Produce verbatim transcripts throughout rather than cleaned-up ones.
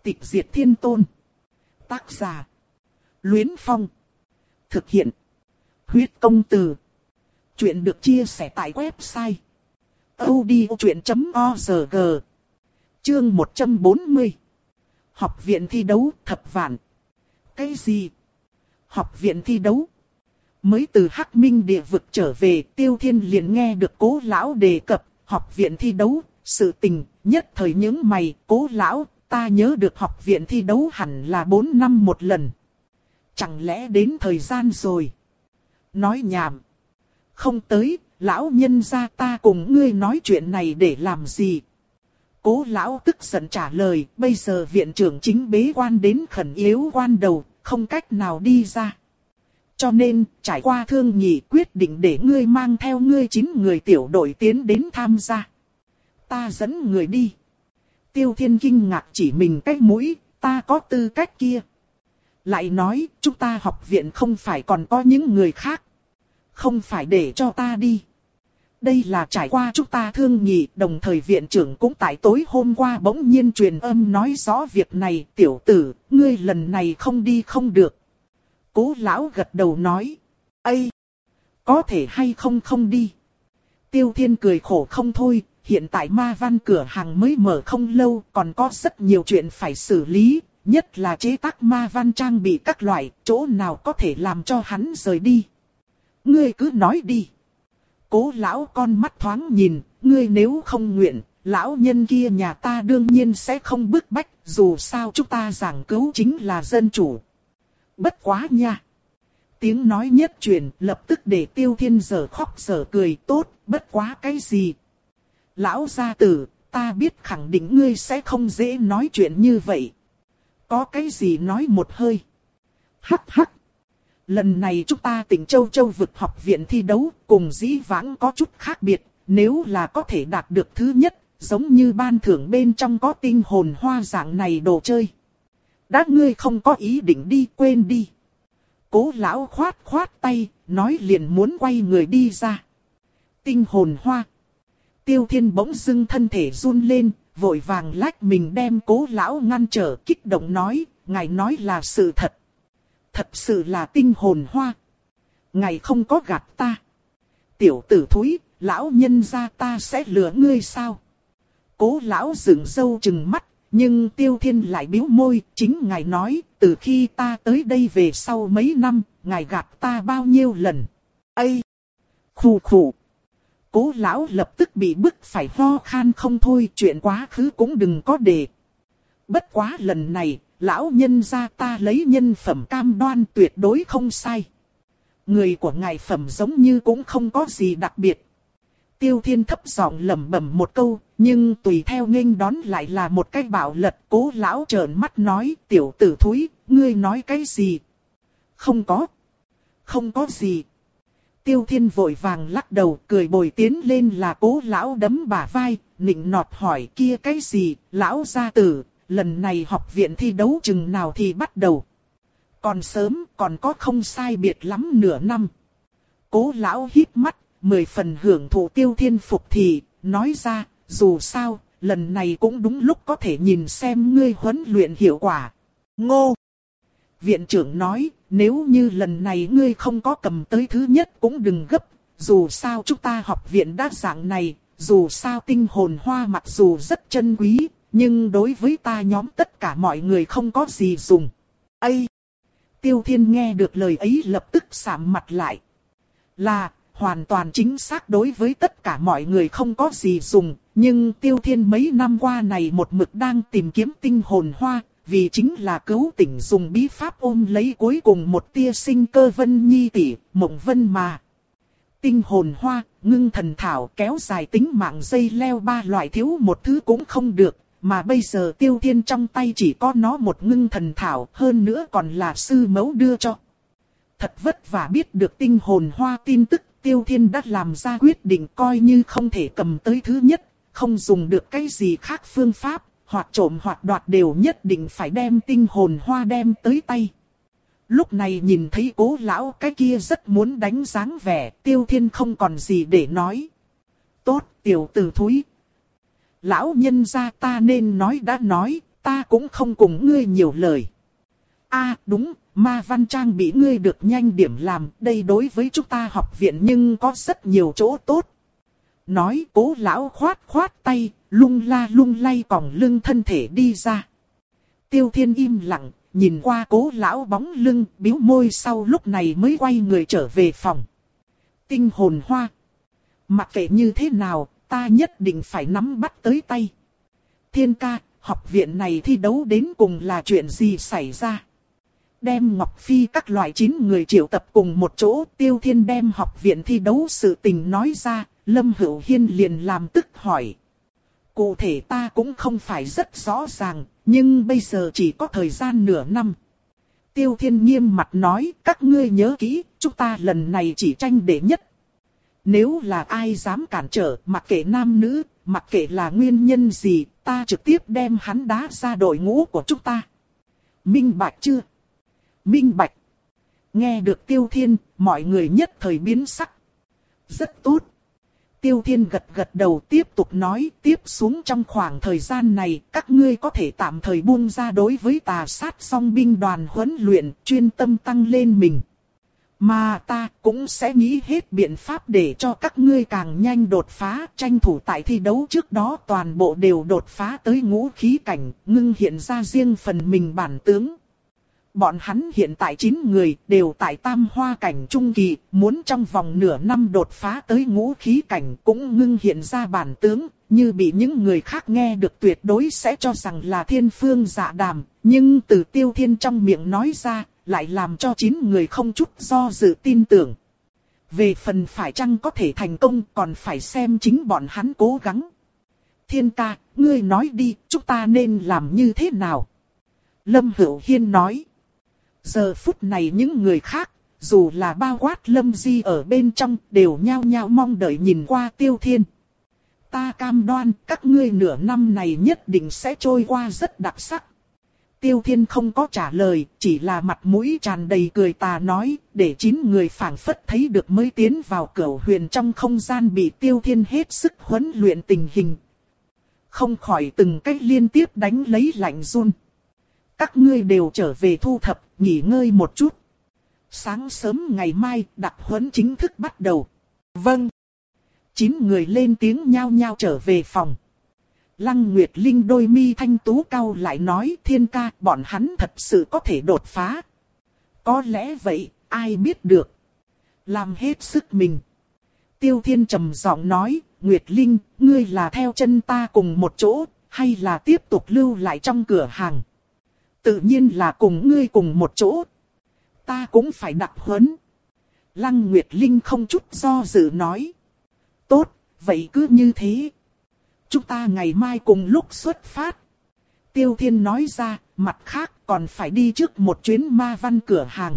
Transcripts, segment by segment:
Tịch diệt thiên tôn. Tác giả. Luyến Phong. Thực hiện. Huyết công từ. Chuyện được chia sẻ tại website audiochuyện chấm org. Chương một trăm bốn mươi. Học viện thi đấu thập vạn. Cái gì? Học viện thi đấu? Mới từ Hắc Minh địa vực trở về, Tiêu Thiên liền nghe được Cố lão đề cập học viện thi đấu, sự tình, nhất thời những mày, Cố lão, ta nhớ được học viện thi đấu hẳn là bốn năm một lần. Chẳng lẽ đến thời gian rồi? Nói nhảm. Không tới, lão nhân gia ta cùng ngươi nói chuyện này để làm gì? Cố lão tức giận trả lời, bây giờ viện trưởng chính bế quan đến khẩn yếu quan đầu, không cách nào đi ra. Cho nên, trải qua thương nghị quyết định để ngươi mang theo ngươi chín người tiểu đội tiến đến tham gia. Ta dẫn người đi. Tiêu Thiên kinh ngạc chỉ mình cái mũi, ta có tư cách kia. Lại nói, chúng ta học viện không phải còn có những người khác. Không phải để cho ta đi. Đây là trải qua chúng ta thương nghị, đồng thời viện trưởng cũng tại tối hôm qua bỗng nhiên truyền âm nói rõ việc này. Tiểu tử, ngươi lần này không đi không được. Cố lão gật đầu nói. Ây! Có thể hay không không đi? Tiêu Thiên cười khổ không thôi. Hiện tại ma văn cửa hàng mới mở không lâu, còn có rất nhiều chuyện phải xử lý. Nhất là chế tác ma văn trang bị các loại, chỗ nào có thể làm cho hắn rời đi. Ngươi cứ nói đi. Cố lão con mắt thoáng nhìn, ngươi nếu không nguyện, lão nhân kia nhà ta đương nhiên sẽ không bức bách, dù sao chúng ta giảng cứu chính là dân chủ. Bất quá nha. Tiếng nói nhất truyền, lập tức để Tiêu Thiên giờ khóc giờ cười, tốt, bất quá cái gì? Lão gia tử, ta biết khẳng định ngươi sẽ không dễ nói chuyện như vậy. Có cái gì nói một hơi? Hắc hắc. Lần này chúng ta tỉnh Châu Châu vực học viện thi đấu, cùng dĩ vãng có chút khác biệt, nếu là có thể đạt được thứ nhất, giống như ban thưởng bên trong có tinh hồn hoa dạng này đồ chơi. Đã ngươi không có ý định đi, quên đi. Cố lão khoát khoát tay, nói liền muốn quay người đi ra. Tinh hồn hoa. Tiêu Thiên bỗng dưng thân thể run lên, vội vàng lách mình đem Cố lão ngăn trở, kích động nói, ngài nói là sự thật. Thật sự là tinh hồn hoa. Ngài không có gạt ta. Tiểu tử thúi, lão nhân gia ta sẽ lừa ngươi sao? Cố lão dựng râu trừng mắt, nhưng Tiêu Thiên lại bĩu môi, chính ngài nói, từ khi ta tới đây về sau mấy năm, ngài gạt ta bao nhiêu lần. Ây! Khù khù! Cố lão lập tức bị bức phải ho khan không thôi, chuyện quá khứ cũng đừng có để. Bất quá lần này, lão nhân gia ta lấy nhân phẩm cam đoan tuyệt đối không sai. Người của ngài phẩm giống như cũng không có gì đặc biệt. Tiêu Thiên thấp giọng lẩm bẩm một câu, nhưng tùy theo nghênh đón lại là một cái bạo lật. Cố lão trợn mắt nói, tiểu tử thúi, ngươi nói cái gì? Không có. Không có gì. Tiêu Thiên vội vàng lắc đầu, cười bồi tiến lên là Cố lão đấm bả vai, nịnh nọt hỏi kia cái gì, lão gia tử, lần này học viện thi đấu chừng nào thì bắt đầu. Còn sớm, còn có không sai biệt lắm nửa năm. Cố lão híp mắt, mười phần hưởng thụ Tiêu Thiên phục thì, nói ra, dù sao, lần này cũng đúng lúc có thể nhìn xem ngươi huấn luyện hiệu quả. Ngô! Viện trưởng nói, nếu như lần này ngươi không có cầm tới thứ nhất cũng đừng gấp, dù sao chúng ta học viện đa dạng này, dù sao tinh hồn hoa mặc dù rất chân quý, nhưng đối với ta nhóm tất cả mọi người không có gì dùng. Ây! Tiêu Thiên nghe được lời ấy lập tức sạm mặt lại. Là, hoàn toàn chính xác đối với tất cả mọi người không có gì dùng, nhưng Tiêu Thiên mấy năm qua này một mực đang tìm kiếm tinh hồn hoa, vì chính là cứu tỉnh dùng bí pháp ôm lấy cuối cùng một tia sinh cơ Vân Nhi tỷ, Mộng Vân mà. Tinh hồn hoa, ngưng thần thảo kéo dài tính mạng dây leo ba loại thiếu một thứ cũng không được. Mà bây giờ Tiêu Thiên trong tay chỉ có nó một ngưng thần thảo, hơn nữa còn là sư mẫu đưa cho. Thật vất vả biết được tinh hồn hoa tin tức, Tiêu Thiên đã làm ra quyết định coi như không thể cầm tới thứ nhất, không dùng được cái gì khác phương pháp, hoặc trộm hoặc đoạt đều nhất định phải đem tinh hồn hoa đem tới tay. Lúc này nhìn thấy Cố lão cái kia rất muốn đánh dáng vẻ, Tiêu Thiên không còn gì để nói. Tốt, tiểu tử thúi. Lão nhân gia ta nên nói đã nói, ta cũng không cùng ngươi nhiều lời. A đúng, ma văn trang bị ngươi được nhanh điểm làm, đây đối với chúng ta học viện nhưng có rất nhiều chỗ tốt. Nói Cố lão khoát khoát tay, lung la lung lay còng lưng thân thể đi ra. Tiêu Thiên im lặng, nhìn qua Cố lão bóng lưng, bĩu môi sau lúc này mới quay người trở về phòng. Tinh hồn hoa. Mặc kệ như thế nào, ta nhất định phải nắm bắt tới tay. Thiên ca, học viện này thi đấu đến cùng là chuyện gì xảy ra? Đem Ngọc Phi các loại chín người triệu tập cùng một chỗ, Tiêu Thiên đem học viện thi đấu sự tình nói ra, Lâm Hữu Hiên liền làm tức hỏi. Cụ thể ta cũng không phải rất rõ ràng, nhưng bây giờ chỉ có thời gian nửa năm. Tiêu Thiên nghiêm mặt nói, các ngươi nhớ kỹ, chúng ta lần này chỉ tranh đệ nhất. Nếu là ai dám cản trở, mặc kệ nam nữ, mặc kệ là nguyên nhân gì, ta trực tiếp đem hắn đá ra đội ngũ của chúng ta. Minh bạch chưa? Minh bạch. Nghe được Tiêu Thiên, mọi người nhất thời biến sắc. Rất tốt. Tiêu Thiên gật gật đầu tiếp tục nói, tiếp xuống trong khoảng thời gian này, các ngươi có thể tạm thời buông ra đối với tà sát song binh đoàn huấn luyện, chuyên tâm tăng lên mình. Mà ta cũng sẽ nghĩ hết biện pháp để cho các ngươi càng nhanh đột phá, tranh thủ tại thi đấu trước đó toàn bộ đều đột phá tới ngũ khí cảnh, ngưng hiện ra riêng phần mình bản tướng. Bọn hắn hiện tại chín người đều tại tam hoa cảnh trung kỳ, muốn trong vòng nửa năm đột phá tới ngũ khí cảnh cũng ngưng hiện ra bản tướng, như bị những người khác nghe được tuyệt đối sẽ cho rằng là thiên phương dạ đàm, nhưng từ Tiêu Thiên trong miệng nói ra, lại làm cho chín người không chút do dự tin tưởng. Về phần phải chăng có thể thành công còn phải xem chính bọn hắn cố gắng. Thiên ca, ngươi nói đi, chúng ta nên làm như thế nào? Lâm Hữu Hiên nói. Giờ phút này những người khác, dù là bao quát Lâm Di ở bên trong, đều nhao nhao mong đợi nhìn qua Tiêu Thiên. Ta cam đoan các ngươi nửa năm này nhất định sẽ trôi qua rất đặc sắc. Tiêu Thiên không có trả lời, chỉ là mặt mũi tràn đầy cười tà nói, để chín người phảng phất thấy được mới tiến vào cửu huyền trong không gian bị Tiêu Thiên hết sức huấn luyện tình hình. Không khỏi từng cách liên tiếp đánh lấy lạnh run. Các ngươi đều trở về thu thập, nghỉ ngơi một chút. Sáng sớm ngày mai, đặc huấn chính thức bắt đầu. Vâng. Chín người lên tiếng nhao nhao trở về phòng. Lăng Nguyệt Linh đôi mi thanh tú cau lại nói, Thiên ca, bọn hắn thật sự có thể đột phá. Có lẽ vậy, ai biết được. Làm hết sức mình. Tiêu Thiên trầm giọng nói, Nguyệt Linh, ngươi là theo chân ta cùng một chỗ, hay là tiếp tục lưu lại trong cửa hàng? Tự nhiên là cùng ngươi cùng một chỗ. Ta cũng phải đặc huấn. Lăng Nguyệt Linh không chút do dự nói. Tốt, vậy cứ như thế. Chúng ta ngày mai cùng lúc xuất phát. Tiêu Thiên nói ra, mặt khác còn phải đi trước một chuyến ma văn cửa hàng.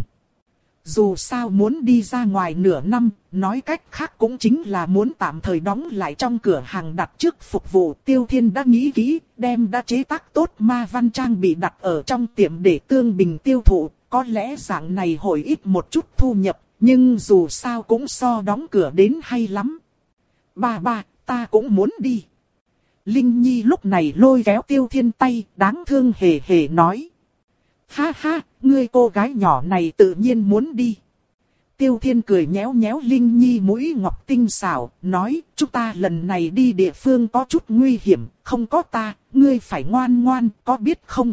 Dù sao muốn đi ra ngoài nửa năm, nói cách khác cũng chính là muốn tạm thời đóng lại trong cửa hàng đặt trước phục vụ. Tiêu Thiên đã nghĩ kỹ, đem đã chế tác tốt ma văn trang bị đặt ở trong tiệm để tương bình tiêu thụ. Có lẽ dạng này hồi ít một chút thu nhập, nhưng dù sao cũng so đóng cửa đến hay lắm. Ba ba, ta cũng muốn đi. Linh Nhi lúc này lôi kéo Tiêu Thiên tay, đáng thương hề hề nói. Ha ha, ngươi cô gái nhỏ này tự nhiên muốn đi. Tiêu Thiên cười nhéo nhéo Linh Nhi mũi ngọc tinh xảo, nói, chúng ta lần này đi địa phương có chút nguy hiểm, không có ta, ngươi phải ngoan ngoan, có biết không?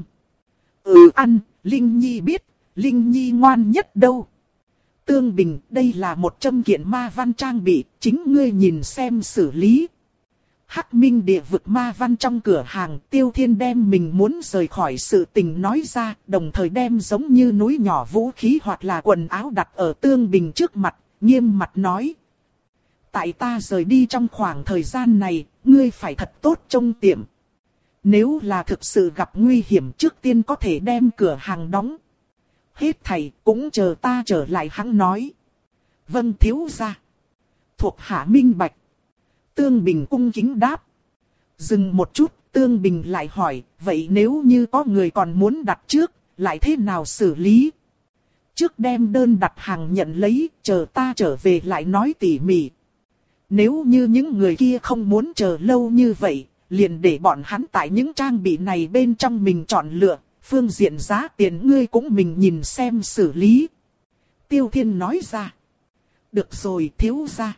Ừ ăn, Linh Nhi biết, Linh Nhi ngoan nhất đâu. Tương Bình, đây là một trăm kiện ma văn trang bị, chính ngươi nhìn xem xử lý. Hắc Minh địa vực ma văn trong cửa hàng, Tiêu Thiên đem mình muốn rời khỏi sự tình nói ra, đồng thời đem giống như núi nhỏ vũ khí hoặc là quần áo đặt ở Tương Bình trước mặt, nghiêm mặt nói. Tại ta rời đi trong khoảng thời gian này, ngươi phải thật tốt trông tiệm. Nếu là thực sự gặp nguy hiểm trước tiên có thể đem cửa hàng đóng. Hết thầy cũng chờ ta trở lại hắn nói. Vâng thiếu gia. Thuộc hạ minh bạch. Tương Bình cung kính đáp. Dừng một chút, Tương Bình lại hỏi, vậy nếu như có người còn muốn đặt trước, lại thế nào xử lý? Trước đem đơn đặt hàng nhận lấy, chờ ta trở về lại nói tỉ mỉ. Nếu như những người kia không muốn chờ lâu như vậy, liền để bọn hắn tại những trang bị này bên trong mình chọn lựa, phương diện giá tiền ngươi cũng mình nhìn xem xử lý. Tiêu Thiên nói ra. Được rồi thiếu gia.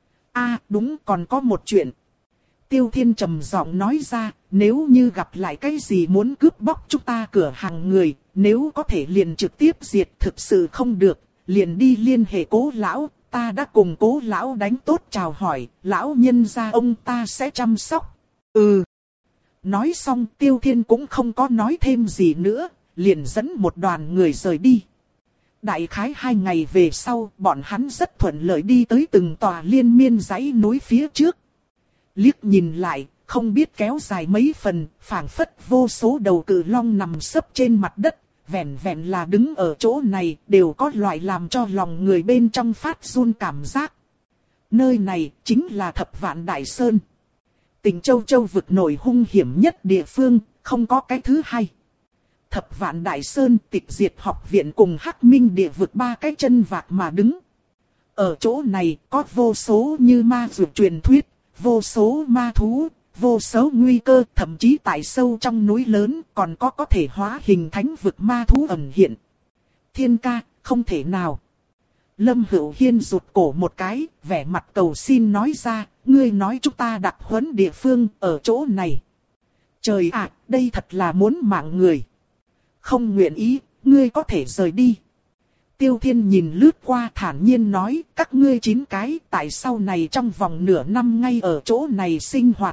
A đúng còn có một chuyện. Tiêu Thiên trầm giọng nói ra, nếu như gặp lại cái gì muốn cướp bóc chúng ta cửa hàng người, nếu có thể liền trực tiếp diệt, thực sự không được, liền đi liên hệ Cố lão, ta đã cùng Cố lão đánh tốt chào hỏi, lão nhân gia ông ta sẽ chăm sóc. Ừ. Nói xong Tiêu Thiên cũng không có nói thêm gì nữa, liền dẫn một đoàn người rời đi. Đại khái hai ngày về sau, bọn hắn rất thuận lợi đi tới từng tòa liên miên dãy núi phía trước. Liếc nhìn lại, không biết kéo dài mấy phần, phảng phất vô số đầu cự long nằm sấp trên mặt đất, vẹn vẹn là đứng ở chỗ này, đều có loại làm cho lòng người bên trong phát run cảm giác. Nơi này chính là Thập Vạn Đại Sơn. Tỉnh Châu Châu vực nổi hung hiểm nhất địa phương, không có cái thứ hai. Thập Vạn Đại Sơn, Tịch Diệt học viện cùng Hắc Minh địa vực ba cái chân vạc mà đứng. Ở chỗ này có vô số như ma dược truyền thuyết, vô số ma thú, vô số nguy cơ, thậm chí tại sâu trong núi lớn còn có có thể hóa hình thánh vực ma thú ẩn hiện. Thiên ca, không thể nào. Lâm Hữu Hiên rụt cổ một cái, vẻ mặt cầu xin nói ra, ngươi nói chúng ta đặc huấn địa phương ở chỗ này. Trời ạ, đây thật là muốn mạng người. Không nguyện ý, ngươi có thể rời đi. Tiêu Thiên nhìn lướt qua thản nhiên nói, các ngươi chín cái tại sau này trong vòng nửa năm ngay ở chỗ này sinh hoạt.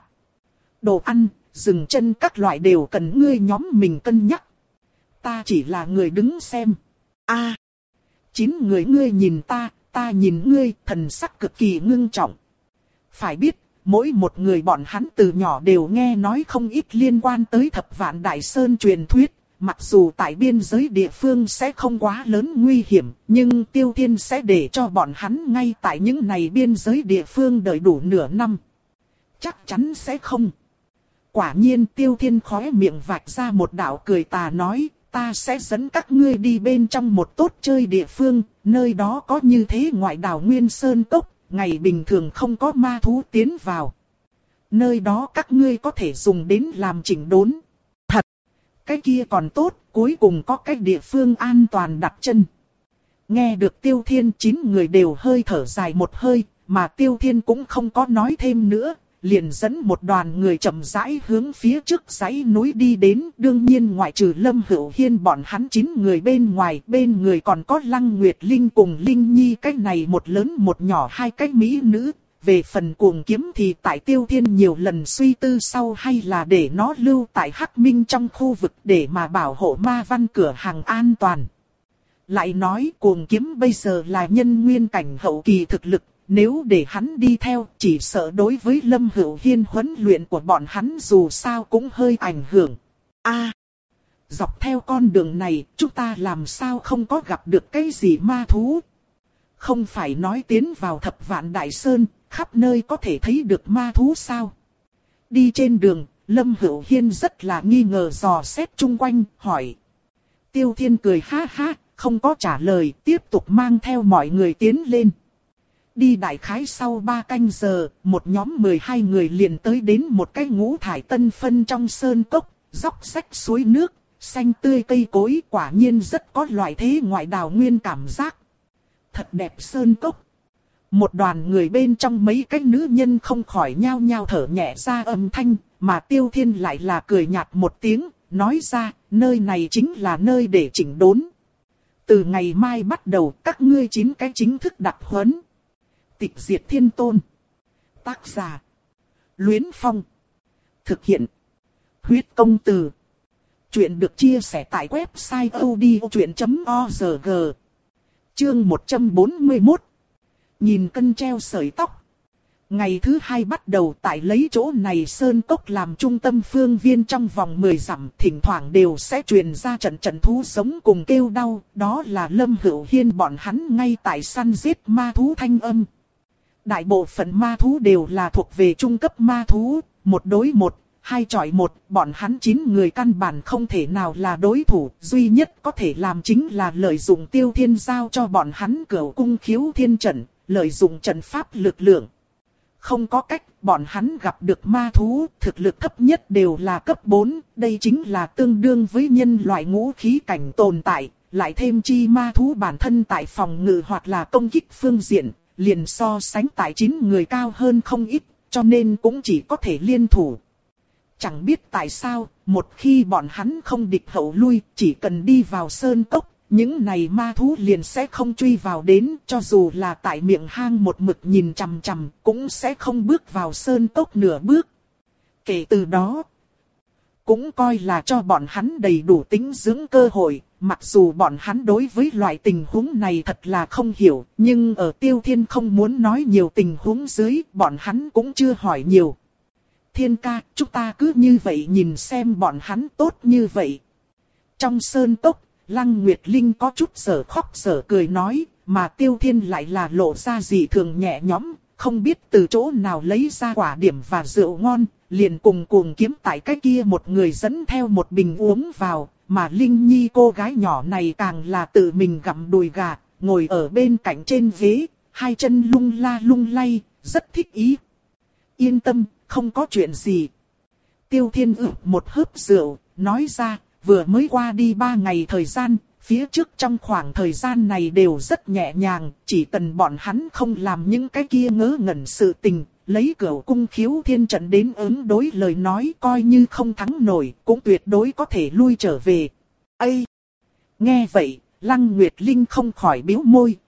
Đồ ăn, dừng chân các loại đều cần ngươi nhóm mình cân nhắc. Ta chỉ là người đứng xem. A, chín người ngươi nhìn ta, ta nhìn ngươi, thần sắc cực kỳ ngưng trọng. Phải biết, mỗi một người bọn hắn từ nhỏ đều nghe nói không ít liên quan tới Thập Vạn Đại Sơn truyền thuyết. Mặc dù tại biên giới địa phương sẽ không quá lớn nguy hiểm, nhưng Tiêu Thiên sẽ để cho bọn hắn ngay tại những này biên giới địa phương đợi đủ nửa năm. Chắc chắn sẽ không. Quả nhiên Tiêu Thiên khóe miệng vạch ra một đạo cười tà nói, ta sẽ dẫn các ngươi đi bên trong một tốt chơi địa phương, nơi đó có như thế ngoại đảo Nguyên Sơn Cốc, ngày bình thường không có ma thú tiến vào. Nơi đó các ngươi có thể dùng đến làm chỉnh đốn. Cái kia còn tốt, cuối cùng có cái địa phương an toàn đặt chân. Nghe được Tiêu Thiên, chín người đều hơi thở dài một hơi, mà Tiêu Thiên cũng không có nói thêm nữa, liền dẫn một đoàn người chậm rãi hướng phía trước dãy núi đi đến. Đương nhiên ngoại trừ Lâm Hữu Hiên bọn hắn chín người bên ngoài, bên người còn có Lăng Nguyệt Linh cùng Linh Nhi, cái này một lớn một nhỏ hai cái mỹ nữ. Về phần Cuồng Kiếm thì tại Tiêu Thiên nhiều lần suy tư sau hay là để nó lưu tại Hắc Minh trong khu vực để mà bảo hộ ma văn cửa hàng an toàn. Lại nói Cuồng Kiếm bây giờ là nhân nguyên cảnh hậu kỳ thực lực, nếu để hắn đi theo chỉ sợ đối với Lâm Hữu Hiên huấn luyện của bọn hắn dù sao cũng hơi ảnh hưởng. A, dọc theo con đường này chúng ta làm sao không có gặp được cái gì ma thú? Không phải nói tiến vào Thập Vạn Đại Sơn, khắp nơi có thể thấy được ma thú sao? Đi trên đường, Lâm Hữu Hiên rất là nghi ngờ dò xét chung quanh, hỏi. Tiêu Thiên cười ha ha, không có trả lời, tiếp tục mang theo mọi người tiến lên. Đi đại khái sau ba canh giờ, một nhóm mười hai người liền tới đến một cái ngũ thải tân phân trong sơn cốc, dốc rách suối nước, xanh tươi cây cối, quả nhiên rất có loại thế ngoại đảo nguyên cảm giác. Thật đẹp sơn cốc. Một đoàn người bên trong mấy cái nữ nhân không khỏi nhao nhao thở nhẹ ra âm thanh, mà Tiêu Thiên lại là cười nhạt một tiếng, nói ra, nơi này chính là nơi để chỉnh đốn. Từ ngày mai bắt đầu, các ngươi chín cái chính thức đặc huấn. Tịch Diệt Thiên Tôn. Tác giả. Luyến Phong. Thực hiện. Huyết Công Từ. Chuyện được chia sẻ tại website odchuyện chấm org. Chương một trăm bốn mươi mốt. Nhìn cân treo sợi tóc. Ngày thứ hai bắt đầu tại lấy chỗ này sơn cốc làm trung tâm phương viên trong vòng mười dặm, thỉnh thoảng đều sẽ truyền ra trận trận thú sống cùng kêu đau, đó là Lâm Hữu Hiên bọn hắn ngay tại săn giết ma thú thanh âm. Đại bộ phận ma thú đều là thuộc về trung cấp ma thú, một đối một, hai chọi một, bọn hắn chín người căn bản không thể nào là đối thủ, duy nhất có thể làm chính là lợi dụng Tiêu Thiên giao cho bọn hắn Cửu Cung Khiếu Thiên trận, lợi dụng trận pháp lực lượng. Không có cách, bọn hắn gặp được ma thú, thực lực thấp nhất đều là cấp bốn, đây chính là tương đương với nhân loại ngũ khí cảnh tồn tại, lại thêm chi ma thú bản thân tại phòng ngự hoặc là công kích phương diện, liền so sánh tại chín người cao hơn không ít, cho nên cũng chỉ có thể liên thủ. Chẳng biết tại sao, một khi bọn hắn không địch hậu lui, chỉ cần đi vào sơn cốc, những này ma thú liền sẽ không truy vào đến, cho dù là tại miệng hang một mực nhìn chằm chằm, cũng sẽ không bước vào sơn cốc nửa bước. Kể từ đó, cũng coi là cho bọn hắn đầy đủ tính dưỡng cơ hội, mặc dù bọn hắn đối với loại tình huống này thật là không hiểu, nhưng ở Tiêu Thiên không muốn nói nhiều tình huống dưới, bọn hắn cũng chưa hỏi nhiều. Thiên ca, chúng ta cứ như vậy nhìn xem bọn hắn tốt như vậy. Trong sơn cốc, Lăng Nguyệt Linh có chút sở khóc sở cười nói, mà Tiêu Thiên lại là lộ ra dị thường nhẹ nhõm, không biết từ chỗ nào lấy ra quả điểm và rượu ngon, liền cùng cuồng kiếm tại cái kia một người dẫn theo một bình uống vào, mà Linh Nhi cô gái nhỏ này càng là tự mình gặm đùi gà, ngồi ở bên cạnh trên ghế, hai chân lung la lung lay, rất thích ý. Yên tâm, không có chuyện gì. Tiêu Thiên ử một hớp rượu, nói ra, vừa mới qua đi ba ngày thời gian, phía trước trong khoảng thời gian này đều rất nhẹ nhàng, chỉ cần bọn hắn không làm những cái kia ngớ ngẩn sự tình, lấy Cửu Cung Khiếu Thiên trận đến ứng đối lời nói coi như không thắng nổi, cũng tuyệt đối có thể lui trở về. Ây! Nghe vậy, Lăng Nguyệt Linh không khỏi bĩu môi.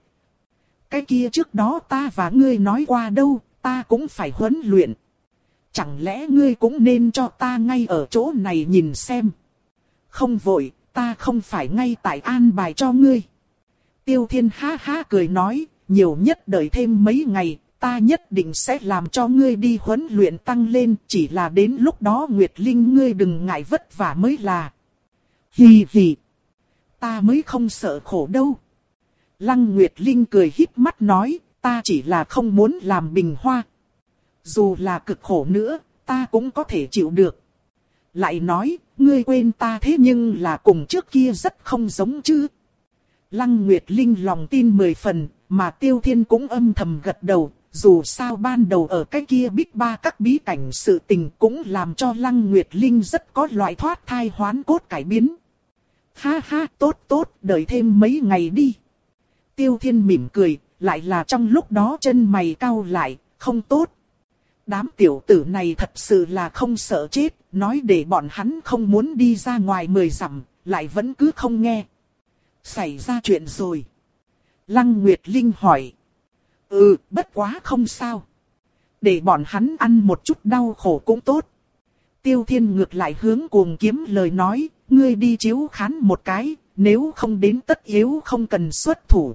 Cái kia trước đó ta và ngươi nói qua đâu, ta cũng phải huấn luyện. Chẳng lẽ ngươi cũng nên cho ta ngay ở chỗ này nhìn xem. Không vội, ta không phải ngay tại an bài cho ngươi. Tiêu Thiên ha ha cười nói, nhiều nhất đợi thêm mấy ngày, ta nhất định sẽ làm cho ngươi đi huấn luyện tăng lên, chỉ là đến lúc đó Nguyệt Linh ngươi đừng ngại vất vả mới là. Hì hì, ta mới không sợ khổ đâu. Lăng Nguyệt Linh cười híp mắt nói, ta chỉ là không muốn làm bình hoa. Dù là cực khổ nữa, ta cũng có thể chịu được. Lại nói, ngươi quên ta thế nhưng là cùng trước kia rất không giống chứ. Lăng Nguyệt Linh lòng tin mười phần, mà Tiêu Thiên cũng âm thầm gật đầu. Dù sao ban đầu ở cái kia Bích Ba các bí cảnh sự tình cũng làm cho Lăng Nguyệt Linh rất có loại thoát thai hoán cốt cải biến. Ha ha, tốt tốt, đợi thêm mấy ngày đi. Tiêu Thiên mỉm cười, lại là trong lúc đó chân mày cau lại, không tốt. Đám tiểu tử này thật sự là không sợ chết, nói để bọn hắn không muốn đi ra ngoài mười dặm, lại vẫn cứ không nghe. Xảy ra chuyện rồi. Lăng Nguyệt Linh hỏi. Ừ, bất quá không sao. Để bọn hắn ăn một chút đau khổ cũng tốt. Tiêu Thiên ngược lại hướng Cuồng Kiếm lời nói, ngươi đi chiếu khán một cái, nếu không đến tất yếu không cần xuất thủ.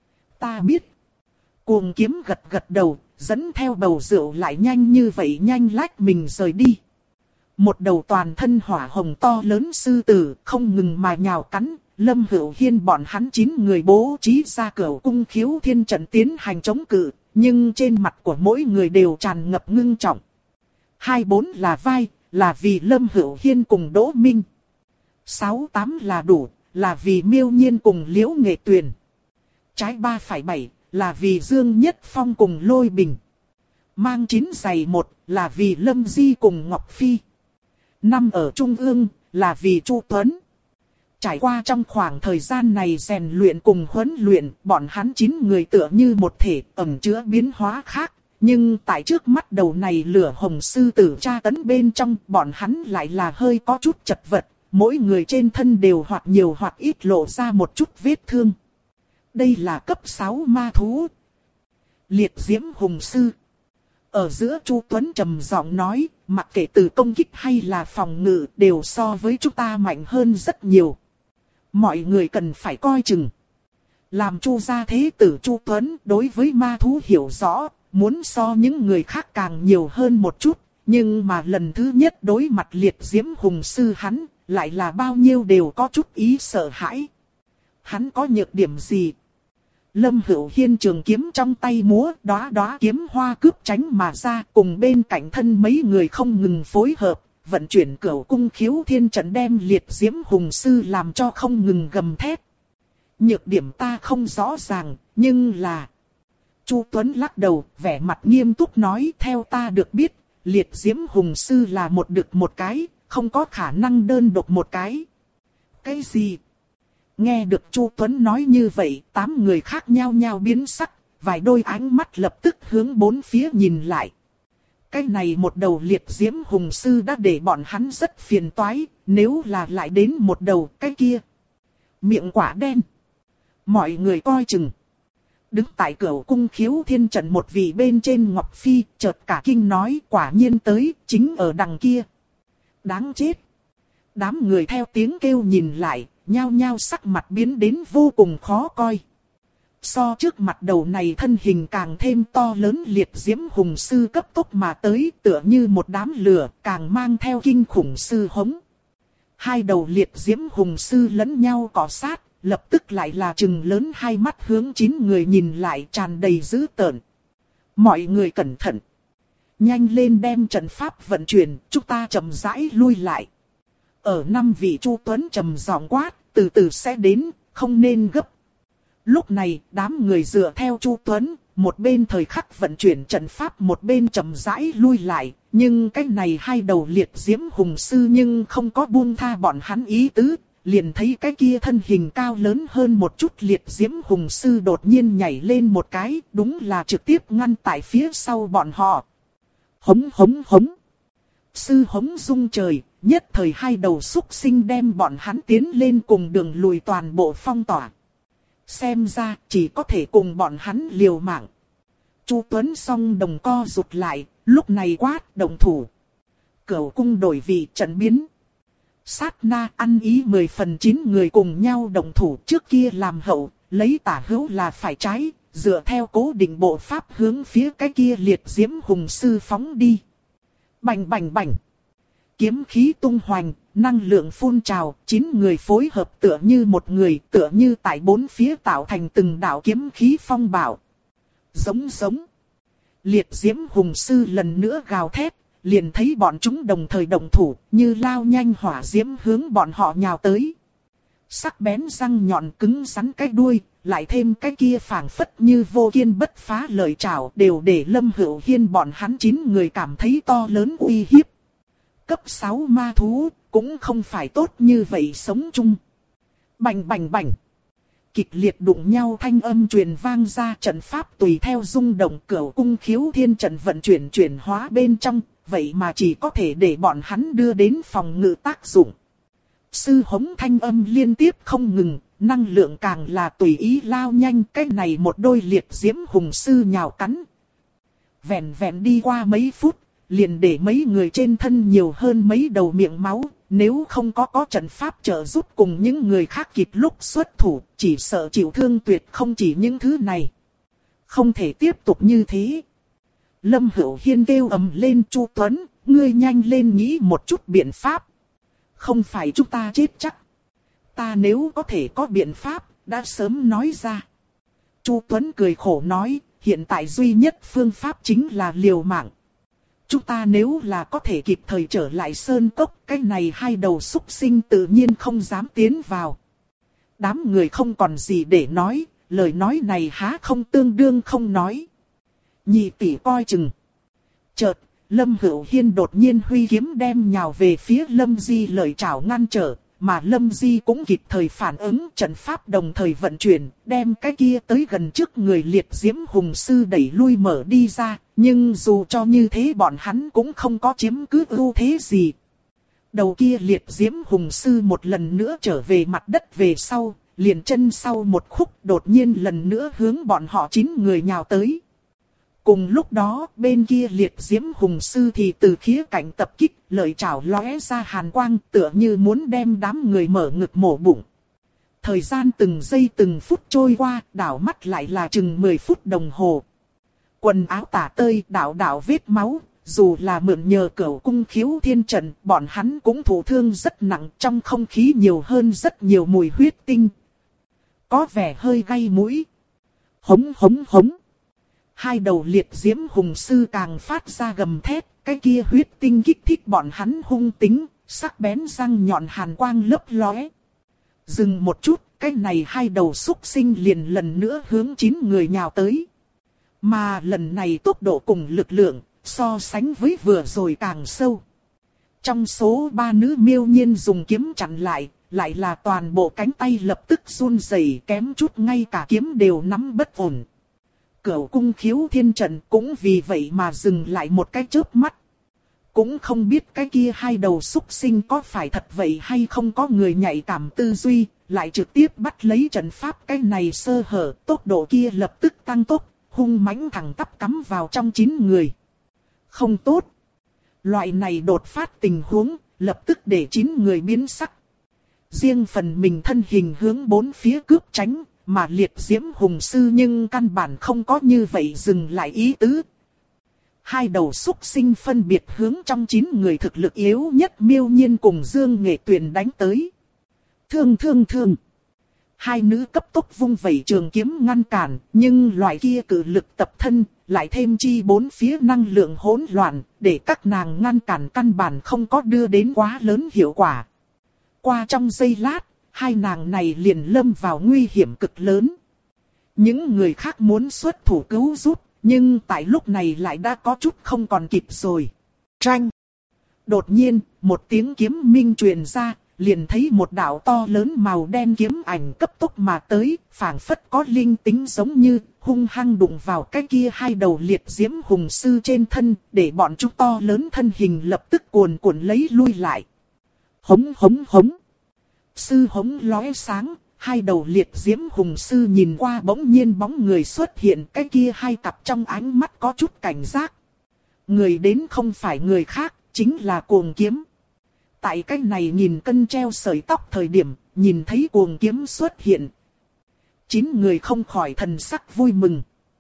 Ta biết. Cuồng Kiếm gật gật đầu, dẫn theo bầu rượu lại nhanh như vậy nhanh lách mình rời đi. Một đầu toàn thân hỏa hồng to lớn sư tử không ngừng mà nhào cắn, Lâm Hữu Hiên bọn hắn chín người bố trí ra Cửu Cung Khiếu Thiên trận tiến hành chống cự, nhưng trên mặt của mỗi người đều tràn ngập ngưng trọng. Hai bốn là vai, là vì Lâm Hữu Hiên cùng Đỗ Minh. Sáu tám là đủ, là vì Miêu Nhiên cùng Liễu Nghệ Tuyền. Trái ba phẩy bảy là vì Dương Nhất Phong cùng Lôi Bình. Mang chín giày một là vì Lâm Di cùng Ngọc Phi. Năm ở trung ương là vì Chu Tuấn. Trải qua trong khoảng thời gian này rèn luyện cùng huấn luyện, bọn hắn chín người tựa như một thể ẩn chứa biến hóa khác. Nhưng tại trước mắt đầu này lửa hồng sư tử tra tấn bên trong, bọn hắn lại là hơi có chút chật vật. Mỗi người trên thân đều hoặc nhiều hoặc ít lộ ra một chút vết thương. Đây là cấp sáu ma thú. Liệt diễm hùng sư. Ở giữa Chu Tuấn trầm giọng nói, mặc kệ từ công kích hay là phòng ngự đều so với chúng ta mạnh hơn rất nhiều. Mọi người cần phải coi chừng. Làm Chu gia thế tử Chu Tuấn đối với ma thú hiểu rõ, muốn so những người khác càng nhiều hơn một chút. Nhưng mà lần thứ nhất đối mặt liệt diễm hùng sư hắn, lại là bao nhiêu đều có chút ý sợ hãi. Hắn có nhược điểm gì? Lâm Hữu Hiên trường kiếm trong tay múa, đóa đóa kiếm hoa cướp tránh mà ra, cùng bên cạnh thân mấy người không ngừng phối hợp, vận chuyển Cửu Cung Khiếu Thiên trận đem liệt diễm hùng sư làm cho không ngừng gầm thét. Nhược điểm ta không rõ ràng, nhưng là Chu Tuấn lắc đầu, vẻ mặt nghiêm túc nói, theo ta được biết, liệt diễm hùng sư là một đực một cái, không có khả năng đơn độc một cái. Cái gì? Nghe được Chu Tuấn nói như vậy, tám người khác nhau nhau biến sắc, vài đôi ánh mắt lập tức hướng bốn phía nhìn lại. Cái này một đầu liệt diễm hùng sư đã để bọn hắn rất phiền toái, nếu là lại đến một đầu cái kia. Miệng quả đen. Mọi người coi chừng. Đứng tại cửa cung Khiếu Thiên trận một vị bên trên Ngọc Phi, chợt cả kinh nói, quả nhiên tới, chính ở đằng kia. Đáng chết. Đám người theo tiếng kêu nhìn lại, nhao nhao sắc mặt biến đến vô cùng khó coi. So trước mặt đầu này thân hình càng thêm to lớn liệt diễm hùng sư cấp tốc mà tới, tựa như một đám lửa, càng mang theo kinh khủng sư hống. Hai đầu liệt diễm hùng sư lẫn nhau cọ sát, lập tức lại là trừng lớn hai mắt hướng chín người nhìn lại, tràn đầy dữ tợn. Mọi người cẩn thận. Nhanh lên đem trận pháp vận chuyển, chúng ta chậm rãi lui lại. Ở năm vị Chu Tuấn trầm giọng quát, từ từ sẽ đến, không nên gấp. Lúc này, đám người dựa theo Chu Tuấn, một bên thời khắc vận chuyển trận pháp, một bên chậm rãi lui lại, nhưng cái này hai đầu liệt diễm hùng sư nhưng không có buông tha bọn hắn ý tứ, liền thấy cái kia thân hình cao lớn hơn một chút liệt diễm hùng sư đột nhiên nhảy lên một cái, đúng là trực tiếp ngăn tại phía sau bọn họ. Hống hống hống. Sư hống rung trời, nhất thời hai đầu xúc sinh đem bọn hắn tiến lên cùng đường lùi toàn bộ phong tỏa. Xem ra chỉ có thể cùng bọn hắn liều mạng. Chu Tuấn song đồng co rụt lại, lúc này quát đồng thủ. Cửu cung đổi vị trận biến. Sát na ăn ý mười phần chín người cùng nhau đồng thủ, trước kia làm hậu, lấy tả hữu là phải trái, dựa theo cố định bộ pháp hướng phía cái kia liệt diễm hùng sư phóng đi. Bành bành bành. Kiếm khí tung hoành, năng lượng phun trào, chín người phối hợp tựa như một người, tựa như tại bốn phía tạo thành từng đạo kiếm khí phong bạo. Giống giống. Liệt diễm hùng sư lần nữa gào thét, liền thấy bọn chúng đồng thời đồng thủ, như lao nhanh hỏa diễm hướng bọn họ nhào tới. Sắc bén răng nhọn cứng rắn cái đuôi, lại thêm cái kia phảng phất như vô kiên bất phá lợi trảo, đều để Lâm Hữu Hiên bọn hắn chín người cảm thấy to lớn uy hiếp. Cấp sáu ma thú, cũng không phải tốt như vậy sống chung. Bành bành bành. Kịch liệt đụng nhau thanh âm truyền vang ra, trận pháp tùy theo rung động, Cửu cung Khiếu Thiên trận vận chuyển chuyển hóa bên trong, vậy mà chỉ có thể để bọn hắn đưa đến phòng ngự tác dụng. Sư hống thanh âm liên tiếp không ngừng, năng lượng càng là tùy ý lao nhanh, cái này một đôi liệt diễm hùng sư nhào cắn. Vẹn vẹn đi qua mấy phút, liền để mấy người trên thân nhiều hơn mấy đầu miệng máu, nếu không có có trận pháp trợ giúp cùng những người khác kịp lúc xuất thủ, chỉ sợ chịu thương tuyệt không chỉ những thứ này. Không thể tiếp tục như thế. Lâm Hữu Hiên kêu ầm lên, Chu Tuấn, ngươi nhanh lên nghĩ một chút biện pháp. Không phải chúng ta chết chắc. Ta nếu có thể có biện pháp, đã sớm nói ra. Chu Tuấn cười khổ nói, hiện tại duy nhất phương pháp chính là liều mạng. Chúng ta nếu là có thể kịp thời trở lại sơn cốc, cái này hai đầu súc sinh tự nhiên không dám tiến vào. Đám người không còn gì để nói, lời nói này há không tương đương không nói. Nhị tỷ coi chừng. Chợt, Lâm Hữu Hiên đột nhiên huy kiếm đem nhào về phía Lâm Di lợi chảo ngăn trở, mà Lâm Di cũng kịp thời phản ứng, trận pháp đồng thời vận chuyển, đem cái kia tới gần trước người liệt diễm hùng sư đẩy lui mở đi ra, nhưng dù cho như thế bọn hắn cũng không có chiếm cứ ưu thế gì. Đầu kia liệt diễm hùng sư một lần nữa trở về mặt đất về sau, liền chân sau một khúc đột nhiên lần nữa hướng bọn họ chín người nhào tới. Cùng lúc đó, bên kia liệt diễm hùng sư thì từ khía cạnh tập kích, lợi chảo lóe ra hàn quang, tựa như muốn đem đám người mở ngực mổ bụng. Thời gian từng giây từng phút trôi qua, đảo mắt lại là chừng mười phút đồng hồ. Quần áo tả tơi, đảo đảo vết máu, dù là mượn nhờ Cửu cung Khiếu Thiên trận, bọn hắn cũng thụ thương rất nặng, trong không khí nhiều hơn rất nhiều mùi huyết tinh. Có vẻ hơi gay mũi. Hống hống hống. Hai đầu liệt diễm hùng sư càng phát ra gầm thét, cái kia huyết tinh kích thích bọn hắn hung tính, sắc bén răng nhọn hàn quang lấp lóe. Dừng một chút, cái này hai đầu xúc sinh liền lần nữa hướng chín người nhào tới. Mà lần này tốc độ cùng lực lượng, so sánh với vừa rồi càng sâu. Trong số ba nữ miêu nhiên dùng kiếm chặn lại, lại là toàn bộ cánh tay lập tức run rẩy, kém chút ngay cả kiếm đều nắm bất ổn. Cửu cung khiếu thiên trận cũng vì vậy mà dừng lại một cái chớp mắt. Cũng không biết cái kia hai đầu súc sinh có phải thật vậy hay không, có người nhạy cảm tư duy, lại trực tiếp bắt lấy trận pháp cái này sơ hở, tốc độ kia lập tức tăng tốc, hung mãnh thẳng tắp cắm vào trong chín người. Không tốt. Loại này đột phát tình huống, lập tức để chín người biến sắc. Riêng phần mình thân hình hướng bốn phía cướp tránh, mà liệt diễm hùng sư nhưng căn bản không có như vậy dừng lại ý tứ. Hai đầu súc sinh phân biệt hướng trong chín người thực lực yếu nhất miêu nhiên cùng Dương Nghệ Tuyền đánh tới. Thương thương thương. Hai nữ cấp tốc vung vẩy trường kiếm ngăn cản, nhưng loại kia cự lực tập thân, lại thêm chi bốn phía năng lượng hỗn loạn, để các nàng ngăn cản căn bản không có đưa đến quá lớn hiệu quả. Qua trong giây lát, hai nàng này liền lâm vào nguy hiểm cực lớn. Những người khác muốn xuất thủ cứu giúp, nhưng tại lúc này lại đã có chút không còn kịp rồi. Tranh. Đột nhiên, một tiếng kiếm minh truyền ra, liền thấy một đạo to lớn màu đen kiếm ảnh cấp tốc mà tới, phảng phất có linh tính giống như, hung hăng đụng vào cái kia hai đầu liệt diễm hùng sư trên thân, để bọn chúng to lớn thân hình lập tức cuồn cuộn lấy lui lại. Hống hống hống. Sư hống lóe sáng, hai đầu liệt diễm hùng sư nhìn qua bỗng nhiên bóng người xuất hiện, cái kia hai cặp trong ánh mắt có chút cảnh giác. Người đến không phải người khác, chính là Cuồng Kiếm. Tại cái này nhìn cân treo sợi tóc thời điểm, nhìn thấy Cuồng Kiếm xuất hiện. Chín người không khỏi thần sắc vui mừng.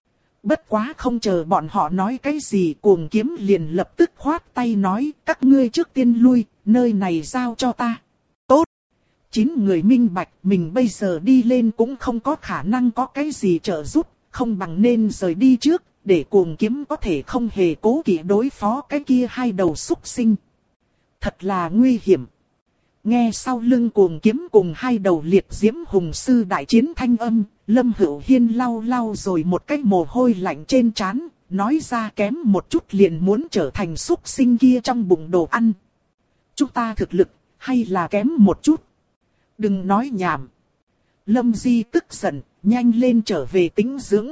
Bất quá không chờ bọn họ nói cái gì, Cuồng Kiếm liền lập tức khoát tay nói, các ngươi trước tiên lui, nơi này giao cho ta. Tốt. Chín người minh bạch, mình bây giờ đi lên cũng không có khả năng có cái gì trợ giúp, không bằng nên rời đi trước, để Cuồng Kiếm có thể không hề cố kỵ đối phó cái kia hai đầu súc sinh. Thật là nguy hiểm. Nghe sau lưng Cuồng Kiếm cùng hai đầu liệt diễm hùng sư đại chiến thanh âm, Lâm Hữu Hiên lau lau rồi một cái mồ hôi lạnh trên trán, nói ra kém một chút liền muốn trở thành súc sinh kia trong bụng đồ ăn. Chúng ta thực lực, hay là kém một chút? Đừng nói nhảm. Lâm Di tức giận, nhanh lên trở về tĩnh dưỡng.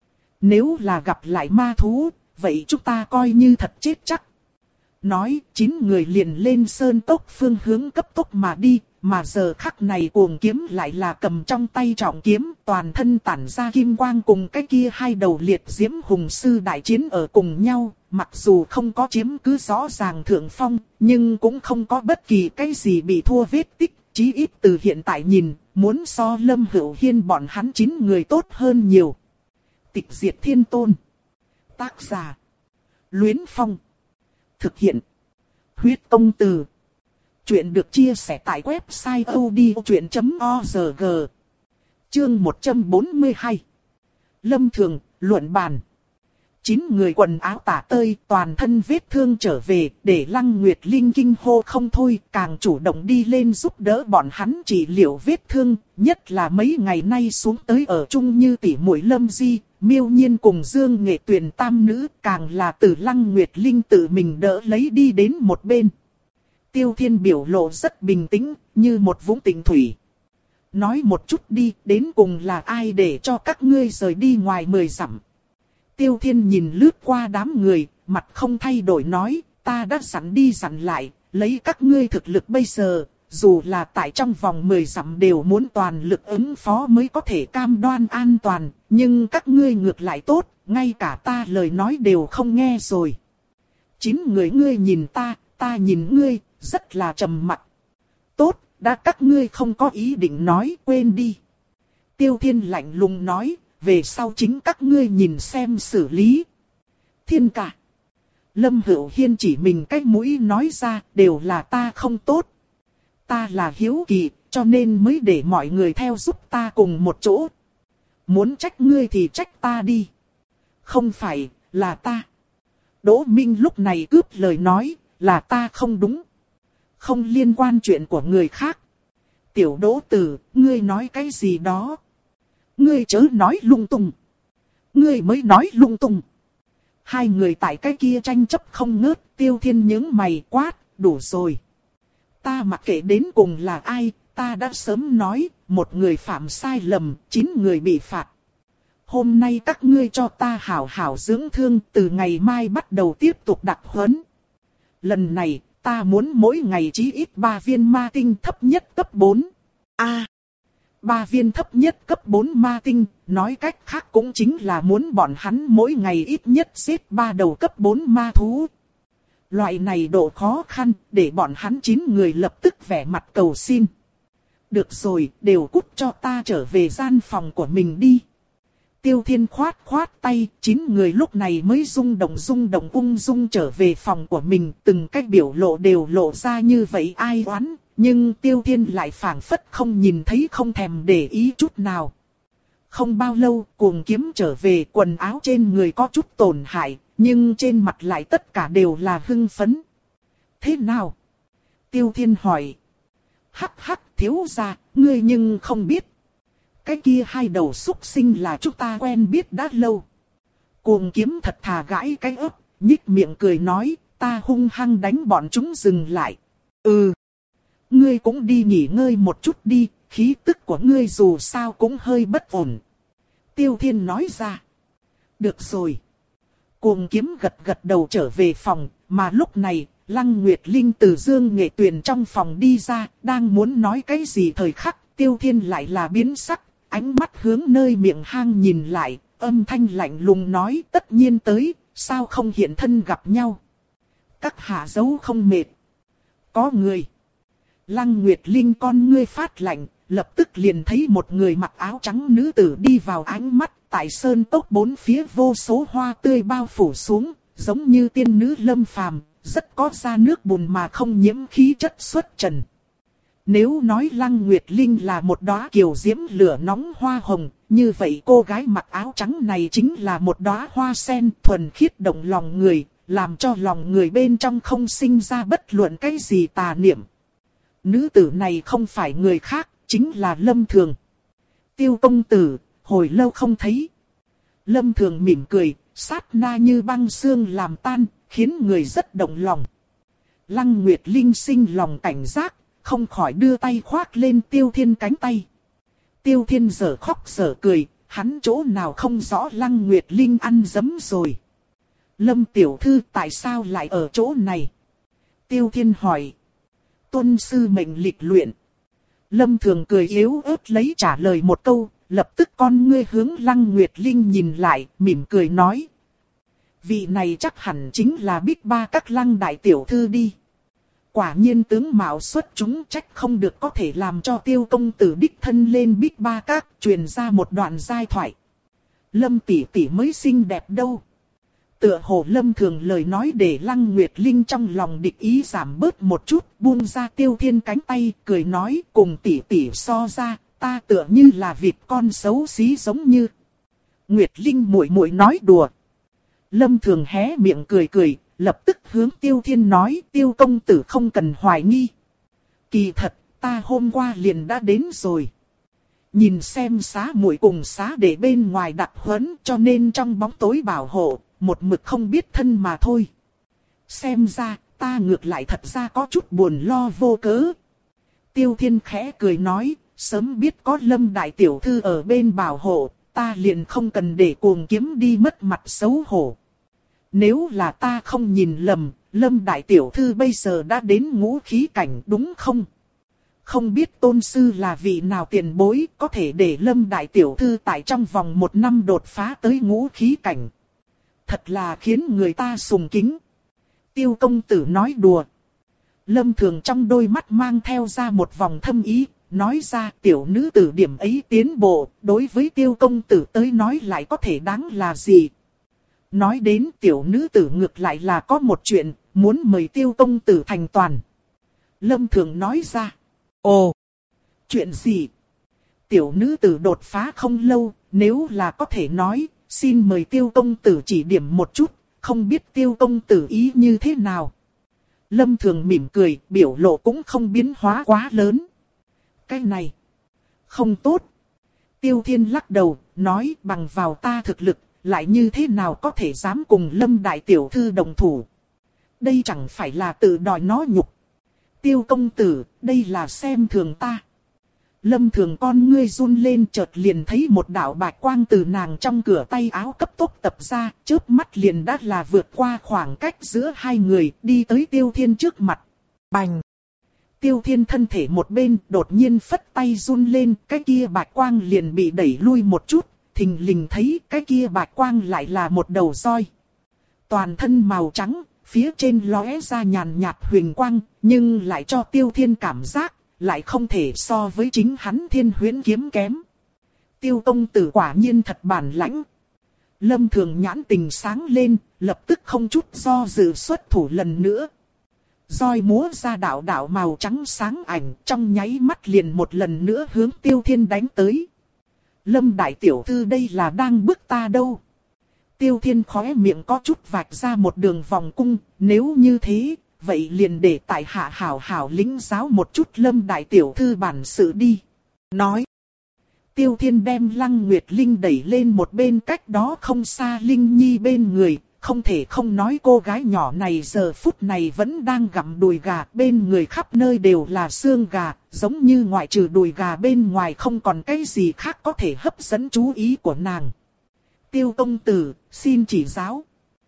Nếu là gặp lại ma thú, vậy chúng ta coi như thật chết chắc. Nói, chín người liền lên sơn tốc phương hướng cấp tốc mà đi, mà giờ khắc này Cuồng Kiếm lại là cầm trong tay trọng kiếm, toàn thân tản ra kim quang cùng cái kia hai đầu liệt diễm hùng sư đại chiến ở cùng nhau, mặc dù không có chiếm cứ rõ ràng thượng phong, nhưng cũng không có bất kỳ cái gì bị thua vết tích, chí ít từ hiện tại nhìn, muốn so Lâm Hữu Hiên bọn hắn chín người tốt hơn nhiều. Tịch Diệt Thiên Tôn. Tác giả: Luyến Phong. Thực hiện: Huyết Công Từ. Chuyện được chia sẻ tại website odchuyện chấm org. Chương một trăm bốn mươi hai. Lâm Thường, luận bàn. Chín người quần áo tả tơi, toàn thân vết thương trở về, để Lăng Nguyệt Linh kinh hô không thôi, càng chủ động đi lên giúp đỡ bọn hắn trị liệu vết thương, nhất là mấy ngày nay xuống tới ở chung như tỷ muội Lâm Di, Miêu Nhiên cùng Dương Nghệ Tuyền tam nữ, càng là từ Lăng Nguyệt Linh tự mình đỡ lấy đi đến một bên. Tiêu Thiên biểu lộ rất bình tĩnh, như một vũng tĩnh thủy. Nói một chút đi, đến cùng là ai để cho các ngươi rời đi ngoài mười dặm? Tiêu Thiên nhìn lướt qua đám người, mặt không thay đổi nói, ta đã dặn đi dặn lại, lấy các ngươi thực lực bây giờ, dù là tại trong vòng mười dặm đều muốn toàn lực ứng phó mới có thể cam đoan an toàn, nhưng các ngươi ngược lại tốt, ngay cả ta lời nói đều không nghe rồi. Chín người ngươi nhìn ta, ta nhìn ngươi, rất là trầm mặc. Tốt, đã các ngươi không có ý định nói, quên đi. Tiêu Thiên lạnh lùng nói, về sau chính các ngươi nhìn xem xử lý. Thiên cả. Lâm Hữu Hiên chỉ mình cái mũi nói ra, đều là ta không tốt. Ta là hiếu kỳ, cho nên mới để mọi người theo giúp ta cùng một chỗ. Muốn trách ngươi thì trách ta đi. Không phải, là ta. Đỗ Minh lúc này cướp lời nói, là ta không đúng. Không liên quan chuyện của người khác. Tiểu Đỗ Tử, ngươi nói cái gì đó? Ngươi chớ nói lung tung. Ngươi mới nói lung tung. Hai người tại cái kia tranh chấp không ngớt, Tiêu Thiên nhướng mày quát, đủ rồi. Ta mặc kệ đến cùng là ai, ta đã sớm nói, một người phạm sai lầm, chín người bị phạt. Hôm nay các ngươi cho ta hảo hảo dưỡng thương, từ ngày mai bắt đầu tiếp tục đặc huấn. Lần này, ta muốn mỗi ngày chí ít ba viên ma tinh thấp nhất cấp bốn. A, ba viên thấp nhất cấp bốn ma tinh, nói cách khác cũng chính là muốn bọn hắn mỗi ngày ít nhất xếp ba đầu cấp bốn ma thú. Loại này độ khó khăn, để bọn hắn chín người lập tức vẻ mặt cầu xin. Được rồi, đều cút cho ta trở về gian phòng của mình đi. Tiêu Thiên khoát khoát tay, chín người lúc này mới rung động rung động ung dung trở về phòng của mình, từng cách biểu lộ đều lộ ra như vậy ai oán, nhưng Tiêu Thiên lại phảng phất không nhìn thấy không thèm để ý chút nào. Không bao lâu, Cuồng Kiếm trở về, quần áo trên người có chút tổn hại, nhưng trên mặt lại tất cả đều là hưng phấn. Thế nào? Tiêu Thiên hỏi. Hắc hắc, thiếu gia, ngươi nhưng không biết. Cái kia hai đầu súc sinh là chúng ta quen biết đã lâu. Cuồng Kiếm thật thà gãi cái ớt, nhích miệng cười nói, ta hung hăng đánh bọn chúng dừng lại. Ừ. Ngươi cũng đi nghỉ ngơi một chút đi, khí tức của ngươi dù sao cũng hơi bất ổn. Tiêu Thiên nói ra. Được rồi. Cuồng Kiếm gật gật đầu trở về phòng, mà lúc này, Lăng Nguyệt Linh từ Dương Nghệ Tuyền trong phòng đi ra, đang muốn nói cái gì thời khắc, Tiêu Thiên lại là biến sắc, ánh mắt hướng nơi miệng hang nhìn lại, âm thanh lạnh lùng nói tất nhiên tới, sao không hiện thân gặp nhau. Các hạ dấu không mệt. Có người. Lăng Nguyệt Linh con ngươi phát lạnh, lập tức liền thấy một người mặc áo trắng nữ tử đi vào ánh mắt, tại sơn cốc bốn phía vô số hoa tươi bao phủ xuống, giống như tiên nữ lâm phàm, rất có ra nước bùn mà không nhiễm khí chất xuất trần. Nếu nói Lăng Nguyệt Linh là một đóa kiều diễm lửa nóng hoa hồng, như vậy cô gái mặc áo trắng này chính là một đóa hoa sen thuần khiết động lòng người, làm cho lòng người bên trong không sinh ra bất luận cái gì tà niệm. Nữ tử này không phải người khác, chính là Lâm Thường. Tiêu công tử, hồi lâu không thấy. Lâm Thường mỉm cười, sát na như băng xương làm tan, khiến người rất động lòng. Lăng Nguyệt Linh sinh lòng cảnh giác, không khỏi đưa tay khoác lên Tiêu Thiên cánh tay. Tiêu Thiên dở khóc dở cười, hắn chỗ nào không rõ Lăng Nguyệt Linh ăn dấm rồi. Lâm tiểu thư tại sao lại ở chỗ này? Tiêu Thiên hỏi. Tuân sư mệnh lịch luyện. Lâm Thường cười yếu ớt lấy trả lời một câu, lập tức con ngươi hướng Lăng Nguyệt Linh nhìn lại, mỉm cười nói. Vị này chắc hẳn chính là Bích Ba các Lăng đại tiểu thư đi. Quả nhiên tướng mạo xuất chúng trách không được có thể làm cho Tiêu công tử đích thân lên Bích Ba các truyền ra một đoạn giai thoại. Lâm tỷ tỷ mới xinh đẹp đâu. Tựa hồ Lâm Thường lời nói để Lăng Nguyệt Linh trong lòng địch ý giảm bớt một chút, buông ra Tiêu Thiên cánh tay, cười nói cùng tỷ tỷ so ra, ta tựa như là vịt con xấu xí giống như. Nguyệt Linh muội muội nói đùa. Lâm Thường hé miệng cười cười, lập tức hướng Tiêu Thiên nói Tiêu công tử không cần hoài nghi. Kỳ thật, ta hôm qua liền đã đến rồi. Nhìn xem xá muội cùng xá để bên ngoài đặt huấn cho nên trong bóng tối bảo hộ, một mực không biết thân mà thôi. Xem ra, ta ngược lại thật ra có chút buồn lo vô cớ. Tiêu Thiên khẽ cười nói, sớm biết có Lâm đại tiểu thư ở bên bảo hộ, ta liền không cần để Cuồng Kiếm đi mất mặt xấu hổ. Nếu là ta không nhìn lầm, Lâm đại tiểu thư bây giờ đã đến ngũ khí cảnh đúng không? Không biết tôn sư là vị nào tiền bối có thể để Lâm đại tiểu thư tại trong vòng một năm đột phá tới ngũ khí cảnh. Thật là khiến người ta sùng kính. Tiêu công tử nói đùa. Lâm Thường trong đôi mắt mang theo ra một vòng thâm ý, nói ra tiểu nữ tử điểm ấy tiến bộ, đối với tiêu công tử tới nói lại có thể đáng là gì. Nói đến tiểu nữ tử ngược lại là có một chuyện, muốn mời tiêu công tử thành toàn. Lâm Thường nói ra. Ồ, chuyện gì? Tiểu nữ tử đột phá không lâu, nếu là có thể nói, xin mời tiêu công tử chỉ điểm một chút, không biết tiêu công tử ý như thế nào. Lâm Thường mỉm cười, biểu lộ cũng không biến hóa quá lớn. Cái này, không tốt. Tiêu Thiên lắc đầu, nói bằng vào ta thực lực, lại như thế nào có thể dám cùng Lâm đại tiểu thư đồng thủ. Đây chẳng phải là tự đòi nó nhục. Tiêu công tử, đây là xem thường ta. Lâm Thường con ngươi run lên, chợt liền thấy một đạo bạch quang từ nàng trong cửa tay áo cấp tốc tập ra, chớp mắt liền đã là vượt qua khoảng cách giữa hai người, đi tới Tiêu Thiên trước mặt. Bành! Tiêu Thiên thân thể một bên, đột nhiên phất tay run lên, cái kia bạch quang liền bị đẩy lui một chút, thình lình thấy cái kia bạch quang lại là một đầu roi. Toàn thân màu trắng, phía trên lóe ra nhàn nhạt huỳnh quang, nhưng lại cho Tiêu Thiên cảm giác, lại không thể so với chính hắn Thiên Huyễn kiếm kém. Tiêu công tử quả nhiên thật bản lãnh. Lâm Thường nhãn tình sáng lên, lập tức không chút do dự xuất thủ lần nữa. Roi múa ra đạo đạo màu trắng sáng ảnh, trong nháy mắt liền một lần nữa hướng Tiêu Thiên đánh tới. Lâm đại tiểu thư đây là đang bức ta đâu. Tiêu Thiên khóe miệng có chút vạch ra một đường vòng cung, nếu như thế, vậy liền để tại hạ hảo hảo lĩnh giáo một chút Lâm đại tiểu thư bản sự đi. Nói. Tiêu Thiên đem Lăng Nguyệt Linh đẩy lên một bên cách đó không xa Linh Nhi bên người, không thể không nói cô gái nhỏ này giờ phút này vẫn đang gặm đùi gà, bên người khắp nơi đều là xương gà, giống như ngoại trừ đùi gà bên ngoài không còn cái gì khác có thể hấp dẫn chú ý của nàng. Tiêu công tử, xin chỉ giáo.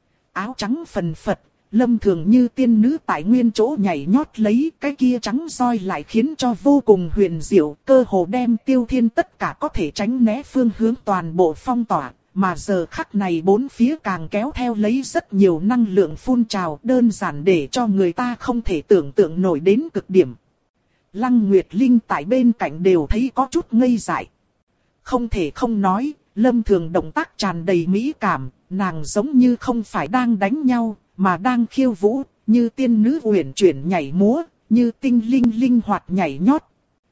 Áo trắng phần phật, Lâm Thường như tiên nữ tại nguyên chỗ nhảy nhót lấy, cái kia trắng roi lại khiến cho vô cùng huyền diệu, cơ hồ đem Tiêu Thiên tất cả có thể tránh né phương hướng toàn bộ phong tỏa, mà giờ khắc này bốn phía càng kéo theo lấy rất nhiều năng lượng phun trào, đơn giản để cho người ta không thể tưởng tượng nổi đến cực điểm. Lăng Nguyệt Linh tại bên cạnh đều thấy có chút ngây dại. Không thể không nói, Lâm Thường động tác tràn đầy mỹ cảm, nàng giống như không phải đang đánh nhau, mà đang khiêu vũ, như tiên nữ uyển chuyển nhảy múa, như tinh linh linh hoạt nhảy nhót.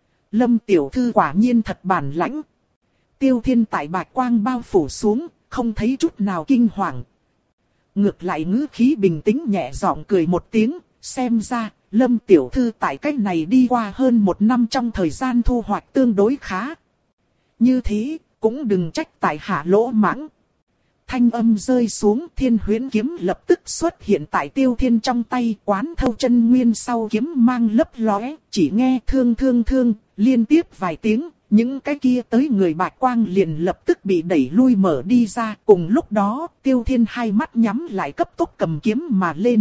Lâm tiểu thư quả nhiên thật bản lãnh. Tiêu Thiên tại bạch quang bao phủ xuống, không thấy chút nào kinh hoàng. Ngược lại ngữ khí bình tĩnh nhẹ giọng cười một tiếng, xem ra, Lâm tiểu thư tại cách này đi qua hơn một năm trong thời gian thu hoạch tương đối khá. Như thế, cũng đừng trách tại hạ lỗ mãng. Thanh âm rơi xuống, Thiên Huyễn kiếm lập tức xuất hiện tại Tiêu Thiên trong tay, quán thâu chân nguyên sau kiếm mang lấp lóe, chỉ nghe thương thương thương, liên tiếp vài tiếng, những cái kia tới người bạch quang liền lập tức bị đẩy lui mở đi ra, cùng lúc đó, Tiêu Thiên hai mắt nhắm lại cấp tốc cầm kiếm mà lên.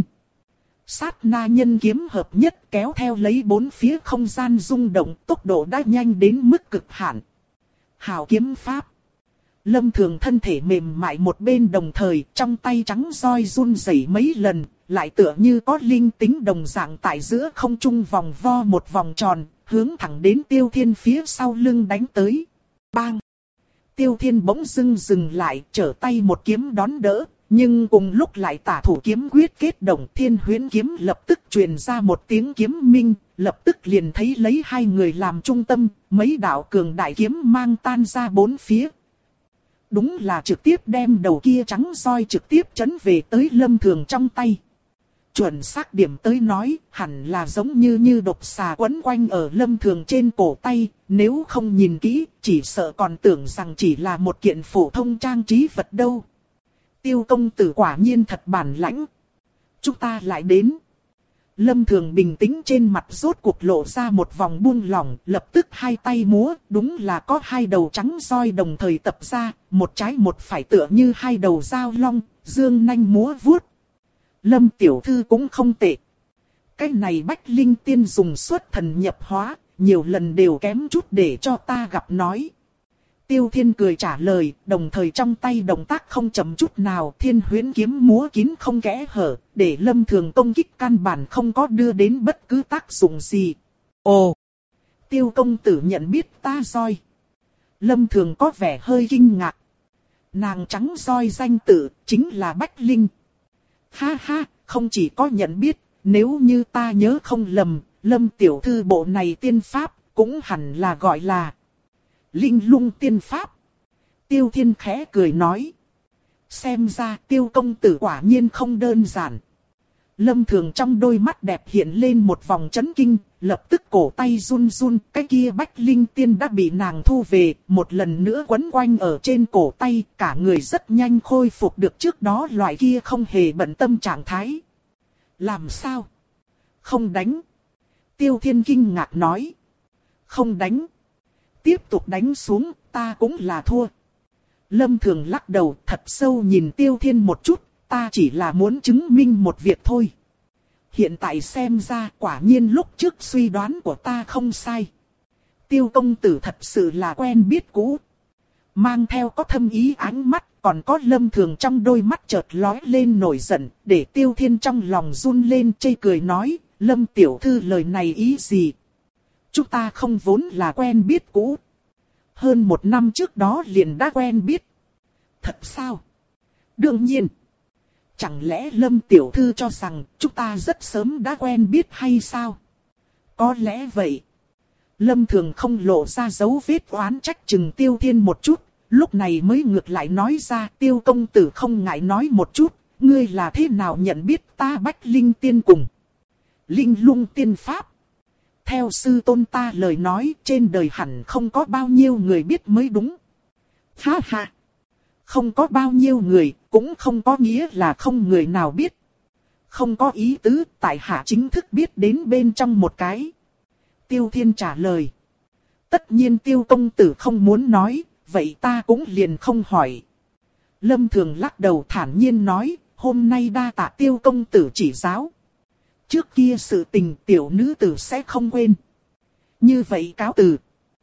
Sát na nhân kiếm hợp nhất kéo theo lấy bốn phía không gian rung động, tốc độ đã nhanh đến mức cực hạn. Hào kiếm pháp. Lâm Thường thân thể mềm mại một bên đồng thời, trong tay trắng roi run rẩy mấy lần, lại tựa như có linh tính đồng dạng tại giữa không trung vòng vo một vòng tròn, hướng thẳng đến Tiêu Thiên phía sau lưng đánh tới. Bang! Tiêu Thiên bỗng dưng dừng lại, trở tay một kiếm đón đỡ, nhưng cùng lúc lại tả thủ kiếm quyết kết động, Thiên Huyễn kiếm lập tức truyền ra một tiếng kiếm minh, lập tức liền thấy lấy hai người làm trung tâm, mấy đạo cường đại kiếm mang tan ra bốn phía. Đúng là trực tiếp đem đầu kia trắng roi trực tiếp chấn về tới Lâm Thường trong tay. Chuẩn xác điểm tới nói, hẳn là giống như như độc xà quấn quanh ở Lâm Thường trên cổ tay, nếu không nhìn kỹ, chỉ sợ còn tưởng rằng chỉ là một kiện phổ thông trang trí vật đâu. Tiêu công tử quả nhiên thật bản lãnh. Chúng ta lại đến. Lâm Thường bình tĩnh trên mặt rốt cuộc lộ ra một vòng buông lỏng, lập tức hai tay múa, đúng là có hai đầu trắng roi đồng thời tập ra, một trái một phải tựa như hai đầu dao long, dương nanh múa vuốt. Lâm tiểu thư cũng không tệ. Cái này Bách Linh tiên dùng xuất thần nhập hóa, nhiều lần đều kém chút để cho ta gặp nói. Tiêu Thiên cười trả lời, đồng thời trong tay động tác không chậm chút nào, Thiên Huyễn kiếm múa kín không kẽ hở, để Lâm Thường công kích căn bản không có đưa đến bất cứ tác dụng gì. Ồ! Tiêu công tử nhận biết ta roi. Lâm Thường có vẻ hơi kinh ngạc. Nàng trắng roi danh tự, chính là Bách Linh. Ha ha, không chỉ có nhận biết, nếu như ta nhớ không lầm, Lâm tiểu thư bộ này tiên pháp, cũng hẳn là gọi là Linh Lung tiên pháp. Tiêu Thiên khẽ cười nói. Xem ra Tiêu công tử quả nhiên không đơn giản. Lâm Thường trong đôi mắt đẹp hiện lên một vòng chấn kinh, lập tức cổ tay run run, cái kia Bách Linh Tiên đã bị nàng thu về, một lần nữa quấn quanh ở trên cổ tay, cả người rất nhanh khôi phục được trước đó loại kia không hề bận tâm trạng thái. Làm sao? Không đánh. Tiêu Thiên kinh ngạc nói. Không đánh. Tiếp tục đánh xuống, ta cũng là thua. Lâm Thường lắc đầu thật sâu nhìn Tiêu Thiên một chút, ta chỉ là muốn chứng minh một việc thôi. Hiện tại xem ra quả nhiên lúc trước suy đoán của ta không sai. Tiêu công tử thật sự là quen biết cũ. Mang theo có thâm ý ánh mắt, còn có Lâm Thường trong đôi mắt chợt lóe lên nổi giận, để Tiêu Thiên trong lòng run lên chê cười nói, Lâm tiểu thư lời này ý gì? Chúng ta không vốn là quen biết cũ. Hơn một năm trước đó liền đã quen biết. Thật sao? Đương nhiên. Chẳng lẽ Lâm tiểu thư cho rằng chúng ta rất sớm đã quen biết hay sao? Có lẽ vậy. Lâm Thường không lộ ra dấu vết oán trách chừng Tiêu Thiên một chút, lúc này mới ngược lại nói ra Tiêu công tử không ngại nói một chút, ngươi là thế nào nhận biết ta Bách Linh Tiên cùng Linh Lung Tiên Pháp? Theo sư tôn ta lời nói trên đời hẳn không có bao nhiêu người biết mới đúng. Ha ha! Không có bao nhiêu người, cũng không có nghĩa là không người nào biết. Không có ý tứ, tại hạ chính thức biết đến bên trong một cái. Tiêu Thiên trả lời. Tất nhiên Tiêu công tử không muốn nói, vậy ta cũng liền không hỏi. Lâm Thường lắc đầu thản nhiên nói, hôm nay đa tạ Tiêu công tử chỉ giáo. Trước kia sự tình tiểu nữ tử sẽ không quên. Như vậy cáo từ.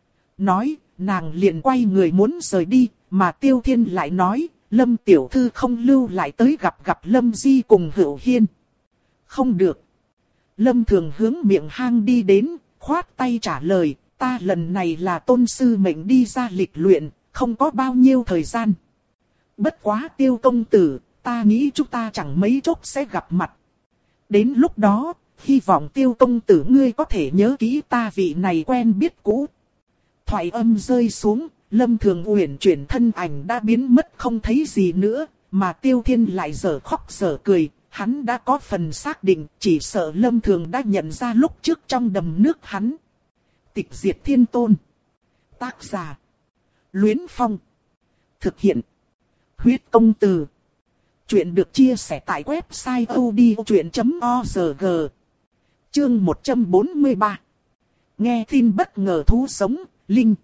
Nói, nàng liền quay người muốn rời đi, mà Tiêu Thiên lại nói, Lâm tiểu thư không lưu lại tới gặp gặp Lâm Di cùng Hữu Hiên. Không được. Lâm Thường hướng miệng hang đi đến, khoát tay trả lời, ta lần này là tôn sư mệnh đi ra lịch luyện, không có bao nhiêu thời gian. Bất quá Tiêu công tử, ta nghĩ chúng ta chẳng mấy chốc sẽ gặp mặt. Đến lúc đó, hy vọng Tiêu công tử ngươi có thể nhớ kỹ ta vị này quen biết cũ. Thoại âm rơi xuống, Lâm Thường uyển chuyển thân ảnh đã biến mất không thấy gì nữa, mà Tiêu Thiên lại dở khóc dở cười, hắn đã có phần xác định, chỉ sợ Lâm Thường đã nhận ra lúc trước trong đầm nước hắn. Tịch diệt thiên tôn. Tác giả. Luyến Phong. Thực hiện. Huyết công từ. Chuyện được chia sẻ tại website odchuyện chấm org. Chương một trăm bốn mươi ba. Nghe tin bất ngờ thú sống, Linh.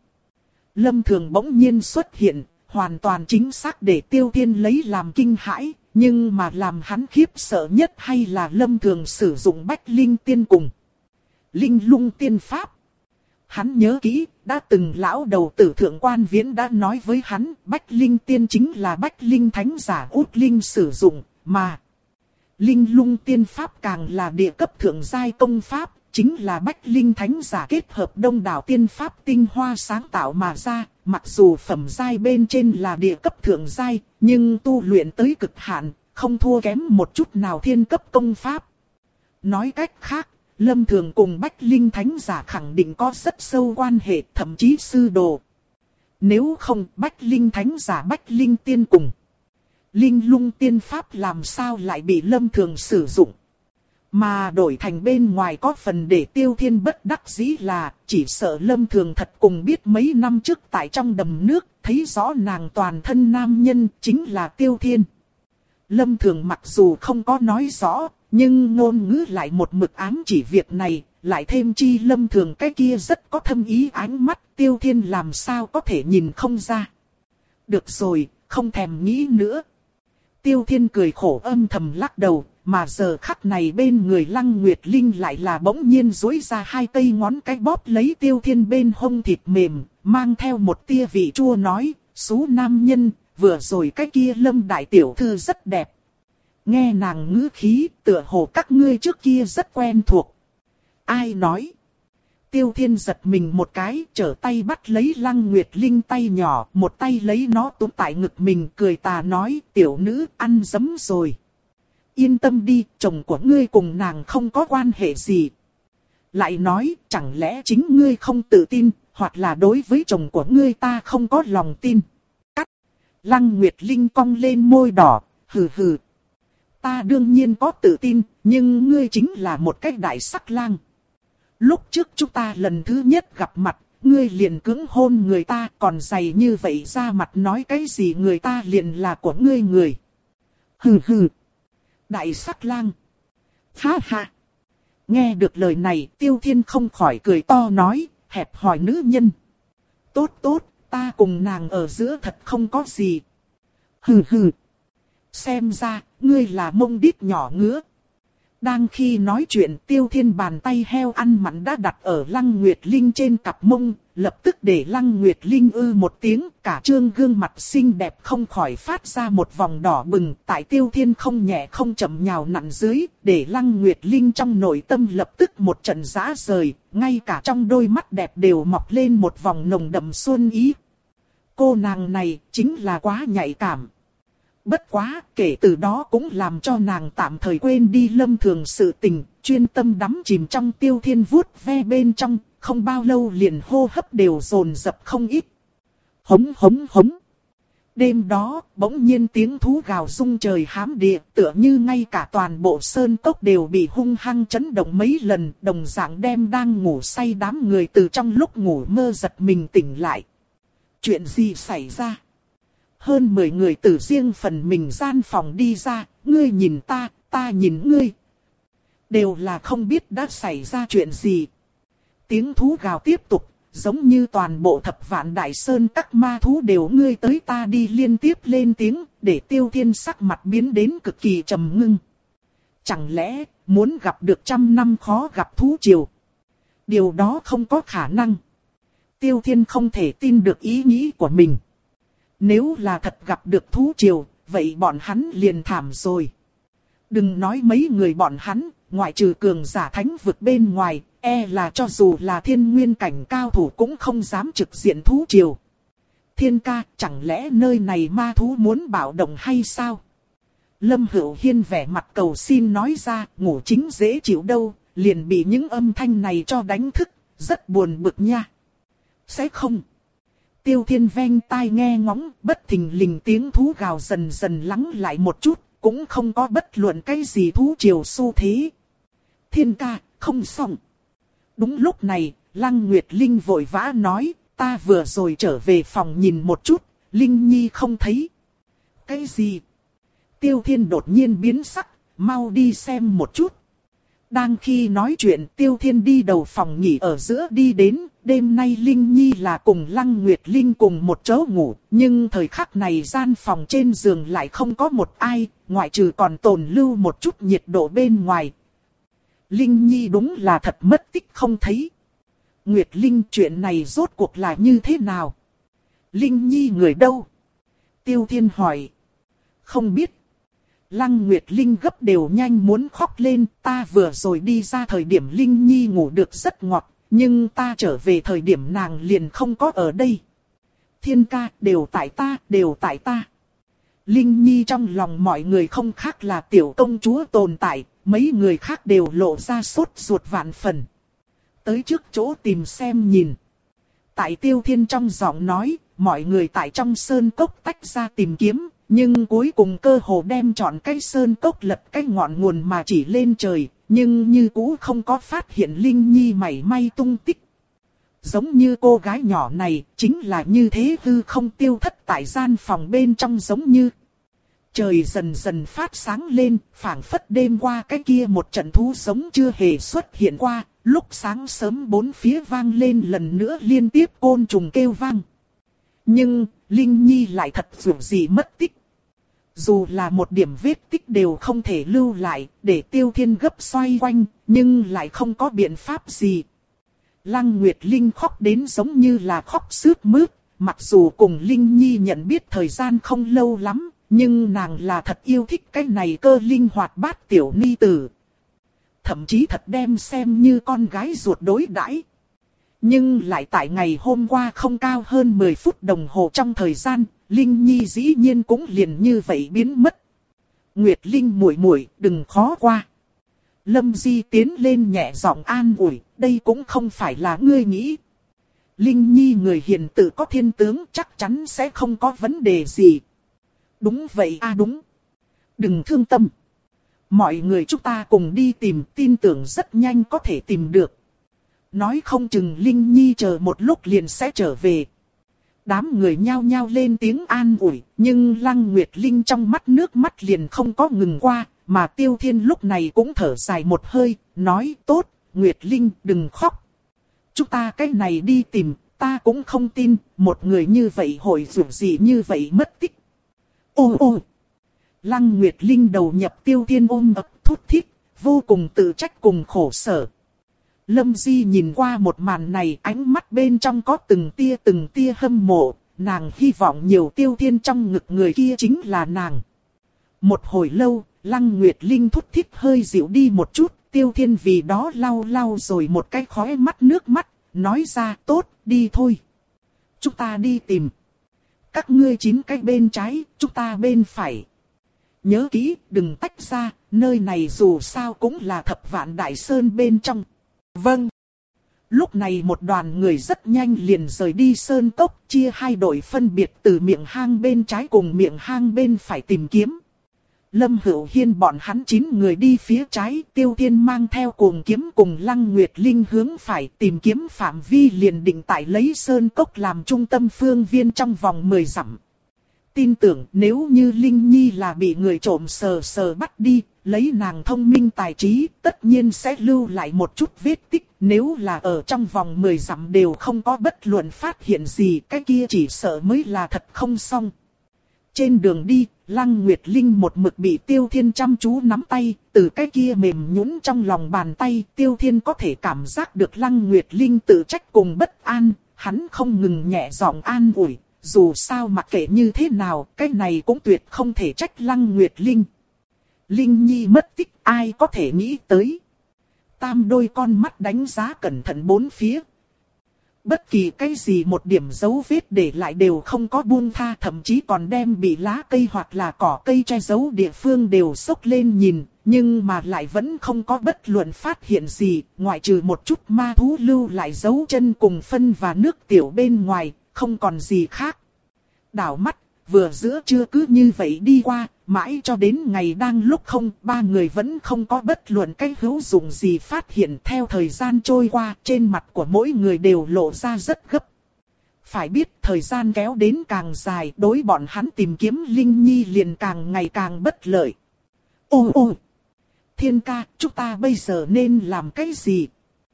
Lâm Thường bỗng nhiên xuất hiện, hoàn toàn chính xác để Tiêu Thiên lấy làm kinh hãi, nhưng mà làm hắn khiếp sợ nhất hay là Lâm Thường sử dụng Bách Linh Tiên cùng Linh Lung Tiên Pháp. Hắn nhớ kỹ, đã từng lão đầu tử Thượng Quan Viễn đã nói với hắn, Bách Linh Tiên chính là Bách Linh Thánh giả Út Linh sử dụng, mà Linh Lung Tiên Pháp càng là địa cấp thượng giai công pháp, chính là Bách Linh Thánh giả kết hợp đông đảo tiên pháp tinh hoa sáng tạo mà ra, mặc dù phẩm giai bên trên là địa cấp thượng giai, nhưng tu luyện tới cực hạn, không thua kém một chút nào thiên cấp công pháp. Nói cách khác, Lâm Thường cùng Bách Linh Thánh giả khẳng định có rất sâu quan hệ, thậm chí sư đồ. Nếu không, Bách Linh Thánh giả Bách Linh Tiên cùng Linh Lung Tiên Pháp làm sao lại bị Lâm Thường sử dụng. Mà đổi thành bên ngoài có phần để Tiêu Thiên bất đắc dĩ là, chỉ sợ Lâm Thường thật cùng biết mấy năm trước tại trong đầm nước, thấy rõ nàng toàn thân nam nhân chính là Tiêu Thiên. Lâm Thường mặc dù không có nói rõ, nhưng ngôn ngữ lại một mực ám chỉ việc này, lại thêm chi Lâm Thường cái kia rất có thâm ý ánh mắt, Tiêu Thiên làm sao có thể nhìn không ra. Được rồi, không thèm nghĩ nữa. Tiêu Thiên cười khổ âm thầm lắc đầu, mà giờ khắc này bên người Lăng Nguyệt Linh lại là bỗng nhiên duỗi ra hai cây ngón cái bóp lấy Tiêu Thiên bên hông thịt mềm, mang theo một tia vị chua nói, xú nam nhân, vừa rồi cái kia Lâm đại tiểu thư rất đẹp. Nghe nàng ngữ khí, tựa hồ các ngươi trước kia rất quen thuộc. Ai nói? Tiêu Thiên giật mình một cái, trở tay bắt lấy Lăng Nguyệt Linh tay nhỏ, một tay lấy nó túm tại ngực mình, cười tà nói, tiểu nữ ăn dấm rồi. Yên tâm đi, chồng của ngươi cùng nàng không có quan hệ gì. Lại nói, chẳng lẽ chính ngươi không tự tin, hoặc là đối với chồng của ngươi ta không có lòng tin. Cắt. Lăng Nguyệt Linh cong lên môi đỏ, hừ hừ. ta đương nhiên có tự tin, nhưng ngươi chính là một cái đại sắc lang. Lúc trước chúng ta lần thứ nhất gặp mặt, ngươi liền cưỡng hôn người ta, còn dày như vậy ra mặt nói cái gì người ta liền là của ngươi người. Hừ hừ. Đại sắc lang. Ha ha. Nghe được lời này, Tiêu Thiên không khỏi cười to nói, hẹp hòi nữ nhân. Tốt tốt, ta cùng nàng ở giữa thật không có gì. Hừ hừ. Xem ra, ngươi là mông đít nhỏ ngứa. Đang khi nói chuyện, Tiêu Thiên bàn tay heo ăn mặn đã đặt ở Lăng Nguyệt Linh trên cặp mông, lập tức để Lăng Nguyệt Linh ư một tiếng, cả trương gương mặt xinh đẹp không khỏi phát ra một vòng đỏ bừng, tại Tiêu Thiên không nhẹ không chậm nhào nặn dưới, để Lăng Nguyệt Linh trong nội tâm lập tức một trận rã rời, ngay cả trong đôi mắt đẹp đều mọc lên một vòng nồng đậm xuân ý. Cô nàng này chính là quá nhạy cảm. Bất quá, kể từ đó cũng làm cho nàng tạm thời quên đi Lâm Thường sự tình, chuyên tâm đắm chìm trong Tiêu Thiên vuốt ve bên trong, không bao lâu liền hô hấp đều dồn dập không ít. Hống hống hống. Đêm đó, bỗng nhiên tiếng thú gào rung trời hám địa, tựa như ngay cả toàn bộ sơn cốc đều bị hung hăng chấn động mấy lần, đồng dạng đem đang ngủ say đám người từ trong lúc ngủ mơ giật mình tỉnh lại. Chuyện gì xảy ra? Hơn mười người từ riêng phần mình gian phòng đi ra, ngươi nhìn ta, ta nhìn ngươi. Đều là không biết đã xảy ra chuyện gì. Tiếng thú gào tiếp tục, giống như toàn bộ thập vạn đại sơn các ma thú đều ngươi tới ta đi liên tiếp lên tiếng, để Tiêu Thiên sắc mặt biến đến cực kỳ trầm ngưng. Chẳng lẽ, muốn gặp được trăm năm khó gặp thú triều? Điều đó không có khả năng. Tiêu Thiên không thể tin được ý nghĩ của mình. Nếu là thật gặp được thú triều, vậy bọn hắn liền thảm rồi. Đừng nói mấy người bọn hắn, ngoại trừ cường giả thánh vực bên ngoài, e là cho dù là thiên nguyên cảnh cao thủ cũng không dám trực diện thú triều. Thiên ca, chẳng lẽ nơi này ma thú muốn bạo động hay sao? Lâm Hữu Hiên vẻ mặt cầu xin nói ra, ngủ chính dễ chịu đâu, liền bị những âm thanh này cho đánh thức, rất buồn bực nha. Sẽ không. Tiêu Thiên veng tai nghe ngóng, bất thình lình tiếng thú gào dần dần lắng lại một chút, cũng không có bất luận cái gì thú triều xu thế. Thiên ca, không xong. Đúng lúc này, Lăng Nguyệt Linh vội vã nói, ta vừa rồi trở về phòng nhìn một chút, Linh Nhi không thấy. Cái gì? Tiêu Thiên đột nhiên biến sắc, mau đi xem một chút. Đang khi nói chuyện, Tiêu Thiên đi đầu phòng nghỉ ở giữa đi đến, đêm nay Linh Nhi là cùng Lăng Nguyệt Linh cùng một chỗ ngủ, nhưng thời khắc này gian phòng trên giường lại không có một ai, ngoại trừ còn tồn lưu một chút nhiệt độ bên ngoài. Linh Nhi đúng là thật mất tích không thấy. Nguyệt Linh, chuyện này rốt cuộc là như thế nào? Linh Nhi người đâu? Tiêu Thiên hỏi. Không biết. Lăng Nguyệt Linh gấp đều nhanh muốn khóc lên, ta vừa rồi đi ra thời điểm Linh Nhi ngủ được rất ngọt, nhưng ta trở về thời điểm nàng liền không có ở đây. Thiên ca, đều tại ta, đều tại ta. Linh Nhi trong lòng mọi người không khác là tiểu công chúa tồn tại, mấy người khác đều lộ ra sốt ruột vạn phần. Tới trước chỗ tìm xem nhìn. Tại Tiêu Thiên trong giọng nói, mọi người tại trong sơn cốc tách ra tìm kiếm, nhưng cuối cùng cơ hồ đem chọn cái sơn cốc lật cái ngọn nguồn mà chỉ lên trời, nhưng như cũ không có phát hiện Linh Nhi mảy may tung tích. Giống như cô gái nhỏ này, chính là như thế hư không tiêu thất tại gian phòng bên trong giống như. Trời dần dần phát sáng lên, phảng phất đêm qua cái kia một trận thú giống chưa hề xuất hiện qua, lúc sáng sớm bốn phía vang lên lần nữa liên tiếp côn trùng kêu vang. Nhưng, Linh Nhi lại thật dù gì mất tích. Dù là một điểm vết tích đều không thể lưu lại, để Tiêu Thiên gấp xoay quanh, nhưng lại không có biện pháp gì. Lăng Nguyệt Linh khóc đến giống như là khóc sướt mướt, mặc dù cùng Linh Nhi nhận biết thời gian không lâu lắm, nhưng nàng là thật yêu thích cái này cơ linh hoạt bát tiểu ni tử. Thậm chí thật đem xem như con gái ruột đối đãi. Nhưng lại tại ngày hôm qua không cao hơn mười phút đồng hồ trong thời gian, Linh Nhi dĩ nhiên cũng liền như vậy biến mất. Nguyệt Linh muội muội, đừng khó qua. Lâm Di tiến lên nhẹ giọng an ủi, đây cũng không phải là ngươi nghĩ. Linh Nhi người hiền tự có thiên tướng, chắc chắn sẽ không có vấn đề gì. Đúng vậy a à đúng. Đừng thương tâm. Mọi người chúng ta cùng đi tìm, tin tưởng rất nhanh có thể tìm được. Nói không chừng Linh Nhi chờ một lúc liền sẽ trở về. Đám người nhao nhao lên tiếng an ủi, nhưng Lăng Nguyệt Linh trong mắt nước mắt liền không có ngừng qua, mà Tiêu Thiên lúc này cũng thở dài một hơi, nói tốt, Nguyệt Linh đừng khóc. Chúng ta cái này đi tìm, ta cũng không tin, một người như vậy hội dù gì như vậy mất tích. Ô ô! Lăng Nguyệt Linh đầu nhập Tiêu Thiên ôm ấp thút thít, vô cùng tự trách cùng khổ sở. Lâm Di nhìn qua một màn này, ánh mắt bên trong có từng tia từng tia hâm mộ, nàng hy vọng nhiều Tiêu Thiên trong ngực người kia chính là nàng. Một hồi lâu, Lăng Nguyệt Linh thút thít hơi dịu đi một chút, Tiêu Thiên vì đó lau lau rồi một cái khóe mắt nước mắt, nói ra tốt, đi thôi. Chúng ta đi tìm. Các ngươi chín cái bên trái, chúng ta bên phải. Nhớ kỹ, đừng tách ra, nơi này dù sao cũng là Thập Vạn Đại Sơn bên trong. Vâng. Lúc này một đoàn người rất nhanh liền rời đi sơn cốc, chia hai đội phân biệt từ miệng hang bên trái cùng miệng hang bên phải tìm kiếm. Lâm Hữu Hiên bọn hắn chín người đi phía trái, Tiêu Thiên mang theo cuồng kiếm cùng Lăng Nguyệt Linh hướng phải, tìm kiếm phạm vi liền định tại lấy sơn cốc làm trung tâm phương viên trong vòng mười dặm. Tin tưởng nếu như Linh Nhi là bị người trộm sờ sờ bắt đi, lấy nàng thông minh tài trí, tất nhiên sẽ lưu lại một chút vết tích. Nếu là ở trong vòng mười dặm đều không có bất luận phát hiện gì, cái kia chỉ sợ mới là thật không xong. Trên đường đi, Lăng Nguyệt Linh một mực bị Tiêu Thiên chăm chú nắm tay, từ cái kia mềm nhũn trong lòng bàn tay, Tiêu Thiên có thể cảm giác được Lăng Nguyệt Linh tự trách cùng bất an, hắn không ngừng nhẹ giọng an ủi. Dù sao mặc kệ như thế nào, cái này cũng tuyệt không thể trách Lăng Nguyệt Linh. Linh Nhi mất tích, ai có thể nghĩ tới. Tam đôi con mắt đánh giá cẩn thận bốn phía. Bất kỳ cái gì một điểm dấu vết để lại đều không có buông tha, thậm chí còn đem bị lá cây hoặc là cỏ cây che giấu địa phương đều xốc lên nhìn, nhưng mà lại vẫn không có bất luận phát hiện gì, ngoại trừ một chút ma thú lưu lại dấu chân cùng phân và nước tiểu bên ngoài, không còn gì khác. Đảo mắt, vừa giữa trưa cứ như vậy đi qua, mãi cho đến ngày đang lúc không, ba người vẫn không có bất luận cái hữu dụng gì phát hiện. Theo thời gian trôi qua, trên mặt của mỗi người đều lộ ra rất gấp. Phải biết thời gian kéo đến càng dài, đối bọn hắn tìm kiếm Linh Nhi liền càng ngày càng bất lợi. Ô ô! Thiên ca, chúng ta bây giờ nên làm cái gì?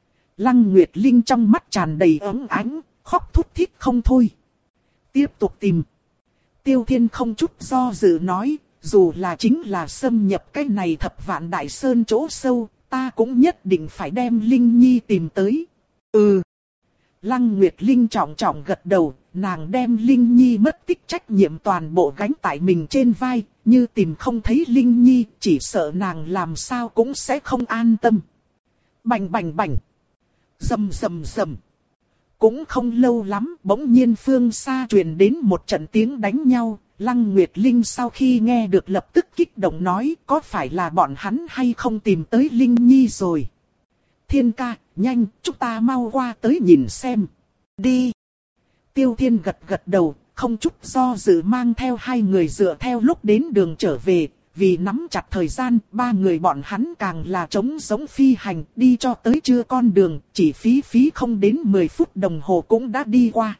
Lăng Nguyệt Linh trong mắt tràn đầy ấm ánh, khóc thút thít không thôi. Tiếp tục tìm. Tiêu Thiên không chút do dự nói, dù là chính là xâm nhập cái này Thập Vạn Đại Sơn chỗ sâu, ta cũng nhất định phải đem Linh Nhi tìm tới. Ừ. Lăng Nguyệt Linh trọng trọng gật đầu, nàng đem Linh Nhi mất tích trách nhiệm toàn bộ gánh tại mình trên vai, như tìm không thấy Linh Nhi, chỉ sợ nàng làm sao cũng sẽ không an tâm. Bành bành bành. Rầm rầm rầm. Cũng không lâu lắm, bỗng nhiên phương xa truyền đến một trận tiếng đánh nhau. Lăng Nguyệt Linh sau khi nghe được lập tức kích động nói, có phải là bọn hắn hay không tìm tới Linh Nhi rồi? Thiên ca, nhanh, chúng ta mau qua tới nhìn xem. Đi. Tiêu Thiên gật gật đầu, không chút do dự mang theo hai người dựa theo lúc đến đường trở về. Vì nắm chặt thời gian, ba người bọn hắn càng là trống giống phi hành, đi cho tới trưa con đường, chỉ phí phí không đến mười phút đồng hồ cũng đã đi qua.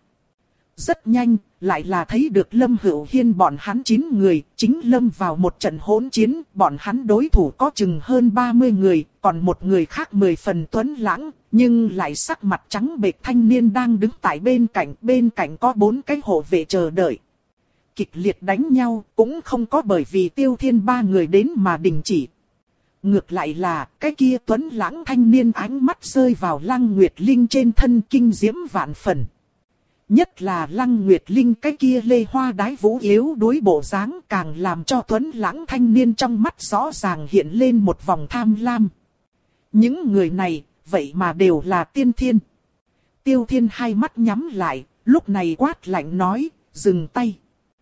Rất nhanh, lại là thấy được Lâm Hữu Hiên bọn hắn chín người, chính lâm vào một trận hỗn chiến, bọn hắn đối thủ có chừng hơn ba mươi người, còn một người khác mười phần tuấn lãng, nhưng lại sắc mặt trắng bệch thanh niên đang đứng tại bên cạnh, bên cạnh có bốn cái hộ vệ chờ đợi. Kịch liệt đánh nhau cũng không có bởi vì Tiêu Thiên ba người đến mà đình chỉ. Ngược lại là cái kia tuấn lãng thanh niên ánh mắt rơi vào Lăng Nguyệt Linh trên thân kinh diễm vạn phần. Nhất là Lăng Nguyệt Linh cái kia lê hoa đái vũ yếu đuối bộ dáng càng làm cho tuấn lãng thanh niên trong mắt rõ ràng hiện lên một vòng tham lam. Những người này vậy mà đều là tiên thiên. Tiêu Thiên hai mắt nhắm lại, lúc này quát lạnh nói, dừng tay.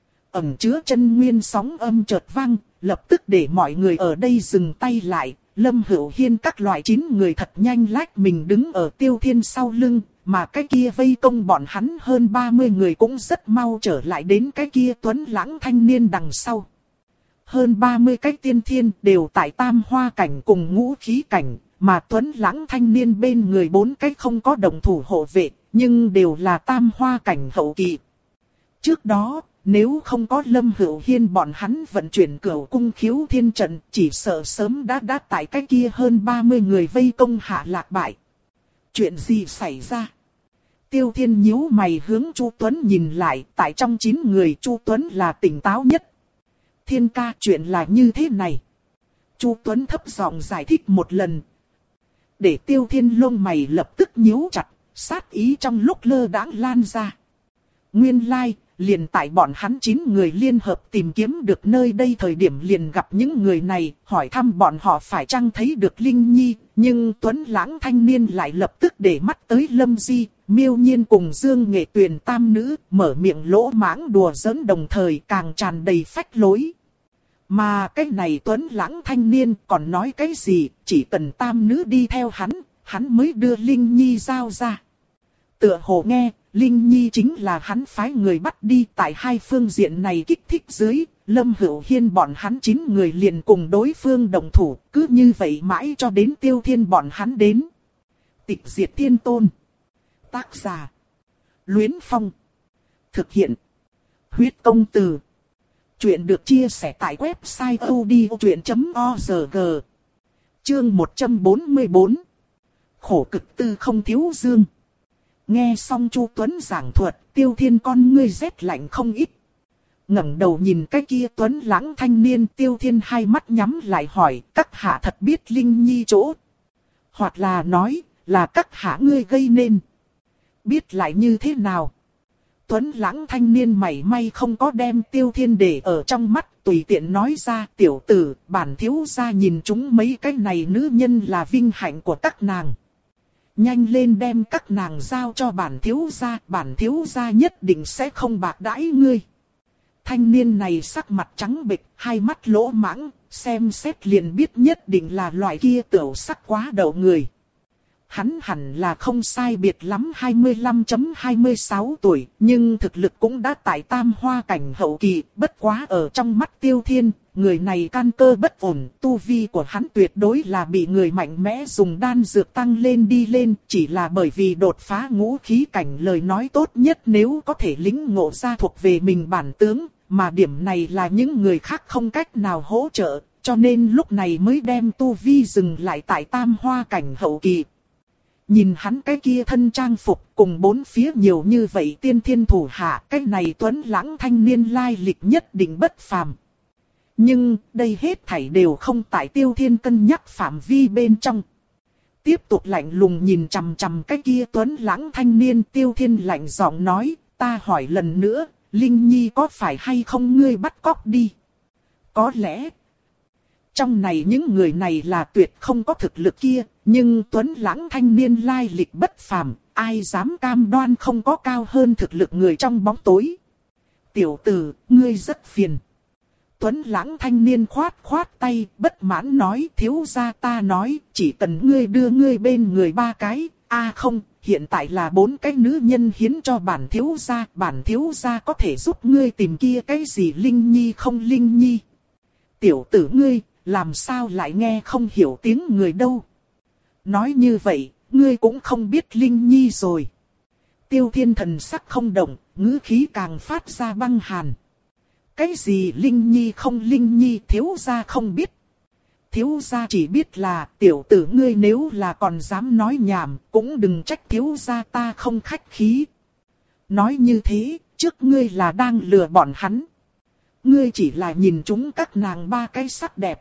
Ẩn chứa chân nguyên sóng âm chợt vang, lập tức để mọi người ở đây dừng tay lại. Lâm Hữu Hiên các loại chín người thật nhanh lách mình đứng ở Tiêu Thiên sau lưng, mà cái kia vây công bọn hắn hơn ba mươi người cũng rất mau trở lại đến cái kia tuấn lãng thanh niên đằng sau. hơn ba mươi cái tiên thiên đều tại tam hoa cảnh cùng ngũ khí cảnh, mà tuấn lãng thanh niên bên người bốn cái không có đồng thủ hộ vệ, nhưng đều là tam hoa cảnh hậu kỳ. Trước đó, nếu không có Lâm Hữu Hiên bọn hắn vận chuyển cửu cung khiếu thiên trận, chỉ sợ sớm đã đã tại cái kia hơn ba mươi người vây công hạ lạc bại. Chuyện gì xảy ra? Tiêu Thiên nhíu mày hướng Chu Tuấn nhìn lại, tại trong chín người Chu Tuấn là tỉnh táo nhất. Thiên ca, chuyện là như thế này. Chu Tuấn thấp giọng giải thích một lần. Để Tiêu Thiên lông mày lập tức nhíu chặt, sát ý trong lúc lơ đãng lan ra. Nguyên lai, like, liền tại bọn hắn chín người liên hợp tìm kiếm được nơi đây thời điểm liền gặp những người này, hỏi thăm bọn họ phải chăng thấy được Linh Nhi, nhưng Tuấn Lãng thanh niên lại lập tức để mắt tới Lâm Di, Miêu Nhiên cùng Dương Nghệ Tuyền tam nữ, mở miệng lỗ mãng đùa giỡn đồng thời càng tràn đầy phách lối. Mà cái này Tuấn Lãng thanh niên còn nói cái gì, chỉ cần tam nữ đi theo hắn, hắn mới đưa Linh Nhi giao ra. Tựa hồ nghe, Linh Nhi chính là hắn phái người bắt đi, tại hai phương diện này kích thích dưới, Lâm Hữu Hiên bọn hắn chín người liền cùng đối phương đồng thủ, cứ như vậy mãi cho đến Tiêu Thiên bọn hắn đến. Tịch diệt thiên tôn. Tác giả: Luyến Phong. Thực hiện: Huyết Công Từ. Chuyện được chia sẻ tại website odchuyện chấm org. Chương một trăm bốn mươi bốn. Khổ cực tư không thiếu dương. Nghe xong Chu Tuấn giảng thuật, Tiêu Thiên con ngươi rét lạnh không ít. Ngẩng đầu nhìn cái kia Tuấn Lãng thanh niên, Tiêu Thiên hai mắt nhắm lại hỏi, các hạ thật biết Linh Nhi chỗ? Hoặc là nói, là các hạ ngươi gây nên. Biết lại như thế nào? Tuấn Lãng thanh niên mảy may không có đem Tiêu Thiên để ở trong mắt, tùy tiện nói ra, tiểu tử, bản thiếu gia nhìn chúng mấy cái này nữ nhân là vinh hạnh của các nàng. Nhanh lên đem các nàng giao cho bản thiếu gia, bản thiếu gia nhất định sẽ không bạc đãi ngươi. Thanh niên này sắc mặt trắng bệch, hai mắt lỗ mãng, xem xét liền biết nhất định là loại kia tiểu sắc quá đậu người. Hắn hẳn là không sai biệt lắm hai mươi lăm hai mươi sáu tuổi, nhưng thực lực cũng đã tại tam hoa cảnh hậu kỳ, bất quá ở trong mắt Tiêu Thiên, người này căn cơ bất ổn, tu vi của hắn tuyệt đối là bị người mạnh mẽ dùng đan dược tăng lên đi lên, chỉ là bởi vì đột phá ngũ khí cảnh lời nói tốt nhất nếu có thể lĩnh ngộ ra thuộc về mình bản tướng, mà điểm này là những người khác không cách nào hỗ trợ, cho nên lúc này mới đem tu vi dừng lại tại tam hoa cảnh hậu kỳ. Nhìn hắn cái kia thân trang phục cùng bốn phía nhiều như vậy tiên thiên thủ hạ, cái này Tuấn Lãng thanh niên lai lịch nhất định bất phàm. Nhưng đây hết thảy đều không tại Tiêu Thiên cân nhắc phạm vi bên trong. Tiếp tục lạnh lùng nhìn chằm chằm cái kia Tuấn Lãng thanh niên, Tiêu Thiên lạnh giọng nói, ta hỏi lần nữa, Linh Nhi có phải hay không ngươi bắt cóc đi? Có lẽ trong này những người này là tuyệt không có thực lực kia, nhưng Tuấn Lãng thanh niên lai lịch bất phàm, ai dám cam đoan không có cao hơn thực lực người trong bóng tối. Tiểu tử, ngươi rất phiền. Tuấn Lãng thanh niên khoát khoát tay, bất mãn nói, thiếu gia ta nói, chỉ cần ngươi đưa ngươi bên người ba cái, a à không, hiện tại là bốn cái nữ nhân hiến cho bản thiếu gia, bản thiếu gia có thể giúp ngươi tìm kia cái gì Linh Nhi không Linh Nhi. Tiểu tử ngươi, làm sao lại nghe không hiểu tiếng người đâu. Nói như vậy, ngươi cũng không biết Linh Nhi rồi. Tiêu Thiên thần sắc không động, ngữ khí càng phát ra băng hàn. Cái gì Linh Nhi không Linh Nhi thiếu gia không biết. Thiếu gia chỉ biết là tiểu tử ngươi nếu là còn dám nói nhảm, cũng đừng trách thiếu gia ta không khách khí. Nói như thế, trước ngươi là đang lừa bọn hắn. Ngươi chỉ là nhìn chúng các nàng ba cái sắc đẹp.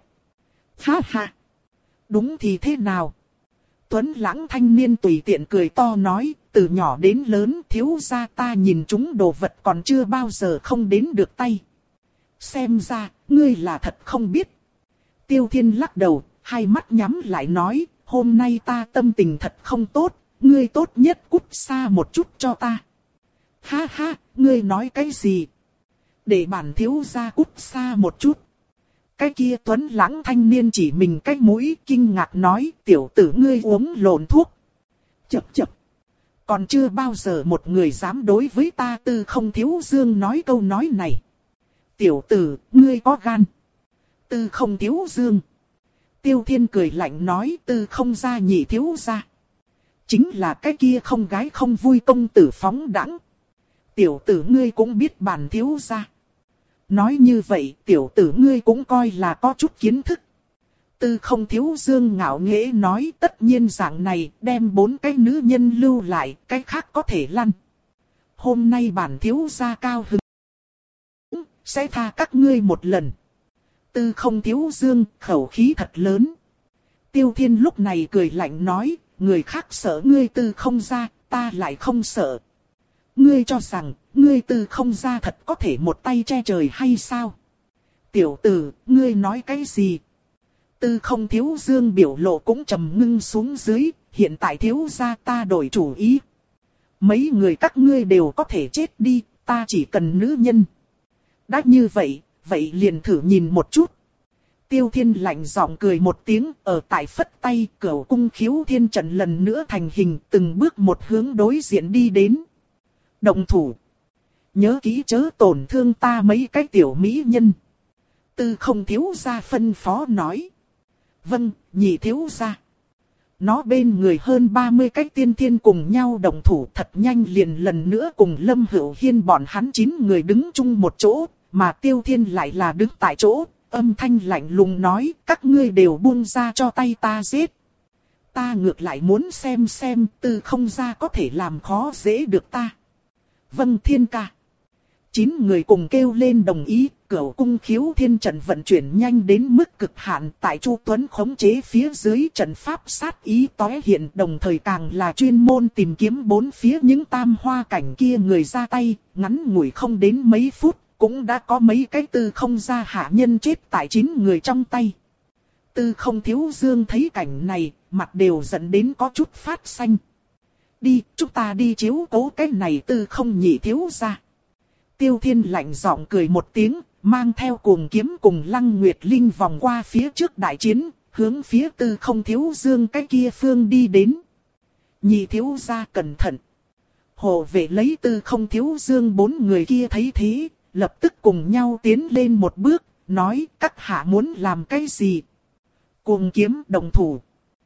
Ha ha. Đúng thì thế nào? Tuấn Lãng thanh niên tùy tiện cười to nói, từ nhỏ đến lớn thiếu gia ta nhìn chúng đồ vật còn chưa bao giờ không đến được tay. Xem ra, ngươi là thật không biết. Tiêu Thiên lắc đầu, hai mắt nhắm lại nói, hôm nay ta tâm tình thật không tốt, ngươi tốt nhất cút xa một chút cho ta. Ha ha, ngươi nói cái gì? Để bản thiếu gia cút xa một chút. Cái kia Tuấn Lãng thanh niên chỉ mình cái mũi kinh ngạc nói, tiểu tử ngươi uống lộn thuốc. Chập chập. Còn chưa bao giờ một người dám đối với ta Tư Không Thiếu Dương nói câu nói này. Tiểu tử, ngươi có gan. Tư không thiếu dương. Tiêu Thiên cười lạnh nói tư không gia nhị thiếu gia. Chính là cái kia không gái không vui công tử phóng đãng. Tiểu tử ngươi cũng biết bản thiếu gia. Nói như vậy tiểu tử ngươi cũng coi là có chút kiến thức. Tư không thiếu dương ngạo nghễ nói tất nhiên dạng này đem bốn cái nữ nhân lưu lại, cái khác có thể lăn. Hôm nay bản thiếu gia cao hứng. Sẽ tha các ngươi một lần. Tư không thiếu dương khẩu khí thật lớn. Tiêu Thiên lúc này cười lạnh nói, người khác sợ ngươi tư không ra, ta lại không sợ. Ngươi cho rằng, ngươi tư không ra thật có thể một tay che trời hay sao? Tiểu tử, ngươi nói cái gì? Tư không thiếu dương biểu lộ cũng trầm ngưng xuống dưới, hiện tại thiếu gia ta đổi chủ ý. Mấy người các ngươi đều có thể chết đi, ta chỉ cần nữ nhân. Đã như vậy, vậy liền thử nhìn một chút. Tiêu Thiên lạnh giọng cười một tiếng, ở tại phất tay, Cửu cung khiếu thiên trận lần nữa thành hình, từng bước một hướng đối diện đi đến. Động thủ. Nhớ kỹ chớ tổn thương ta mấy cái tiểu mỹ nhân. Tư không thiếu gia phân phó nói. Vâng, nhị thiếu gia. Nó bên người hơn ba mươi cái tiên thiên cùng nhau động thủ thật nhanh liền lần nữa cùng Lâm Hữu Hiên bọn hắn chín người đứng chung một chỗ, mà Tiêu Thiên lại là đứng tại chỗ, âm thanh lạnh lùng nói các ngươi đều buông ra cho tay ta giết. Ta ngược lại muốn xem xem tư không ra có thể làm khó dễ được ta. Vâng Thiên ca. Chín người cùng kêu lên đồng ý, Cửu cung khiếu thiên trận vận chuyển nhanh đến mức cực hạn, tại Chu Tuấn khống chế phía dưới trận pháp sát ý tóe hiện, đồng thời càng là chuyên môn tìm kiếm bốn phía những tam hoa cảnh kia người ra tay, ngắn ngủi không đến mấy phút, cũng đã có mấy cái tư không ra hạ nhân chết tại chín người trong tay. Tư không thiếu dương thấy cảnh này, mặt đều giận đến có chút phát xanh. Đi, chúng ta đi chiếu cố cái này tư không nhị thiếu ra. Tiêu Thiên lạnh giọng cười một tiếng, mang theo cuồng kiếm cùng Lăng Nguyệt Linh vòng qua phía trước đại chiến, hướng phía tư không thiếu dương cái kia phương đi đến. Nhị thiếu gia cẩn thận. Hộ vệ lấy tư không thiếu dương bốn người kia thấy thế, lập tức cùng nhau tiến lên một bước, nói các hạ muốn làm cái gì. Cuồng kiếm đồng thủ.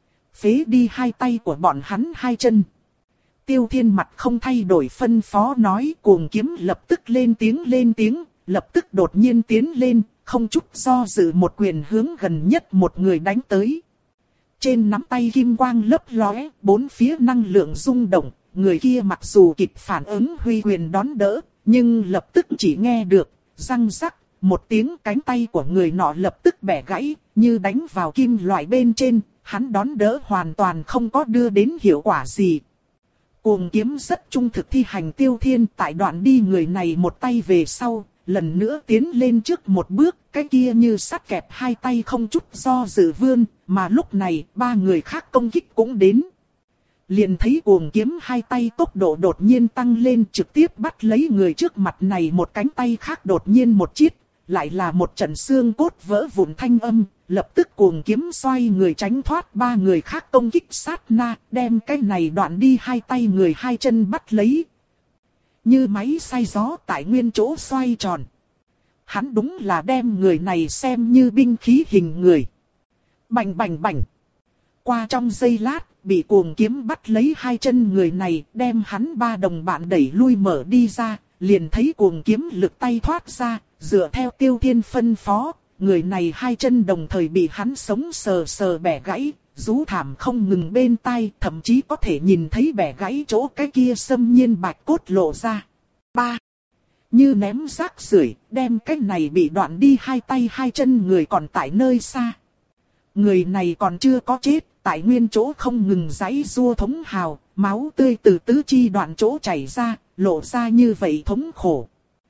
Phế đi hai tay của bọn hắn hai chân. Tiêu Thiên mặt không thay đổi phân phó nói, cuồng kiếm lập tức lên tiếng lên tiếng, lập tức đột nhiên tiến lên, không chút do dự một quyền hướng gần nhất một người đánh tới. Trên nắm tay kim quang lấp lóe, bốn phía năng lượng rung động, người kia mặc dù kịp phản ứng huy quyền đón đỡ, nhưng lập tức chỉ nghe được, răng rắc, một tiếng cánh tay của người nọ lập tức bẻ gãy, như đánh vào kim loại bên trên, hắn đón đỡ hoàn toàn không có đưa đến hiệu quả gì. Cuồng kiếm rất trung thực thi hành Tiêu Thiên, tại đoạn đi người này một tay về sau, lần nữa tiến lên trước một bước, cái kia như sắt kẹp hai tay không chút do dự vươn, mà lúc này ba người khác công kích cũng đến. Liền thấy cuồng kiếm hai tay tốc độ đột nhiên tăng lên, trực tiếp bắt lấy người trước mặt này, một cánh tay khác đột nhiên một chiết, lại là một trận xương cốt vỡ vụn thanh âm, lập tức cuồng kiếm xoay người tránh thoát ba người khác công kích sát na, đem cái này đoạn đi hai tay người hai chân bắt lấy. Như máy xay gió tại nguyên chỗ xoay tròn. Hắn đúng là đem người này xem như binh khí hình người. Bành bành bành. Qua trong giây lát, bị cuồng kiếm bắt lấy hai chân người này, đem hắn ba đồng bạn đẩy lui mở đi ra, liền thấy cuồng kiếm lực tay thoát ra, dựa theo Tiêu Thiên phân phó, người này hai chân đồng thời bị hắn sống sờ sờ bẻ gãy, rú thảm không ngừng bên tai, thậm chí có thể nhìn thấy bẻ gãy chỗ cái kia xâm nhiên bạch cốt lộ ra. Ba. Như ném rác rưởi, đem cái này bị đoạn đi hai tay hai chân người còn tại nơi xa. Người này còn chưa có chết, tại nguyên chỗ không ngừng giãy giụa thống hào, máu tươi từ tứ chi đoạn chỗ chảy ra, lộ ra như vậy thống khổ.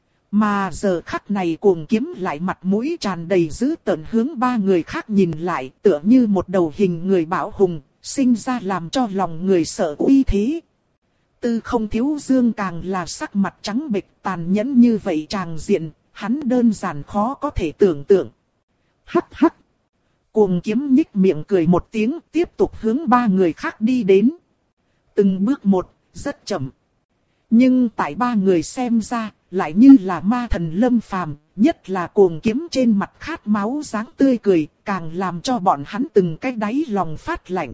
Mà giờ khắc này cuồng kiếm lại mặt mũi tràn đầy dữ tợn hướng ba người khác nhìn lại, tựa như một đầu hình người bão hùng, sinh ra làm cho lòng người sợ uy thế. Tư không thiếu dương càng là sắc mặt trắng bệch, tàn nhẫn như vậy tràng diện, hắn đơn giản khó có thể tưởng tượng. Hắc hắc. Cuồng kiếm nhích miệng cười một tiếng, tiếp tục hướng ba người khác đi đến. Từng bước một, rất chậm. Nhưng tại ba người xem ra, lại như là ma thần lâm phàm, nhất là cuồng kiếm trên mặt khát máu dáng tươi cười, càng làm cho bọn hắn từng cái đáy lòng phát lạnh.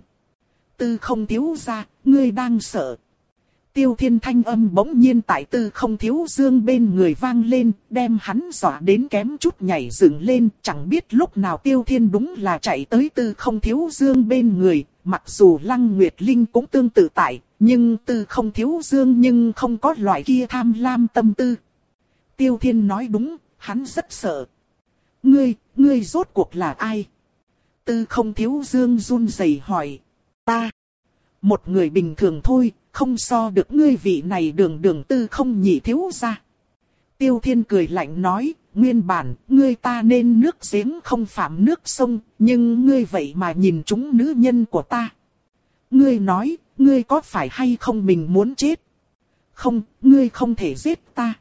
Tư Không thiếu gia, ngươi đang sợ. Tiêu Thiên thanh âm bỗng nhiên tại Tư Không thiếu dương bên người vang lên, đem hắn dọa đến kém chút nhảy dựng lên, chẳng biết lúc nào Tiêu Thiên đúng là chạy tới Tư Không thiếu dương bên người, mặc dù Lăng Nguyệt Linh cũng tương tự tại, nhưng Tư Không thiếu dương nhưng không có loại kia tham lam tâm tư. Tiêu Thiên nói đúng, hắn rất sợ. Ngươi, ngươi rốt cuộc là ai? Tư Không thiếu dương run rẩy hỏi. Ta, một người bình thường thôi, không so được ngươi vị này đường đường Tư Không nhị thiếu gia. Tiêu Thiên cười lạnh nói, nguyên bản, ngươi ta nên nước giếng không phạm nước sông, nhưng ngươi vậy mà nhìn trúng nữ nhân của ta. Ngươi nói, ngươi có phải hay không mình muốn chết? Không, ngươi không thể giết ta.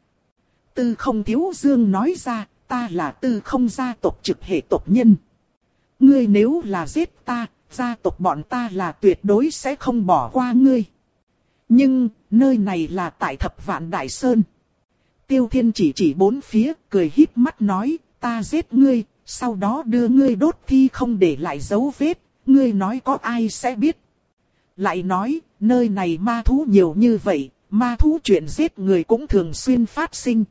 Tư Không thiếu dương nói ra, ta là Tư Không gia tộc trực hệ tộc nhân. Ngươi nếu là giết ta, gia tộc bọn ta là tuyệt đối sẽ không bỏ qua ngươi. Nhưng, nơi này là tại Thập Vạn Đại Sơn. Tiêu Thiên chỉ chỉ bốn phía, cười híp mắt nói, ta giết ngươi, sau đó đưa ngươi đốt thi không để lại dấu vết, ngươi nói có ai sẽ biết. Lại nói, nơi này ma thú nhiều như vậy, ma thú chuyện giết người cũng thường xuyên phát sinh.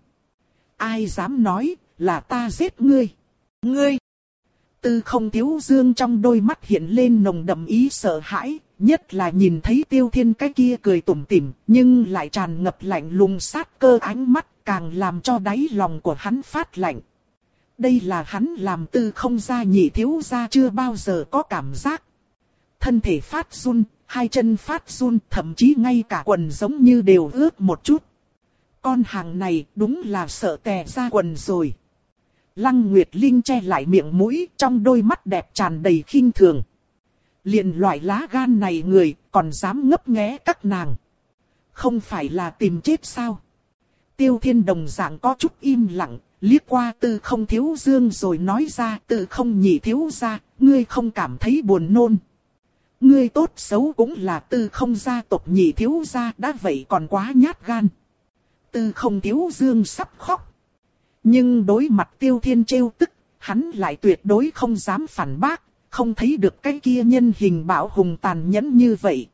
Ai dám nói, là ta giết ngươi. Ngươi! Tư Không thiếu dương trong đôi mắt hiện lên nồng đậm ý sợ hãi, nhất là nhìn thấy Tiêu Thiên cái kia cười tủm tỉm, nhưng lại tràn ngập lạnh lùng sát cơ ánh mắt, càng làm cho đáy lòng của hắn phát lạnh. Đây là hắn làm Tư Không gia nhị thiếu gia chưa bao giờ có cảm giác. Thân thể phát run, hai chân phát run, thậm chí ngay cả quần giống như đều ướt một chút. Con hàng này đúng là sợ tè ra quần rồi. Lăng Nguyệt Linh che lại miệng mũi, trong đôi mắt đẹp tràn đầy khinh thường. Liền loại lá gan này người, còn dám ngấp nghé các nàng. Không phải là tìm chết sao? Tiêu Thiên đồng dạng có chút im lặng, liếc qua Tư Không thiếu dương rồi nói ra, Tư Không nhị thiếu gia, ngươi không cảm thấy buồn nôn. Ngươi tốt xấu cũng là Tư Không gia tộc nhị thiếu gia, đã vậy còn quá nhát gan. Tư Không thiếu dương sắp khóc. Nhưng đối mặt Tiêu Thiên trêu tức, hắn lại tuyệt đối không dám phản bác, không thấy được cái kia nhân hình bạo hùng tàn nhẫn như vậy.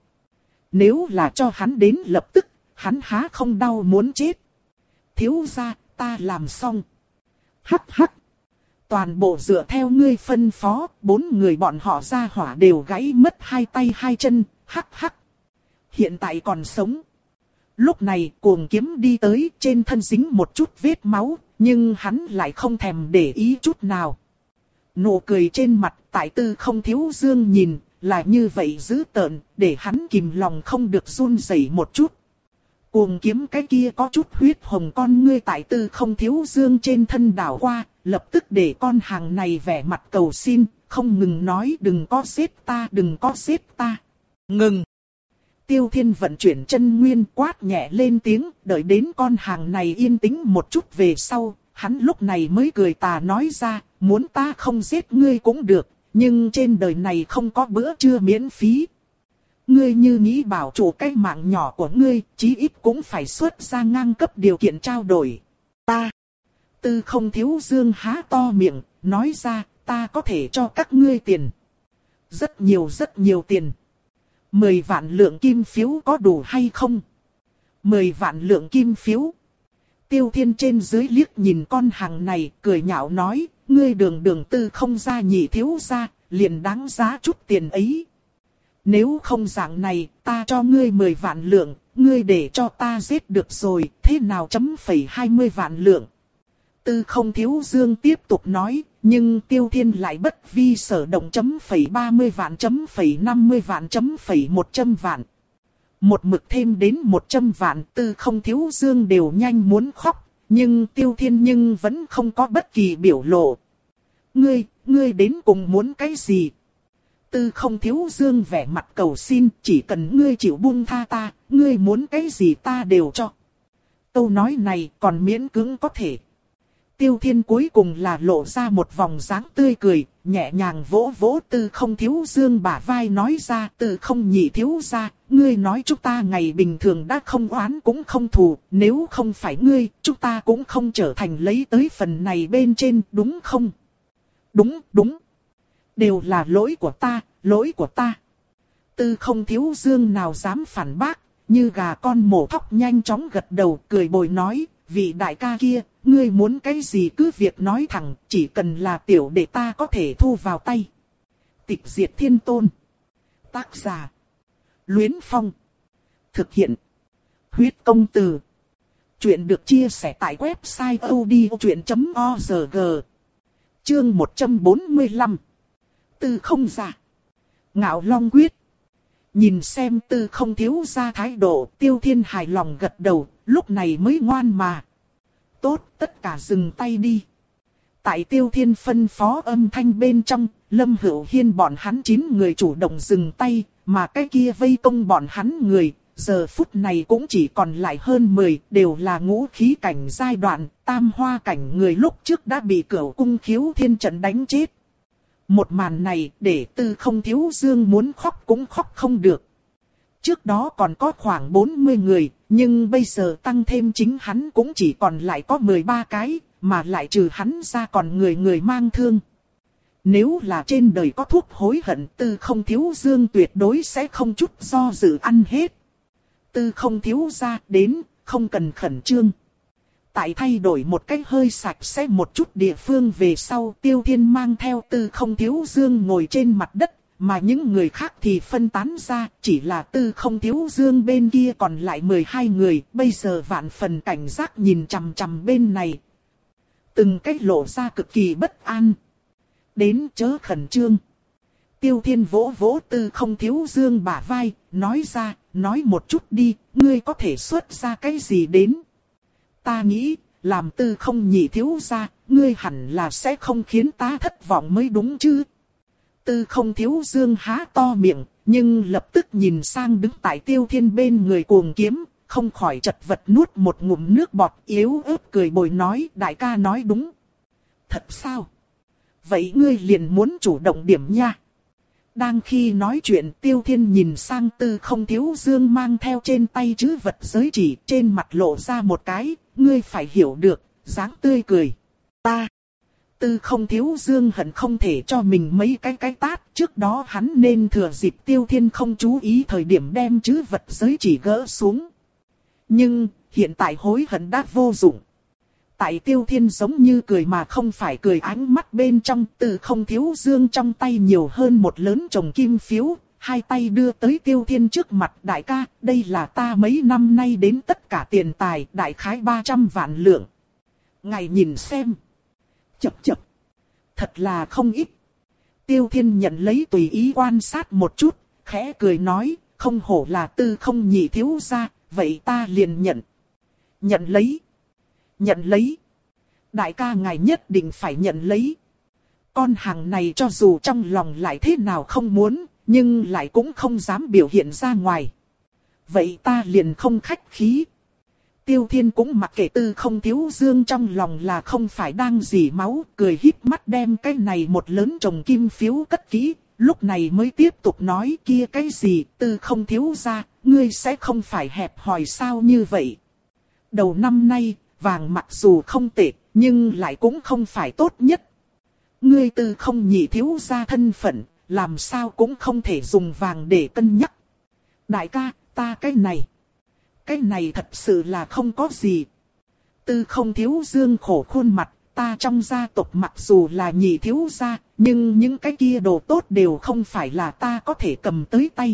Nếu là cho hắn đến lập tức, hắn há không đau muốn chết. Thiếu gia, ta làm xong. Hắc hắc. Toàn bộ dựa theo ngươi phân phó, bốn người bọn họ ra hỏa đều gãy mất hai tay hai chân, hắc hắc. Hiện tại còn sống. Lúc này cuồng kiếm đi tới, trên thân dính một chút vết máu, nhưng hắn lại không thèm để ý chút nào. Nụ cười trên mặt tại Tư Không thiếu dương nhìn, là như vậy dữ tợn, để hắn kìm lòng không được run rẩy một chút. Cuồng kiếm cái kia có chút huyết hồng con ngươi tại Tư Không thiếu dương trên thân đảo qua, lập tức để con hàng này vẻ mặt cầu xin, không ngừng nói đừng có giết ta, đừng có giết ta. Ngừng! Tiêu Thiên vận chuyển chân nguyên quát nhẹ lên tiếng, đợi đến con hàng này yên tĩnh một chút về sau, hắn lúc này mới cười tà nói ra, muốn ta không giết ngươi cũng được, nhưng trên đời này không có bữa trưa miễn phí. Ngươi như nghĩ bảo chủ cái mạng nhỏ của ngươi, chí ít cũng phải xuất ra ngang cấp điều kiện trao đổi. Ta, Tư Không thiếu dương há to miệng, nói ra, ta có thể cho các ngươi tiền. Rất nhiều rất nhiều tiền. Mười vạn lượng kim phiếu có đủ hay không? Mười vạn lượng kim phiếu. Tiêu Thiên trên dưới liếc nhìn con hàng này, cười nhạo nói, ngươi đường đường Tư Không gia nhị thiếu gia, liền đáng giá chút tiền ấy. Nếu không dạng này, ta cho ngươi mười vạn lượng, ngươi để cho ta giết được rồi, thế nào chấm phẩy hai mươi vạn lượng. Tư Không thiếu dương tiếp tục nói, nhưng Tiêu Thiên lại bất vi sở động chấm phẩy ba mươi vạn chấm phẩy năm mươi vạn chấm phẩy một trăm vạn. Một mực thêm đến một trăm vạn, Tư Không thiếu dương đều nhanh muốn khóc, nhưng Tiêu Thiên nhưng vẫn không có bất kỳ biểu lộ. Ngươi, ngươi đến cùng muốn cái gì? Tư Không thiếu dương vẻ mặt cầu xin, chỉ cần ngươi chịu buông tha ta, ngươi muốn cái gì ta đều cho. Câu nói này còn miễn cưỡng có thể. Tiêu Thiên cuối cùng là lộ ra một vòng dáng tươi cười, nhẹ nhàng vỗ vỗ Tư Không Thiếu Dương bả vai nói ra, Tư Không nhị thiếu gia, ngươi nói chúng ta ngày bình thường đã không oán cũng không thù, nếu không phải ngươi, chúng ta cũng không trở thành lấy tới phần này bên trên, đúng không? Đúng, đúng. Đều là lỗi của ta, lỗi của ta. Tư Không Thiếu Dương nào dám phản bác, như gà con mổ thóc nhanh chóng gật đầu cười bồi nói, vị đại ca kia, ngươi muốn cái gì cứ việc nói thẳng, chỉ cần là tiểu đệ ta có thể thu vào tay. Tịch Diệt Thiên Tôn. Tác giả. Luyến Phong. Thực hiện. Huyết Công Từ. Chuyện được chia sẻ tại website odchuyện chấm org. Chương một trăm bốn mươi lăm. Tư không giả. Ngạo Long Quyết. Nhìn xem Tư Không thiếu gia thái độ, Tiêu Thiên hài lòng gật đầu, lúc này mới ngoan mà. Tốt, tất cả dừng tay đi. Tại Tiêu Thiên phân phó âm thanh bên trong, Lâm Hữu Hiên bọn hắn chín người chủ động dừng tay, mà cái kia vây công bọn hắn người, giờ phút này cũng chỉ còn lại hơn mười, đều là ngũ khí cảnh giai đoạn, tam hoa cảnh người lúc trước đã bị Cửu Cung Khiếu Thiên trận đánh chết. Một màn này để Tư Không Thiếu Dương muốn khóc cũng khóc không được. Trước đó còn có khoảng bốn mươi người, nhưng bây giờ tăng thêm chính hắn cũng chỉ còn lại có mười ba cái, mà lại trừ hắn ra còn người người mang thương. Nếu là trên đời có thuốc hối hận, Tư Không Thiếu Dương tuyệt đối sẽ không chút do dự ăn hết. Tư Không thiếu gia đến, không cần khẩn trương. Tại thay đổi một cách hơi sạch sẽ một chút địa phương về sau, Tiêu Thiên mang theo Tư Không Thiếu Dương ngồi trên mặt đất, mà những người khác thì phân tán ra, chỉ là Tư Không Thiếu Dương bên kia còn lại mười hai người, bây giờ vạn phần cảnh giác nhìn chằm chằm bên này. Từng cách lộ ra cực kỳ bất an. Đến chớ khẩn trương. Tiêu Thiên vỗ vỗ Tư Không Thiếu Dương bả vai, nói ra, nói một chút đi, ngươi có thể xuất ra cái gì đến. Ta nghĩ, làm Tư Không nhị thiếu gia, ngươi hẳn là sẽ không khiến ta thất vọng mới đúng chứ. Tư Không Thiếu Dương há to miệng, nhưng lập tức nhìn sang đứng tại Tiêu Thiên bên người cuồng kiếm, không khỏi chật vật nuốt một ngụm nước bọt yếu ớt cười bồi nói, đại ca nói đúng. Thật sao? Vậy ngươi liền muốn chủ động điểm nha. Đang khi nói chuyện, Tiêu Thiên nhìn sang Tư Không Thiếu Dương mang theo trên tay chữ vật giới chỉ, trên mặt lộ ra một cái, ngươi phải hiểu được, dáng tươi cười. Ta. Tư Không Thiếu Dương hận không thể cho mình mấy cái cái tát, trước đó hắn nên thừa dịp Tiêu Thiên không chú ý thời điểm đem chữ vật giới chỉ gỡ xuống. Nhưng, hiện tại hối hận đã vô dụng. Tại Tiêu Thiên giống như cười mà không phải cười ánh mắt bên trong, Tư Không Thiếu Dương trong tay nhiều hơn một lớn chồng kim phiếu, hai tay đưa tới Tiêu Thiên trước mặt, đại ca, đây là ta mấy năm nay đến tất cả tiền tài, đại khái ba trăm vạn lượng. Ngài nhìn xem. Chập chập. Thật là không ít. Tiêu Thiên nhận lấy tùy ý quan sát một chút, khẽ cười nói, không hổ là Tư Không nhị thiếu gia, vậy ta liền nhận. Nhận lấy. Nhận lấy. Đại ca ngài nhất định phải nhận lấy. Con hàng này cho dù trong lòng lại thế nào không muốn, nhưng lại cũng không dám biểu hiện ra ngoài. Vậy ta liền không khách khí. Tiêu Thiên cũng mặc kệ Tư Không Thiếu Dương trong lòng là không phải đang dỉ máu, cười híp mắt đem cái này một lớn chồng kim phiếu cất kỹ, lúc này mới tiếp tục nói kia cái gì, Tư Không thiếu gia, ngươi sẽ không phải hẹp hòi sao như vậy. Đầu năm nay, vàng mặc dù không tệ, nhưng lại cũng không phải tốt nhất. Ngươi Tư Không nhị thiếu gia thân phận, làm sao cũng không thể dùng vàng để cân nhắc. Đại ca, ta cái này, cái này thật sự là không có gì. Tư Không Thiếu Dương khổ khuôn mặt, ta trong gia tộc mặc dù là nhị thiếu gia, nhưng những cái kia đồ tốt đều không phải là ta có thể cầm tới tay.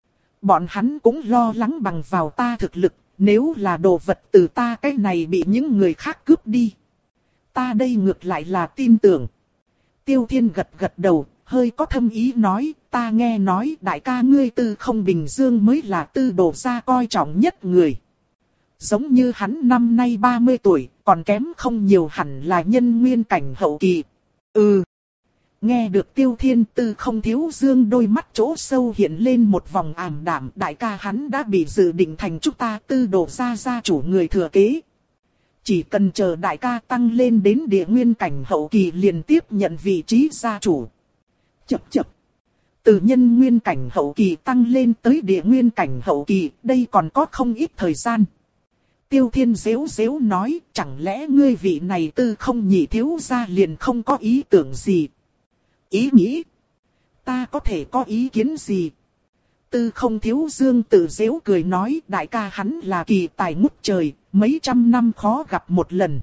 Bọn hắn cũng lo lắng bằng vào ta thực lực, nếu là đồ vật từ ta cái này bị những người khác cướp đi. Ta đây ngược lại là tin tưởng. Tiêu Thiên gật gật đầu, hơi có thâm ý nói, ta nghe nói đại ca ngươi Tư Không Bình Dương mới là Tư đồ gia coi trọng nhất người. Giống như hắn năm nay ba mươi tuổi, còn kém không nhiều hẳn là nhân nguyên cảnh hậu kỳ. Ừ. Nghe được Tiêu Thiên, Tư Không Thiếu Dương đôi mắt chỗ sâu hiện lên một vòng ảm đạm, đại ca hắn đã bị dự định thành chúng ta Tư đồ gia gia chủ người thừa kế. Chỉ cần chờ đại ca tăng lên đến địa nguyên cảnh hậu kỳ liền tiếp nhận vị trí gia chủ. Chập chập. Từ nhân nguyên cảnh hậu kỳ tăng lên tới địa nguyên cảnh hậu kỳ, đây còn có không ít thời gian. Tiêu Thiên giễu giễu nói, chẳng lẽ ngươi vị này Tư Không Nhị thiếu gia liền không có ý tưởng gì? Ý nghĩ? Ta có thể có ý kiến gì? Tư Không Thiếu Dương tự giễu cười nói, đại ca hắn là kỳ tài ngút trời, mấy trăm năm khó gặp một lần.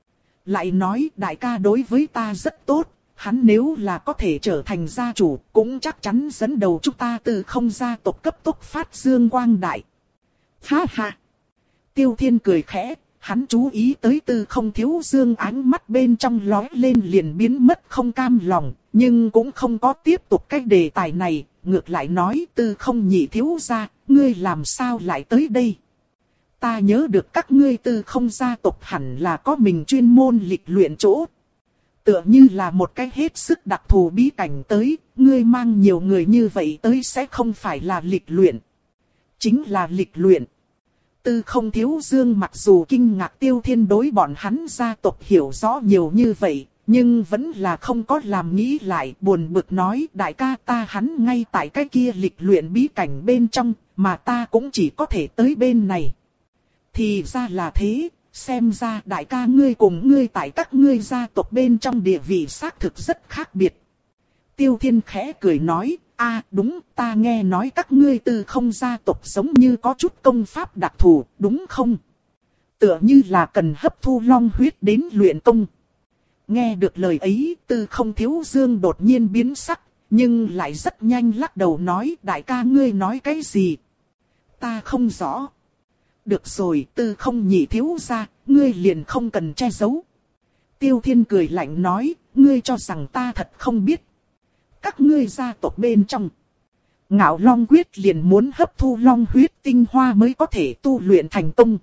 Lại nói đại ca đối với ta rất tốt, hắn nếu là có thể trở thành gia chủ, cũng chắc chắn dẫn đầu chúng ta Tư Không gia tộc cấp tốc phát dương quang đại. Ha ha! Tiêu Thiên cười khẽ, hắn chú ý tới Tư Không Thiếu Dương ánh mắt bên trong lóe lên liền biến mất không cam lòng, nhưng cũng không có tiếp tục cái đề tài này, ngược lại nói Tư Không Nhị thiếu gia, ngươi làm sao lại tới đây? Ta nhớ được các ngươi Tư Không gia tộc hẳn là có mình chuyên môn lịch luyện chỗ. Tựa như là một cái hết sức đặc thù bí cảnh tới, ngươi mang nhiều người như vậy tới sẽ không phải là lịch luyện. Chính là lịch luyện. Tư Không Thiếu Dương mặc dù kinh ngạc Tiêu Thiên đối bọn hắn gia tộc hiểu rõ nhiều như vậy, nhưng vẫn là không có làm nghĩ lại, buồn bực nói đại ca ta hắn ngay tại cái kia lịch luyện bí cảnh bên trong, mà ta cũng chỉ có thể tới bên này. Thì ra là thế, xem ra đại ca ngươi cùng ngươi tại các ngươi gia tộc bên trong địa vị xác thực rất khác biệt. Tiêu Thiên khẽ cười nói, a đúng, ta nghe nói các ngươi Tư Không gia tộc giống như có chút công pháp đặc thù, đúng không? Tựa như là cần hấp thu long huyết đến luyện công. Nghe được lời ấy, Tư Không Thiếu Dương đột nhiên biến sắc, nhưng lại rất nhanh lắc đầu nói, đại ca ngươi nói cái gì? Ta không rõ. Được rồi, Tư Không Nhị thiếu gia, ngươi liền không cần che giấu. Tiêu Thiên cười lạnh nói, ngươi cho rằng ta thật không biết. Các ngươi gia tộc bên trong, Ngạo Long Quyết liền muốn hấp thu long huyết tinh hoa mới có thể tu luyện thành công.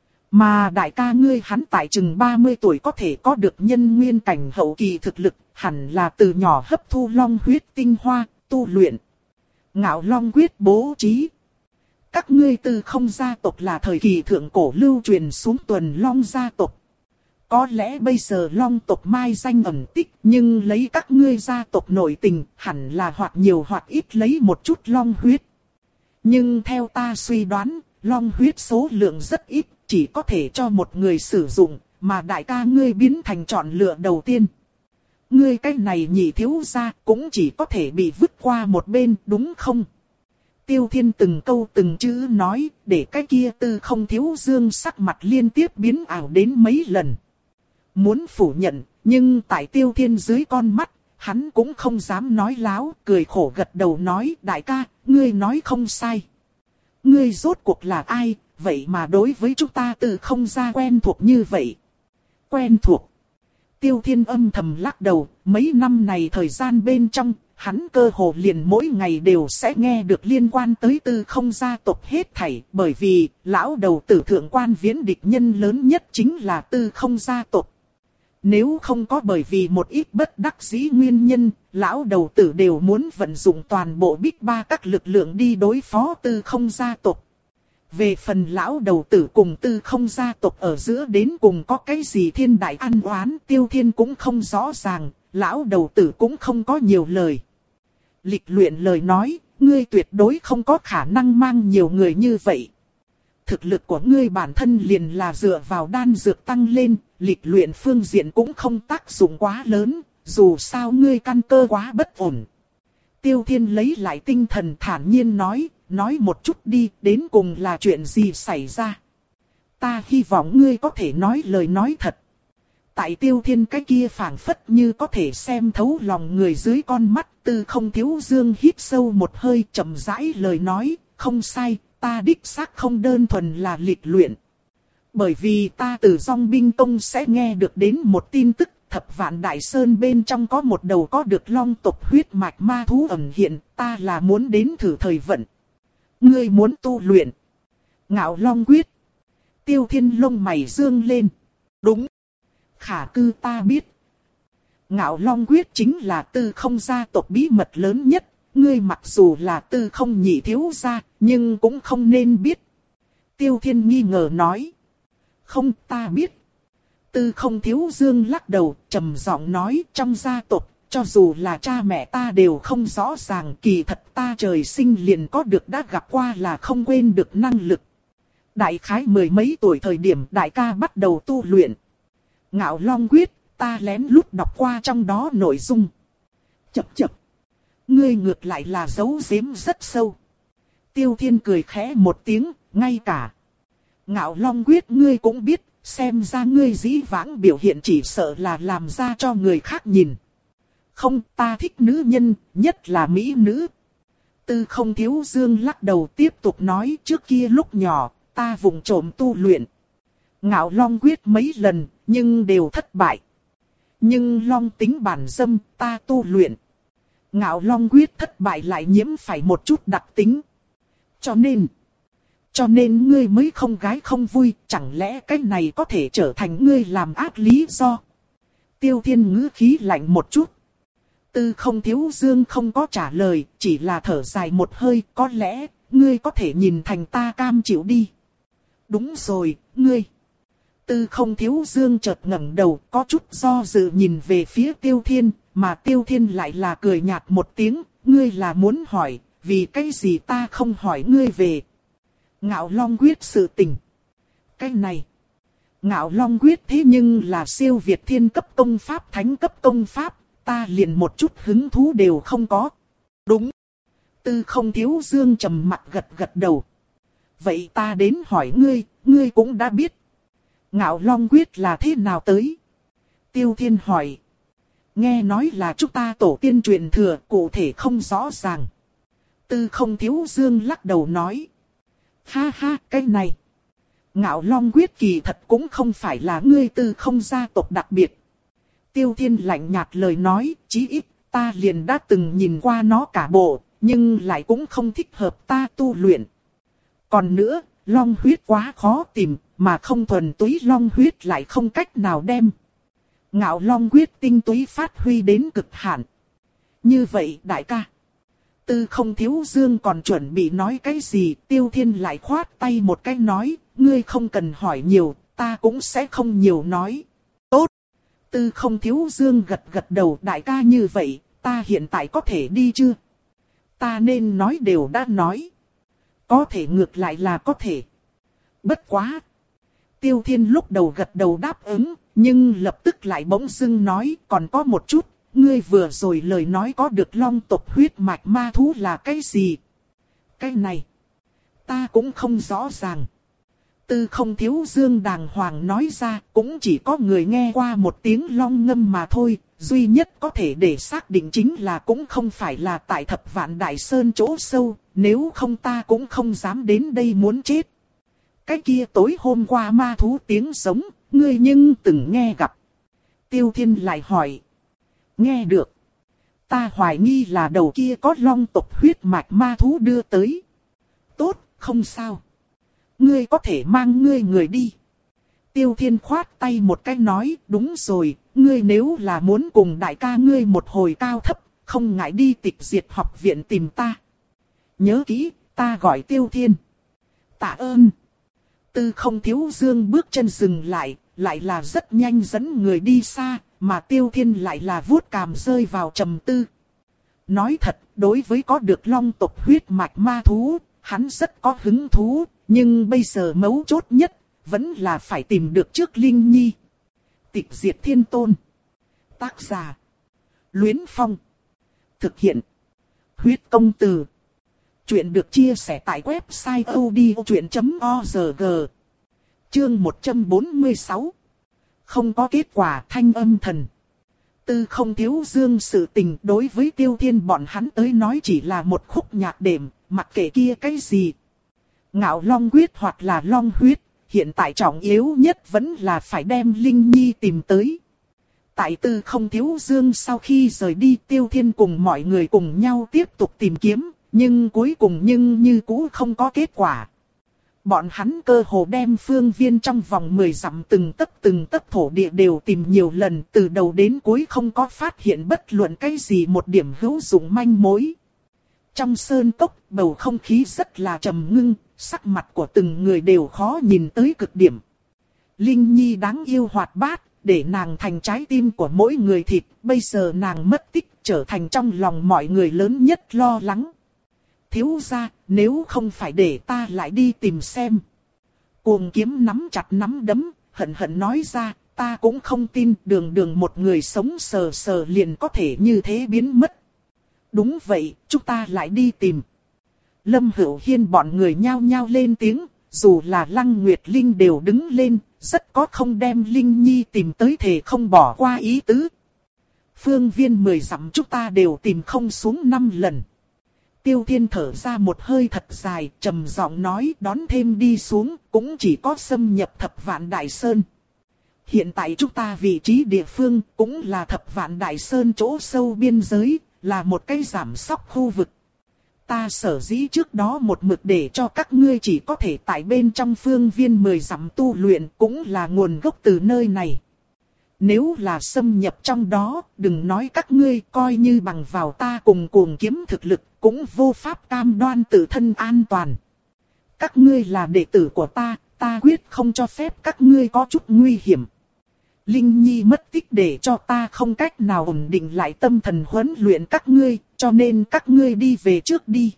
Mà đại ca ngươi hắn tại chừng ba mươi tuổi có thể có được nhân nguyên cảnh hậu kỳ thực lực, hẳn là từ nhỏ hấp thu long huyết tinh hoa, tu luyện. Ngạo Long Quyết bố trí. Các ngươi Tư Không gia tộc là thời kỳ thượng cổ lưu truyền xuống Tuần Long gia tộc. Có lẽ bây giờ Long tộc mai danh ẩn tích, nhưng lấy các ngươi gia tộc nội tình, hẳn là hoặc nhiều hoặc ít lấy một chút long huyết. Nhưng theo ta suy đoán, long huyết số lượng rất ít, chỉ có thể cho một người sử dụng, mà đại ca ngươi biến thành chọn lựa đầu tiên. Ngươi cái này nhị thiếu gia cũng chỉ có thể bị vứt qua một bên, đúng không? Tiêu Thiên từng câu từng chữ nói, để cái kia Tư Không Thiếu Dương sắc mặt liên tiếp biến ảo đến mấy lần. Muốn phủ nhận, nhưng tại Tiêu Thiên dưới con mắt, hắn cũng không dám nói láo, cười khổ gật đầu nói, đại ca, ngươi nói không sai. Ngươi rốt cuộc là ai, vậy mà đối với chúng ta Tư Không gia quen thuộc như vậy? Quen thuộc. Tiêu Thiên âm thầm lắc đầu, mấy năm này thời gian bên trong, hắn cơ hồ liền mỗi ngày đều sẽ nghe được liên quan tới Tư Không gia tộc hết thảy, bởi vì lão đầu tử thượng quan viễn địch nhân lớn nhất chính là Tư Không gia tộc. Nếu không có bởi vì một ít bất đắc dĩ nguyên nhân, lão đầu tử đều muốn vận dụng toàn bộ bích ba các lực lượng đi đối phó Tư Không gia tộc. Về phần lão đầu tử cùng Tư Không gia tộc ở giữa đến cùng có cái gì thiên đại ăn oán, Tiêu Thiên cũng không rõ ràng, lão đầu tử cũng không có nhiều lời. Lịch luyện lời nói, ngươi tuyệt đối không có khả năng mang nhiều người như vậy. Thực lực của ngươi bản thân liền là dựa vào đan dược tăng lên, lịch luyện phương diện cũng không tác dụng quá lớn, dù sao ngươi căn cơ quá bất ổn. Tiêu Thiên lấy lại tinh thần thản nhiên nói, nói một chút đi, đến cùng là chuyện gì xảy ra. Ta hy vọng ngươi có thể nói lời nói thật. Tại Tiêu Thiên cái kia phảng phất như có thể xem thấu lòng người dưới con mắt, Tư Không Thiếu Dương hít sâu một hơi chậm rãi lời nói, không sai, ta đích xác không đơn thuần là lịch luyện. Bởi vì ta từ Dòng Binh Tông sẽ nghe được đến một tin tức, Thập Vạn Đại Sơn bên trong có một đầu có được long tộc huyết mạch ma thú ẩn hiện, ta là muốn đến thử thời vận. Ngươi muốn tu luyện Ngạo Long Quyết. Tiêu Thiên lông mày dương lên. Đúng. Khả cư ta biết. Ngạo Long Quyết chính là Tư Không gia tộc bí mật lớn nhất. Ngươi mặc dù là Tư Không nhị thiếu gia, nhưng cũng không nên biết. Tiêu Thiên nghi ngờ nói. Không, ta biết. Tư Không Thiếu Dương lắc đầu, trầm giọng nói, trong gia tộc, cho dù là cha mẹ ta đều không rõ ràng, kỳ thật ta trời sinh liền có được đã gặp qua là không quên được năng lực. Đại khái mười mấy tuổi thời điểm đại ca bắt đầu tu luyện Ngạo Long Quyết, ta lén lút đọc qua trong đó nội dung. Chập chập. Ngươi ngược lại là giấu giếm rất sâu. Tiêu Thiên cười khẽ một tiếng, ngay cả Ngạo Long Quyết ngươi cũng biết, xem ra ngươi dĩ vãng biểu hiện chỉ sợ là làm ra cho người khác nhìn. Không, ta thích nữ nhân, nhất là mỹ nữ. Tư Không Thiếu Dương lắc đầu tiếp tục nói, trước kia lúc nhỏ, ta vụng trộm tu luyện Ngạo Long Quyết mấy lần, nhưng đều thất bại. Nhưng Long tính bản dâm, ta tu luyện Ngạo Long Quyết thất bại lại nhiễm phải một chút đặc tính. Cho nên, cho nên ngươi mới không gái không vui, chẳng lẽ cái này có thể trở thành ngươi làm ác lý do? Tiêu Thiên ngữ khí lạnh một chút. Tư Không Thiếu Dương không có trả lời, chỉ là thở dài một hơi, có lẽ, ngươi có thể nhìn thành ta cam chịu đi. Đúng rồi, ngươi. Tư Không Thiếu Dương chợt ngẩng đầu, có chút do dự nhìn về phía Tiêu Thiên, mà Tiêu Thiên lại là cười nhạt một tiếng, ngươi là muốn hỏi, vì cái gì ta không hỏi ngươi về Ngạo Long Quyết sự tình. Cái này, Ngạo Long Quyết thế nhưng là siêu việt thiên cấp công pháp, thánh cấp công pháp, ta liền một chút hứng thú đều không có. Đúng. Tư Không Thiếu Dương trầm mặt gật gật đầu. Vậy ta đến hỏi ngươi, ngươi cũng đã biết Ngạo Long Quyết là thế nào tới? Tiêu Thiên hỏi. Nghe nói là chúng ta tổ tiên truyền thừa, cụ thể không rõ ràng. Tư Không Thiếu Dương lắc đầu nói. Ha ha, cái này. Ngạo Long Quyết kỳ thật cũng không phải là ngươi Tư Không gia tộc đặc biệt. Tiêu Thiên lạnh nhạt lời nói, chí ít, ta liền đã từng nhìn qua nó cả bộ, nhưng lại cũng không thích hợp ta tu luyện. Còn nữa, Long huyết quá khó tìm, mà không thuần túy Long huyết lại không cách nào đem Ngạo Long Quyết tinh túy phát huy đến cực hạn. Như vậy đại ca. Tư Không Thiếu Dương còn chuẩn bị nói cái gì, Tiêu Thiên lại khoát tay một cái nói, ngươi không cần hỏi nhiều, ta cũng sẽ không nhiều nói. Tốt. Tư Không Thiếu Dương gật gật đầu, đại ca như vậy, ta hiện tại có thể đi chưa? Ta nên nói đều đã nói. Có thể ngược lại là có thể. Bất quá. Tiêu Thiên lúc đầu gật đầu đáp ứng, nhưng lập tức lại bỗng dưng nói, còn có một chút, ngươi vừa rồi lời nói có được long tộc huyết mạch ma thú là cái gì? Cái này, ta cũng không rõ ràng. Tư Không Thiếu Dương đàng hoàng nói ra, cũng chỉ có người nghe qua một tiếng long ngâm mà thôi, duy nhất có thể để xác định chính là cũng không phải là tại Thập Vạn Đại Sơn chỗ sâu, nếu không ta cũng không dám đến đây muốn chết. Cái kia tối hôm qua ma thú tiếng sống, ngươi nhưng từng nghe gặp. Tiêu Thiên lại hỏi. Nghe được. Ta hoài nghi là đầu kia có long tộc huyết mạch ma thú đưa tới. Tốt, không sao. Ngươi có thể mang ngươi người đi. Tiêu Thiên khoát tay một cái nói, đúng rồi, ngươi nếu là muốn cùng đại ca ngươi một hồi cao thấp, không ngại đi Tịch Diệt học viện tìm ta. Nhớ kỹ, ta gọi Tiêu Thiên. Tạ ơn. Tư Không Thiếu Dương bước chân dừng lại, lại là rất nhanh dẫn người đi xa, mà Tiêu Thiên lại là vuốt cằm rơi vào trầm tư. Nói thật, đối với có được long tộc huyết mạch ma thú, hắn rất có hứng thú, nhưng bây giờ mấu chốt nhất, vẫn là phải tìm được trước Linh Nhi. Tịch Diệt Thiên Tôn. Tác giả. Luyến Phong. Thực hiện. Huyết Công Từ. Chuyện được chia sẻ tại website odchuyện chấm org. Chương một trăm bốn mươi sáu. Không có kết quả thanh âm thần. Tư Không Thiếu Dương sự tình đối với Tiêu Thiên bọn hắn tới nói chỉ là một khúc nhạc đệm, mặc kệ kia cái gì. Ngạo Long Quyết hoặc là Long huyết, hiện tại trọng yếu nhất vẫn là phải đem Linh Nhi tìm tới. Tại Tư Không Thiếu Dương sau khi rời đi, Tiêu Thiên cùng mọi người cùng nhau tiếp tục tìm kiếm, nhưng cuối cùng nhưng như cũ không có kết quả. Bọn hắn cơ hồ đem phương viên trong vòng mười dặm từng tấc từng tấc thổ địa đều tìm nhiều lần, từ đầu đến cuối không có phát hiện bất luận cái gì một điểm hữu dụng manh mối. Trong sơn cốc, bầu không khí rất là trầm ngưng, sắc mặt của từng người đều khó nhìn tới cực điểm. Linh Nhi đáng yêu hoạt bát, để nàng thành trái tim của mỗi người thịt, bây giờ nàng mất tích trở thành trong lòng mọi người lớn nhất lo lắng. Thiếu gia, nếu không phải để ta lại đi tìm xem. Cuồng kiếm nắm chặt nắm đấm, hận hận nói ra, ta cũng không tin đường đường một người sống sờ sờ liền có thể như thế biến mất. Đúng vậy, chúng ta lại đi tìm. Lâm Hữu Hiên bọn người nhao nhao lên tiếng, dù là Lăng Nguyệt Linh đều đứng lên, rất có không đem Linh Nhi tìm tới thể không bỏ qua ý tứ. Phương viên mười dặm chúng ta đều tìm không xuống năm lần. Tiêu Thiên thở ra một hơi thật dài, trầm giọng nói đón thêm đi xuống, cũng chỉ có xâm nhập Thập Vạn Đại Sơn. Hiện tại chúng ta vị trí địa phương cũng là Thập Vạn Đại Sơn chỗ sâu biên giới, là một cái giảm sóc khu vực. Ta sở dĩ trước đó một mực để cho các ngươi chỉ có thể tại bên trong phương viên mười dặm tu luyện cũng là nguồn gốc từ nơi này. Nếu là xâm nhập trong đó, đừng nói các ngươi coi như bằng vào ta cùng cuồng kiếm thực lực, cũng vô pháp cam đoan tự thân an toàn. Các ngươi là đệ tử của ta, ta quyết không cho phép các ngươi có chút nguy hiểm. Linh Nhi mất tích để cho ta không cách nào ổn định lại tâm thần huấn luyện các ngươi, cho nên các ngươi đi về trước đi.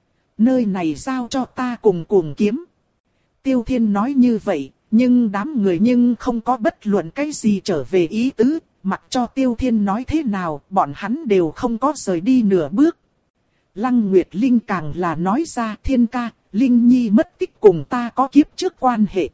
Nơi này giao cho ta cùng cuồng kiếm. Tiêu Thiên nói như vậy, nhưng đám người nhưng không có bất luận cái gì trở về ý tứ, mặc cho Tiêu Thiên nói thế nào, bọn hắn đều không có rời đi nửa bước. Lăng Nguyệt Linh càng là nói ra, Thiên ca, Linh Nhi mất tích cùng ta có kiếp trước quan hệ.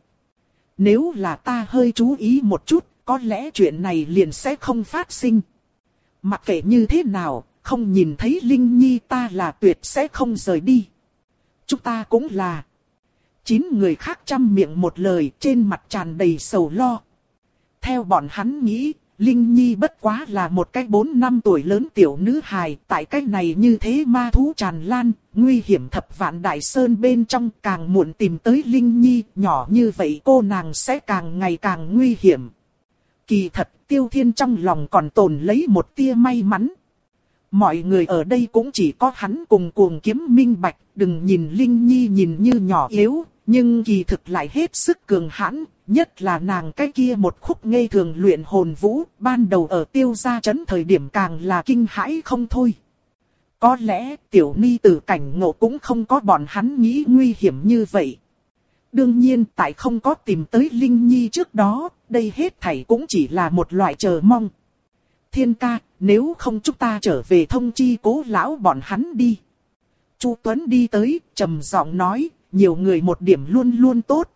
Nếu là ta hơi chú ý một chút, có lẽ chuyện này liền sẽ không phát sinh. Mặc kệ như thế nào, không nhìn thấy Linh Nhi ta là tuyệt sẽ không rời đi. Chúng ta cũng là. Chín người khác trăm miệng một lời, trên mặt tràn đầy sầu lo. Theo bọn hắn nghĩ, Linh Nhi bất quá là một cái bốn năm tuổi lớn tiểu nữ hài, tại cái này như thế ma thú tràn lan, nguy hiểm Thập Vạn Đại Sơn bên trong, càng muộn tìm tới Linh Nhi, nhỏ như vậy cô nàng sẽ càng ngày càng nguy hiểm. Kỳ thật, Tiêu Thiên trong lòng còn tồn lấy một tia may mắn. Mọi người ở đây cũng chỉ có hắn cùng cuồng kiếm minh bạch, đừng nhìn Linh Nhi nhìn như nhỏ yếu, nhưng kỳ thực lại hết sức cường hãn, nhất là nàng cái kia một khúc ngây thường luyện hồn vũ, ban đầu ở Tiêu gia trấn thời điểm càng là kinh hãi không thôi. Có lẽ tiểu ni tử cảnh ngộ cũng không có bọn hắn nghĩ nguy hiểm như vậy. Đương nhiên tại không có tìm tới Linh Nhi trước đó, đây hết thảy cũng chỉ là một loại chờ mong. Thiên ca, nếu không chúng ta trở về thông chi Cố lão bọn hắn đi. Chu Tuấn đi tới, trầm giọng nói, nhiều người một điểm luôn luôn tốt.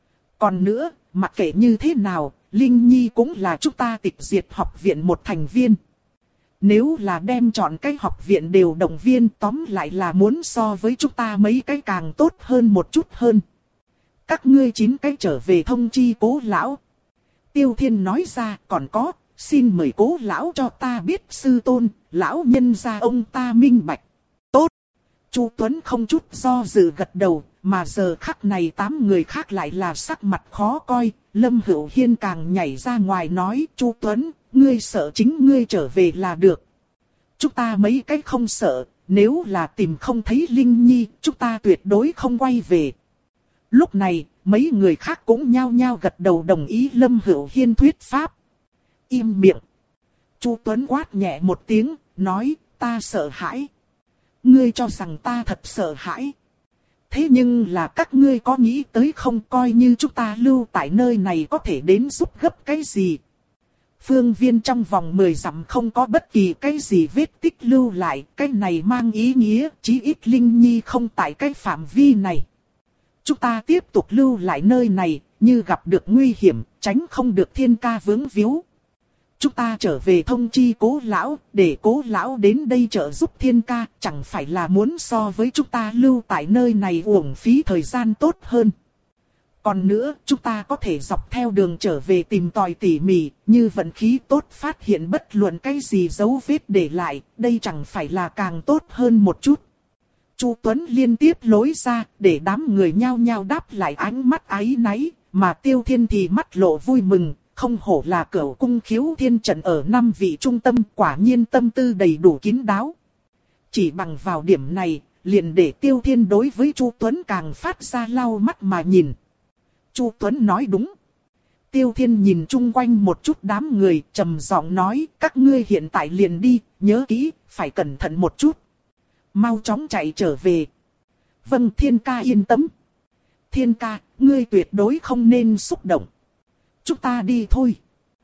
Còn nữa, mặc kệ như thế nào, Linh Nhi cũng là chúng ta tịch diệt học viện một thành viên. Nếu là đem chọn cái học viện đều động viên, tóm lại là muốn so với chúng ta mấy cái càng tốt hơn một chút hơn. Các ngươi chín cái trở về thông chi Cố lão. Tiêu Thiên nói ra, còn có, xin mời Cố lão cho ta biết sư tôn, lão nhân gia ông ta minh bạch. Tốt. Chu Tuấn không chút do dự gật đầu, mà giờ khắc này tám người khác lại là sắc mặt khó coi. Lâm Hữu Hiên càng nhảy ra ngoài nói, Chu Tuấn, ngươi sợ chính ngươi trở về là được. Chúng ta mấy cái không sợ, nếu là tìm không thấy Linh Nhi, chúng ta tuyệt đối không quay về. Lúc này, mấy người khác cũng nhao nhao gật đầu đồng ý Lâm Hữu Hiên thuyết pháp. Im miệng. Chu Tuấn quát nhẹ một tiếng, nói, ta sợ hãi. Ngươi cho rằng ta thật sợ hãi. Thế nhưng là các ngươi có nghĩ tới không, coi như chúng ta lưu tại nơi này có thể đến giúp gấp cái gì. Phương viên trong vòng mười dặm không có bất kỳ cái gì vết tích lưu lại, cái này mang ý nghĩa chí ít Linh Nhi không tại cái phạm vi này. Chúng ta tiếp tục lưu lại nơi này, như gặp được nguy hiểm, tránh không được Thiên ca vướng víu. Chúng ta trở về thông chi Cố lão, để Cố lão đến đây trợ giúp Thiên ca, chẳng phải là muốn so với chúng ta lưu tại nơi này uổng phí thời gian tốt hơn. Còn nữa, chúng ta có thể dọc theo đường trở về tìm tòi tỉ mỉ, như vận khí tốt phát hiện bất luận cái gì dấu vết để lại, đây chẳng phải là càng tốt hơn một chút. Chu Tuấn liên tiếp lối ra, để đám người nhao nhao đáp lại ánh mắt áy náy, mà Tiêu Thiên thì mắt lộ vui mừng, không hổ là Cửu Cung Khiếu Thiên trận ở năm vị trung tâm, quả nhiên tâm tư đầy đủ kín đáo. Chỉ bằng vào điểm này, liền để Tiêu Thiên đối với Chu Tuấn càng phát ra lau mắt mà nhìn. Chu Tuấn nói đúng. Tiêu Thiên nhìn chung quanh một chút đám người, trầm giọng nói, các ngươi hiện tại liền đi, nhớ kỹ, phải cẩn thận một chút. Mau chóng chạy trở về. Vâng Thiên ca yên tâm. Thiên ca, ngươi tuyệt đối không nên xúc động. Chúng ta đi thôi.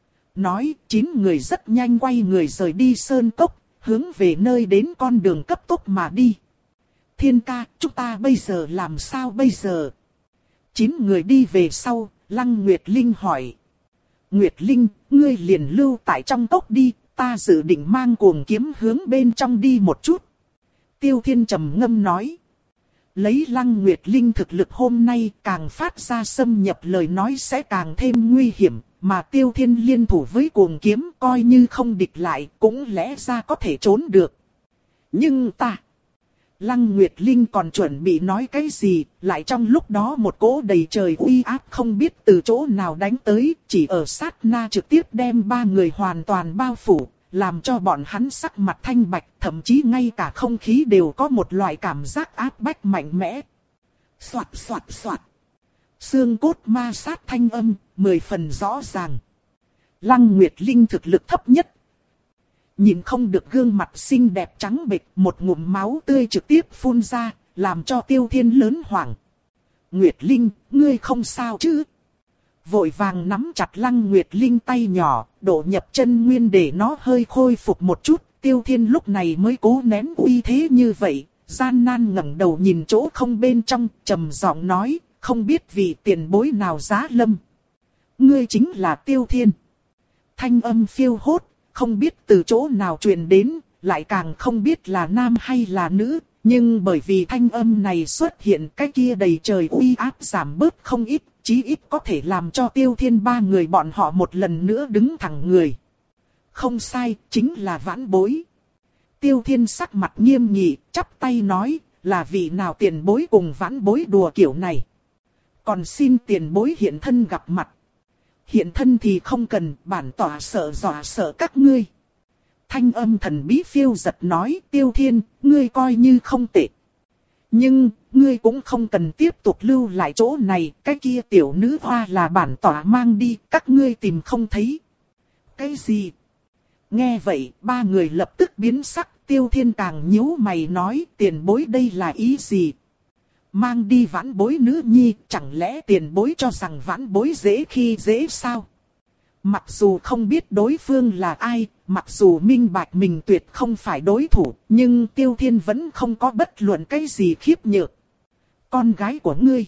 Nói, chín người rất nhanh quay người rời đi sơn cốc, hướng về nơi đến con đường cấp tốc mà đi. Thiên ca, chúng ta bây giờ làm sao bây giờ? Chín người đi về sau, Lăng Nguyệt Linh hỏi. Nguyệt Linh, ngươi liền lưu tại trong cốc đi, ta dự định mang cuồng kiếm hướng bên trong đi một chút. Tiêu Thiên trầm ngâm nói. Lấy Lăng Nguyệt Linh thực lực hôm nay càng phát ra xâm nhập lời nói sẽ càng thêm nguy hiểm, mà Tiêu Thiên liên thủ với cuồng kiếm coi như không địch lại cũng lẽ ra có thể trốn được. Nhưng ta... Lăng Nguyệt Linh còn chuẩn bị nói cái gì, lại trong lúc đó một cỗ đầy trời uy áp không biết từ chỗ nào đánh tới, chỉ ở sát na trực tiếp đem ba người hoàn toàn bao phủ, làm cho bọn hắn sắc mặt thanh bạch, thậm chí ngay cả không khí đều có một loại cảm giác áp bách mạnh mẽ. Soạt soạt soạt. Xương cốt ma sát thanh âm, mười phần rõ ràng. Lăng Nguyệt Linh thực lực thấp nhất. Nhìn không được gương mặt xinh đẹp trắng bệch, một ngụm máu tươi trực tiếp phun ra, làm cho Tiêu Thiên lớn hoảng. Nguyệt Linh, ngươi không sao chứ? Vội vàng nắm chặt Lăng Nguyệt Linh tay nhỏ, đổ nhập chân nguyên để nó hơi khôi phục một chút. Tiêu Thiên lúc này mới cố nén uy thế như vậy, gian nan ngẩng đầu nhìn chỗ không bên trong, trầm giọng nói, không biết vì tiền bối nào giá lâm. Ngươi chính là Tiêu Thiên. Thanh âm phiêu hốt. Không biết từ chỗ nào truyền đến, lại càng không biết là nam hay là nữ, nhưng bởi vì thanh âm này xuất hiện cái kia đầy trời uy áp giảm bớt không ít, chí ít có thể làm cho Tiêu Thiên ba người bọn họ một lần nữa đứng thẳng người. Không sai, chính là Vãn Bối. Tiêu Thiên sắc mặt nghiêm nghị, chắp tay nói, là vị nào tiền bối cùng Vãn Bối đùa kiểu này. Còn xin tiền bối hiện thân gặp mặt. Hiện thân thì không cần, bản tỏa sợ dọa sợ các ngươi. Thanh âm thần bí phiêu giật nói, Tiêu Thiên, ngươi coi như không tệ. Nhưng, ngươi cũng không cần tiếp tục lưu lại chỗ này, cái kia tiểu nữ hoa là bản tỏa mang đi, các ngươi tìm không thấy. Cái gì? Nghe vậy, ba người lập tức biến sắc, Tiêu Thiên càng nhíu mày nói, tiền bối đây là ý gì? Mang đi Vãn Bối nữ nhi, chẳng lẽ tiền bối cho rằng Vãn Bối dễ khi dễ sao? Mặc dù không biết đối phương là ai, mặc dù minh bạch mình tuyệt không phải đối thủ, nhưng Tiêu Thiên vẫn không có bất luận cái gì khiếp nhược. Con gái của ngươi.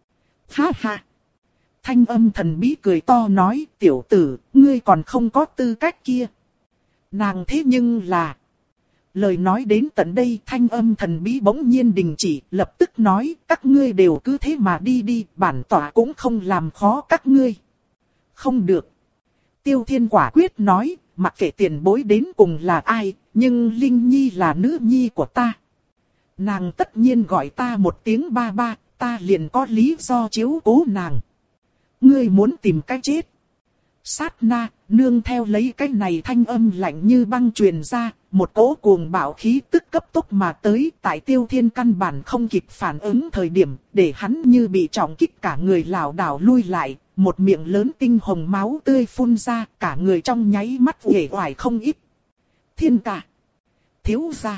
Ha ha. Thanh âm thần bí cười to nói, tiểu tử, ngươi còn không có tư cách kia. Nàng thế nhưng là... Lời nói đến tận đây thanh âm thần bí bỗng nhiên đình chỉ, lập tức nói, các ngươi đều cứ thế mà đi đi, bản tỏa cũng không làm khó các ngươi. Không được. Tiêu Thiên quả quyết nói, mặc kệ tiền bối đến cùng là ai, nhưng Linh Nhi là nữ nhi của ta. Nàng tất nhiên gọi ta một tiếng ba ba, ta liền có lý do chiếu cố nàng. Ngươi muốn tìm cái chết. Sát na, nương theo lấy cái này thanh âm lạnh như băng truyền ra, một cỗ cuồng bạo khí tức cấp tốc mà tới, tại Tiêu Thiên căn bản không kịp phản ứng thời điểm, để hắn như bị trọng kích cả người lảo đảo lui lại, một miệng lớn tinh hồng máu tươi phun ra, cả người trong nháy mắt uể oải không ít. Thiên ca, thiếu gia.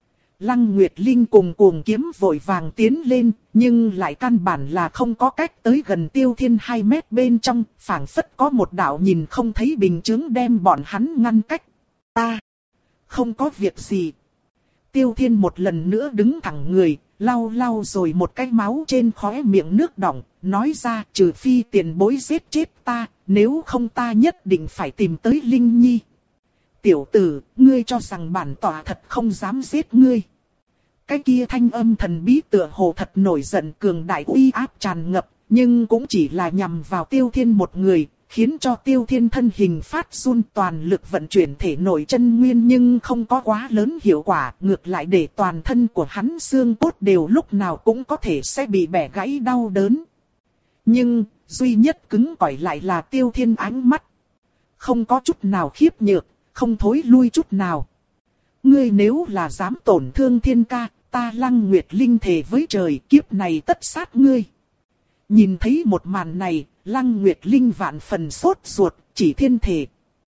Lăng Nguyệt Linh cùng cuồng kiếm vội vàng tiến lên, nhưng lại căn bản là không có cách tới gần Tiêu Thiên hai mét bên trong, phảng phất có một đạo nhìn không thấy bình chướng đem bọn hắn ngăn cách. Ta, không có việc gì. Tiêu Thiên một lần nữa đứng thẳng người, lau lau rồi một cái máu trên khóe miệng nước đọng, nói ra trừ phi tiền bối giết chết ta, nếu không ta nhất định phải tìm tới Linh Nhi. Tiểu tử, ngươi cho rằng bản tỏa thật không dám giết ngươi. Cái kia thanh âm thần bí tựa hồ thật nổi giận cường đại uy áp tràn ngập, nhưng cũng chỉ là nhằm vào Tiêu Thiên một người, khiến cho Tiêu Thiên thân hình phát run toàn lực vận chuyển thể nội chân nguyên nhưng không có quá lớn hiệu quả, ngược lại để toàn thân của hắn xương cốt đều lúc nào cũng có thể sẽ bị bẻ gãy đau đớn. Nhưng, duy nhất cứng cỏi lại là Tiêu Thiên ánh mắt. Không có chút nào khiếp nhược, không thối lui chút nào. Ngươi nếu là dám tổn thương Thiên ca, ta Lăng Nguyệt Linh thề với trời kiếp này tất sát ngươi. Nhìn thấy một màn này, Lăng Nguyệt Linh vạn phần sốt ruột, chỉ thiên thể.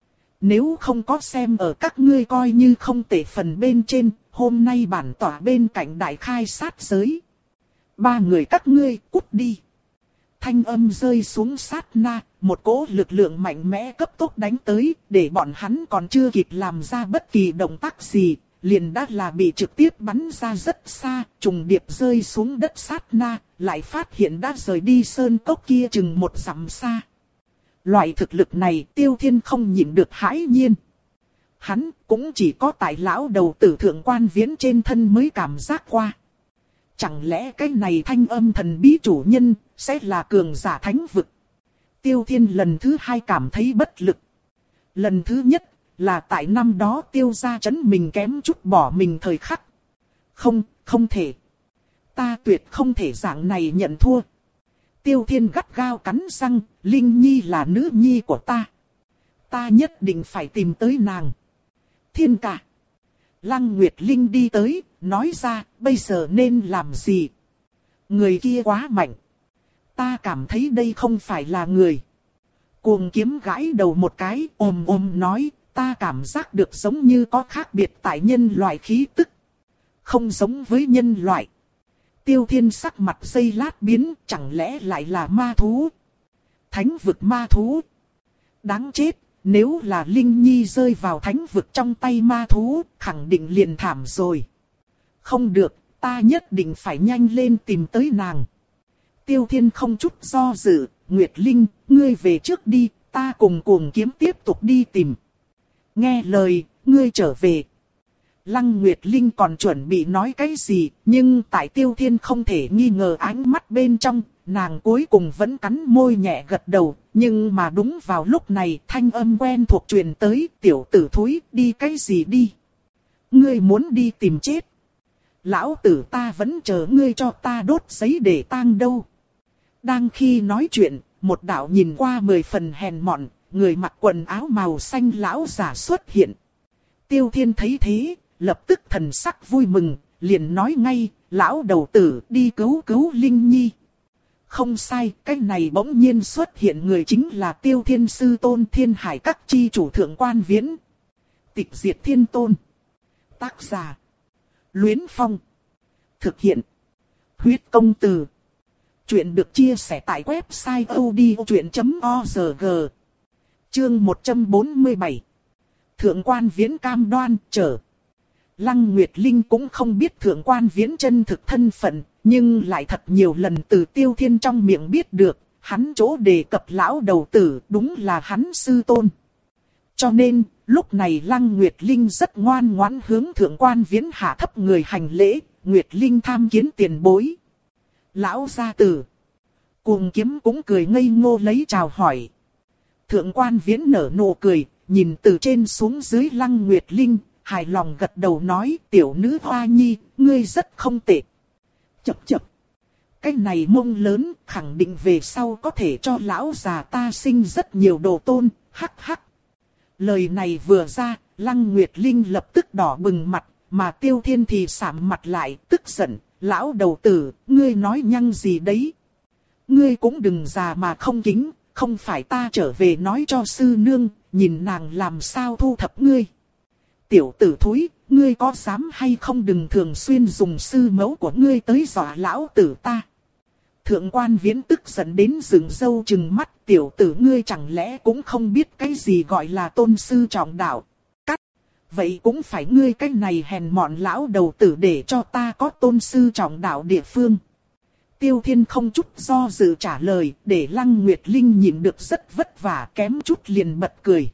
Nếu không có xem ở các ngươi coi như không tệ phần bên trên, hôm nay bản tỏa bên cạnh đại khai sát giới. Ba người các ngươi cút đi. Thanh âm rơi xuống sát na, một cỗ lực lượng mạnh mẽ cấp tốc đánh tới, để bọn hắn còn chưa kịp làm ra bất kỳ động tác gì, liền đã là bị trực tiếp bắn ra rất xa, trùng điệp rơi xuống đất sát na, lại phát hiện đã rời đi sơn cốc kia chừng một dặm xa. Loại thực lực này Tiêu Thiên không nhịn được hãi nhiên. Hắn cũng chỉ có tại lão đầu tử Thượng Quan Viễn trên thân mới cảm giác qua. Chẳng lẽ cái này thanh âm thần bí chủ nhân sẽ là cường giả thánh vực? Tiêu Thiên lần thứ hai cảm thấy bất lực. Lần thứ nhất là tại năm đó Tiêu gia chấn mình kém chút bỏ mình thời khắc. Không, không thể. Ta tuyệt không thể dạng này nhận thua. Tiêu Thiên gắt gao cắn răng, Linh Nhi là nữ nhi của ta. Ta nhất định phải tìm tới nàng. Thiên ca. Lăng Nguyệt Linh đi tới, nói ra, bây giờ nên làm gì? Người kia quá mạnh. Ta cảm thấy đây không phải là người. Cuồng kiếm gãi đầu một cái, ồm ồm nói, ta cảm giác được giống như có khác biệt tại nhân loại khí tức. Không giống với nhân loại. Tiêu Thiên sắc mặt giây lát biến, chẳng lẽ lại là ma thú? Thánh vực ma thú? Đáng chết, nếu là Linh Nhi rơi vào thánh vực trong tay ma thú, khẳng định liền thảm rồi. Không được, ta nhất định phải nhanh lên tìm tới nàng. Tiêu Thiên không chút do dự, Nguyệt Linh, ngươi về trước đi, ta cùng cuồng kiếm tiếp tục đi tìm. Nghe lời, ngươi trở về. Lăng Nguyệt Linh còn chuẩn bị nói cái gì, nhưng tại Tiêu Thiên không thể nghi ngờ ánh mắt bên trong, nàng cuối cùng vẫn cắn môi nhẹ gật đầu, nhưng mà đúng vào lúc này thanh âm quen thuộc truyền tới, tiểu tử thúi, đi cái gì đi? Ngươi muốn đi tìm chết? Lão tử ta vẫn chờ ngươi cho ta đốt giấy để tang đâu. Đang khi nói chuyện, một đạo nhìn qua mười phần hèn mọn, người mặc quần áo màu xanh lão giả xuất hiện. Tiêu Thiên thấy thế, lập tức thần sắc vui mừng, liền nói ngay, lão đầu tử đi cứu cứu Linh Nhi. Không sai, cái này bỗng nhiên xuất hiện người chính là Tiêu Thiên sư tôn Thiên Hải các chi chủ Thượng Quan Viễn. Tịch diệt thiên tôn. Tác giả. Luyến Phong. Thực hiện. Huyết công từ. Chuyện được chia sẻ tại website odchuyện chấm org. Chương một trăm bốn mươi bảy. Thượng Quan Viễn cam đoan trở. Lăng Nguyệt Linh cũng không biết Thượng Quan Viễn chân thực thân phận, nhưng lại thật nhiều lần từ Tiêu Thiên trong miệng biết được, hắn chỗ đề cập lão đầu tử đúng là hắn sư tôn. Cho nên, lúc này Lăng Nguyệt Linh rất ngoan ngoãn hướng Thượng Quan Viễn hạ thấp người hành lễ, Nguyệt Linh tham kiến tiền bối. Lão gia tử. Cuồng kiếm cũng cười ngây ngô lấy chào hỏi. Thượng Quan Viễn nở nụ cười, nhìn từ trên xuống dưới Lăng Nguyệt Linh, hài lòng gật đầu nói, tiểu nữ hoa nhi, ngươi rất không tệ. Chập chập. Cái này mông lớn, khẳng định về sau có thể cho lão già ta sinh rất nhiều đồ tôn, hắc hắc. Lời này vừa ra, Lăng Nguyệt Linh lập tức đỏ bừng mặt, mà Tiêu Thiên thì sạm mặt lại, tức giận, lão đầu tử, ngươi nói nhăng gì đấy. Ngươi cũng đừng già mà không kính, không phải ta trở về nói cho sư nương, nhìn nàng làm sao thu thập ngươi. Tiểu tử thúi, ngươi có dám hay không đừng thường xuyên dùng sư mẫu của ngươi tới dọa lão tử ta. Thượng Quan Viễn tức giận đến rừng râu trừng mắt, tiểu tử ngươi chẳng lẽ cũng không biết cái gì gọi là tôn sư trọng đạo. Cắt, vậy cũng phải ngươi cái này hèn mọn lão đầu tử để cho ta có tôn sư trọng đạo địa phương. Tiêu Thiên không chút do dự trả lời, để Lăng Nguyệt Linh nhìn được rất vất vả, kém chút liền bật cười.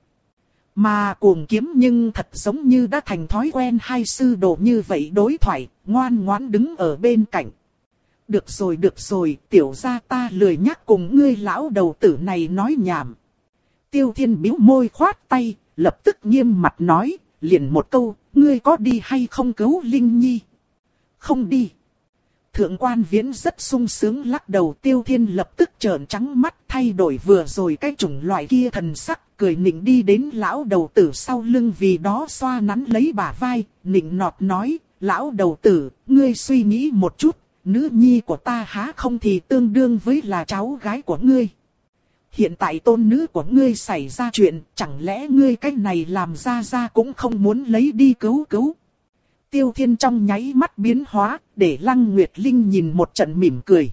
Mà cuồng kiếm nhưng thật giống như đã thành thói quen hai sư đồ như vậy đối thoại, ngoan ngoãn đứng ở bên cạnh. Được rồi được rồi, tiểu gia ta lười nhắc cùng ngươi lão đầu tử này nói nhảm. Tiêu Thiên bĩu môi khoát tay, lập tức nghiêm mặt nói, liền một câu, ngươi có đi hay không cứu Linh Nhi? Không đi. Thượng Quan Viễn rất sung sướng lắc đầu. Tiêu Thiên lập tức trợn trắng mắt, thay đổi vừa rồi cái chủng loại kia thần sắc, cười nịnh đi đến lão đầu tử sau lưng, vì đó xoa nắn lấy bả vai, nịnh nọt nói, lão đầu tử, ngươi suy nghĩ một chút, nữ nhi của ta há không thì tương đương với là cháu gái của ngươi. hiện tại tôn nữ của ngươi xảy ra chuyện, chẳng lẽ ngươi cách này làm ra ra cũng không muốn lấy đi cứu cứu. Tiêu Thiên trong nháy mắt biến hóa, để Lăng Nguyệt Linh nhìn một trận mỉm cười.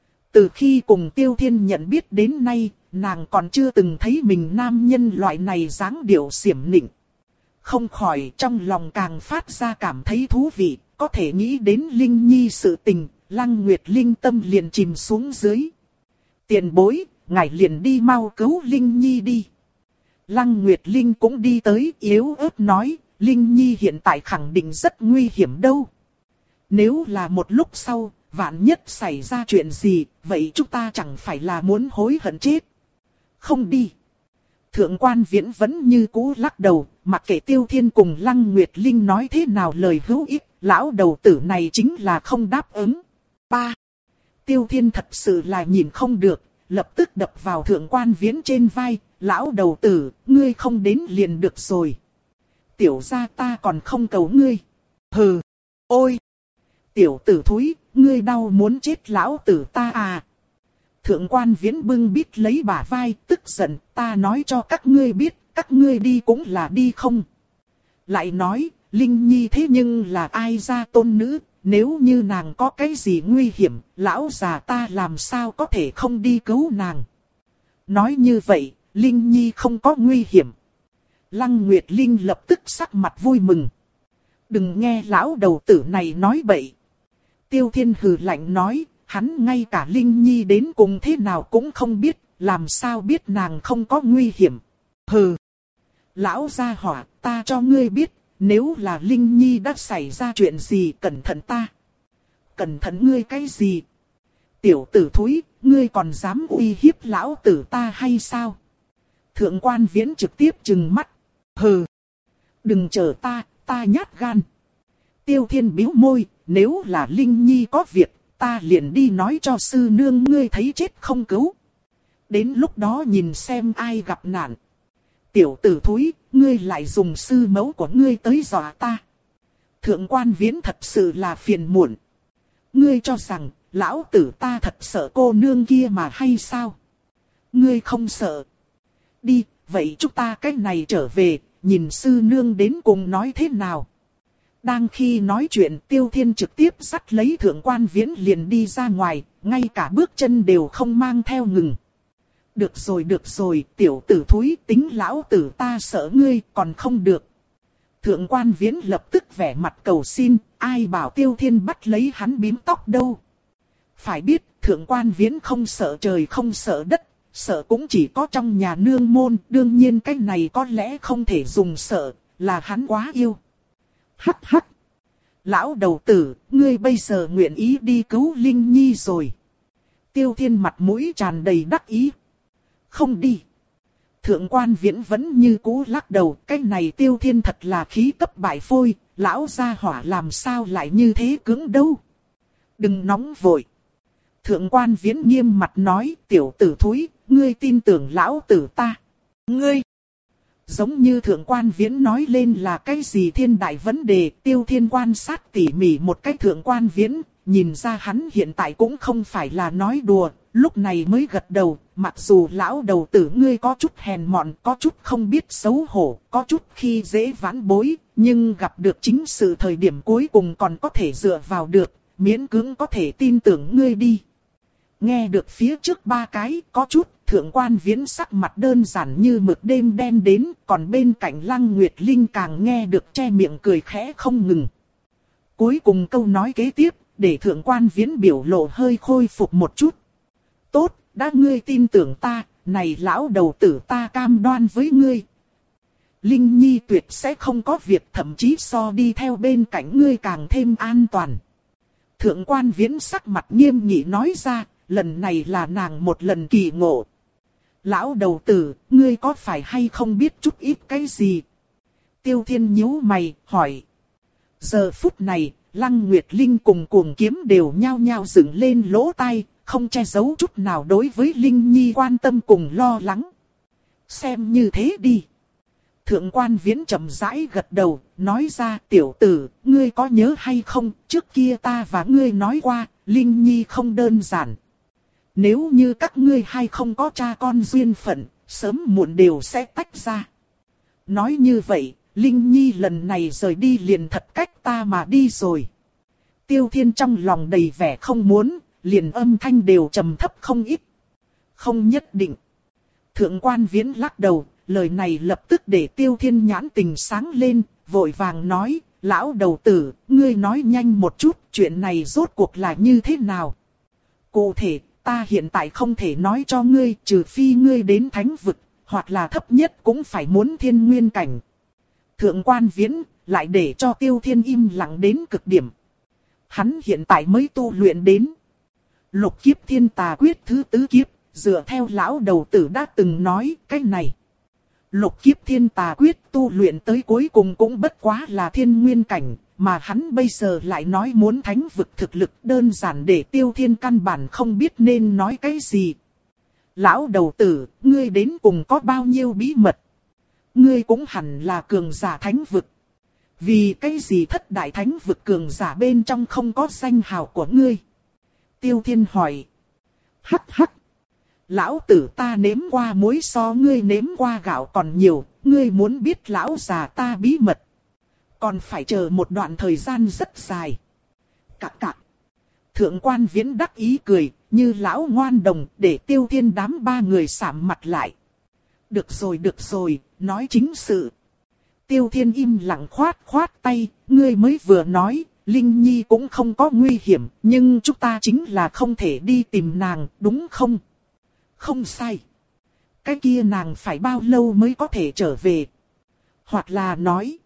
Từ khi cùng Tiêu Thiên nhận biết đến nay, nàng còn chưa từng thấy mình nam nhân loại này dáng điệu xiểm nịnh. Không khỏi trong lòng càng phát ra cảm thấy thú vị, có thể nghĩ đến Linh Nhi sự tình, Lăng Nguyệt Linh tâm liền chìm xuống dưới. Tiền bối, ngài liền đi mau cứu Linh Nhi đi. Lăng Nguyệt Linh cũng đi tới yếu ớt nói, Linh Nhi hiện tại khẳng định rất nguy hiểm đâu. Nếu là một lúc sau, vạn nhất xảy ra chuyện gì, vậy chúng ta chẳng phải là muốn hối hận chết. Không đi. Thượng quan Viễn vẫn như cũ lắc đầu, mặc kệ Tiêu Thiên cùng Lăng Nguyệt Linh nói thế nào lời hữu ích, lão đầu tử này chính là không đáp ứng. Ba. Tiêu Thiên thật sự là nhìn không được, lập tức đập vào thượng quan Viễn trên vai, lão đầu tử, ngươi không đến liền được rồi. Tiểu gia ta còn không cầu ngươi. Hừ. Ôi. Tiểu tử thúi, ngươi đau muốn chết lão tử ta à. Thượng quan Viễn bưng bít lấy bả vai, tức giận, ta nói cho các ngươi biết, các ngươi đi cũng là đi không. Lại nói, Linh Nhi thế nhưng là ai ra tôn nữ, nếu như nàng có cái gì nguy hiểm, lão già ta làm sao có thể không đi cứu nàng. Nói như vậy, Linh Nhi không có nguy hiểm. Lăng Nguyệt Linh lập tức sắc mặt vui mừng. Đừng nghe lão đầu tử này nói bậy. Tiêu Thiên hừ lạnh nói, hắn ngay cả Linh Nhi đến cùng thế nào cũng không biết, làm sao biết nàng không có nguy hiểm. Hừ. Lão gia hỏa, ta cho ngươi biết, nếu là Linh Nhi đã xảy ra chuyện gì cẩn thận ta. Cẩn thận ngươi cái gì? Tiểu tử thúi, ngươi còn dám uy hiếp lão tử ta hay sao? Thượng quan Viễn trực tiếp trừng mắt. Hừ. Đừng chờ ta, ta nhát gan. Tiêu Thiên bĩu môi, nếu là Linh Nhi có việc, ta liền đi nói cho sư nương ngươi thấy chết không cứu. Đến lúc đó nhìn xem ai gặp nạn. Tiểu tử thúi, ngươi lại dùng sư mẫu của ngươi tới dọa ta. Thượng quan Viễn thật sự là phiền muộn. Ngươi cho rằng, lão tử ta thật sợ cô nương kia mà hay sao? Ngươi không sợ. Đi, vậy chúng ta cách này trở về, nhìn sư nương đến cùng nói thế nào. Đang khi nói chuyện Tiêu Thiên trực tiếp dắt lấy thượng quan Viễn liền đi ra ngoài, ngay cả bước chân đều không mang theo ngừng. Được rồi được rồi, tiểu tử thúi, tính lão tử ta sợ ngươi còn không được. Thượng quan Viễn lập tức vẻ mặt cầu xin, ai bảo Tiêu Thiên bắt lấy hắn bím tóc đâu. Phải biết, thượng quan Viễn không sợ trời không sợ đất, sợ cũng chỉ có trong nhà nương môn, đương nhiên cái này có lẽ không thể dùng sợ, là hắn quá yêu. Hắc hắc. Lão đầu tử, ngươi bây giờ nguyện ý đi cứu Linh Nhi rồi. Tiêu Thiên mặt mũi tràn đầy đắc ý. Không đi. Thượng quan Viễn vẫn như cũ lắc đầu, cái này Tiêu Thiên thật là khí cấp bại phôi, lão gia hỏa làm sao lại như thế cứng đâu. Đừng nóng vội. Thượng quan Viễn nghiêm mặt nói, tiểu tử thúi, ngươi tin tưởng lão tử ta. Ngươi. Giống như thượng quan Viễn nói lên là cái gì thiên đại vấn đề, Tiêu Thiên quan sát tỉ mỉ một cách thượng quan Viễn, nhìn ra hắn hiện tại cũng không phải là nói đùa, lúc này mới gật đầu, mặc dù lão đầu tử ngươi có chút hèn mọn, có chút không biết xấu hổ, có chút khi dễ vãn bối, nhưng gặp được chính sự thời điểm cuối cùng còn có thể dựa vào được, miễn cưỡng có thể tin tưởng ngươi đi. Nghe được phía trước ba cái, có chút, thượng quan Viễn sắc mặt đơn giản như mực đêm đen đến, còn bên cạnh Lăng Nguyệt Linh càng nghe được che miệng cười khẽ không ngừng. Cuối cùng câu nói kế tiếp, để thượng quan Viễn biểu lộ hơi khôi phục một chút. Tốt, đã ngươi tin tưởng ta, này lão đầu tử ta cam đoan với ngươi. Linh Nhi tuyệt sẽ không có việc, thậm chí so đi theo bên cạnh ngươi càng thêm an toàn. Thượng quan Viễn sắc mặt nghiêm nghị nói ra, lần này là nàng một lần kỳ ngộ. Lão đầu tử, ngươi có phải hay không biết chút ít cái gì? Tiêu Thiên nhíu mày, hỏi. Giờ phút này, Lăng Nguyệt Linh cùng Cuồng Kiếm đều nhao nhao dựng lên lỗ tai, không che giấu chút nào đối với Linh Nhi quan tâm cùng lo lắng. Xem như thế đi. Thượng quan Viễn chậm rãi gật đầu, nói ra tiểu tử, ngươi có nhớ hay không, trước kia ta và ngươi nói qua, Linh Nhi không đơn giản. Nếu như các ngươi hai không có cha con duyên phận, sớm muộn đều sẽ tách ra. Nói như vậy, Linh Nhi lần này rời đi liền thật cách ta mà đi rồi. Tiêu Thiên trong lòng đầy vẻ không muốn, liền âm thanh đều trầm thấp không ít. Không nhất định. Thượng quan Viễn lắc đầu, lời này lập tức để Tiêu Thiên nhãn tình sáng lên, vội vàng nói, lão đầu tử, ngươi nói nhanh một chút, chuyện này rốt cuộc là như thế nào? Cụ thể, ta hiện tại không thể nói cho ngươi, trừ phi ngươi đến thánh vực, hoặc là thấp nhất cũng phải muốn thiên nguyên cảnh. Thượng quan Viễn, lại để cho Tiêu Thiên im lặng đến cực điểm. Hắn hiện tại mới tu luyện đến Lục Kiếp Thiên Tà Quyết thứ tứ kiếp, dựa theo lão đầu tử đã từng nói, cái này. Lục Kiếp Thiên Tà Quyết tu luyện tới cuối cùng cũng bất quá là thiên nguyên cảnh, mà hắn bây giờ lại nói muốn thánh vực thực lực, đơn giản để Tiêu Thiên căn bản không biết nên nói cái gì. Lão đầu tử, ngươi đến cùng có bao nhiêu bí mật? Ngươi cũng hẳn là cường giả thánh vực. Vì cái gì thất đại thánh vực cường giả bên trong không có danh hào của ngươi? Tiêu Thiên hỏi. Hắc hắc. Lão tử ta nếm qua muối so ngươi nếm qua gạo còn nhiều, ngươi muốn biết lão già ta bí mật. Còn phải chờ một đoạn thời gian rất dài. Cạc cạc. Thượng quan Viễn đắc ý cười, như lão ngoan đồng, để Tiêu Thiên đám ba người sạm mặt lại. Được rồi được rồi, nói chính sự. Tiêu Thiên im lặng khoát khoát tay, ngươi mới vừa nói, Linh Nhi cũng không có nguy hiểm, nhưng chúng ta chính là không thể đi tìm nàng, đúng không? Không sai. Cái kia nàng phải bao lâu mới có thể trở về? Hoặc là nói,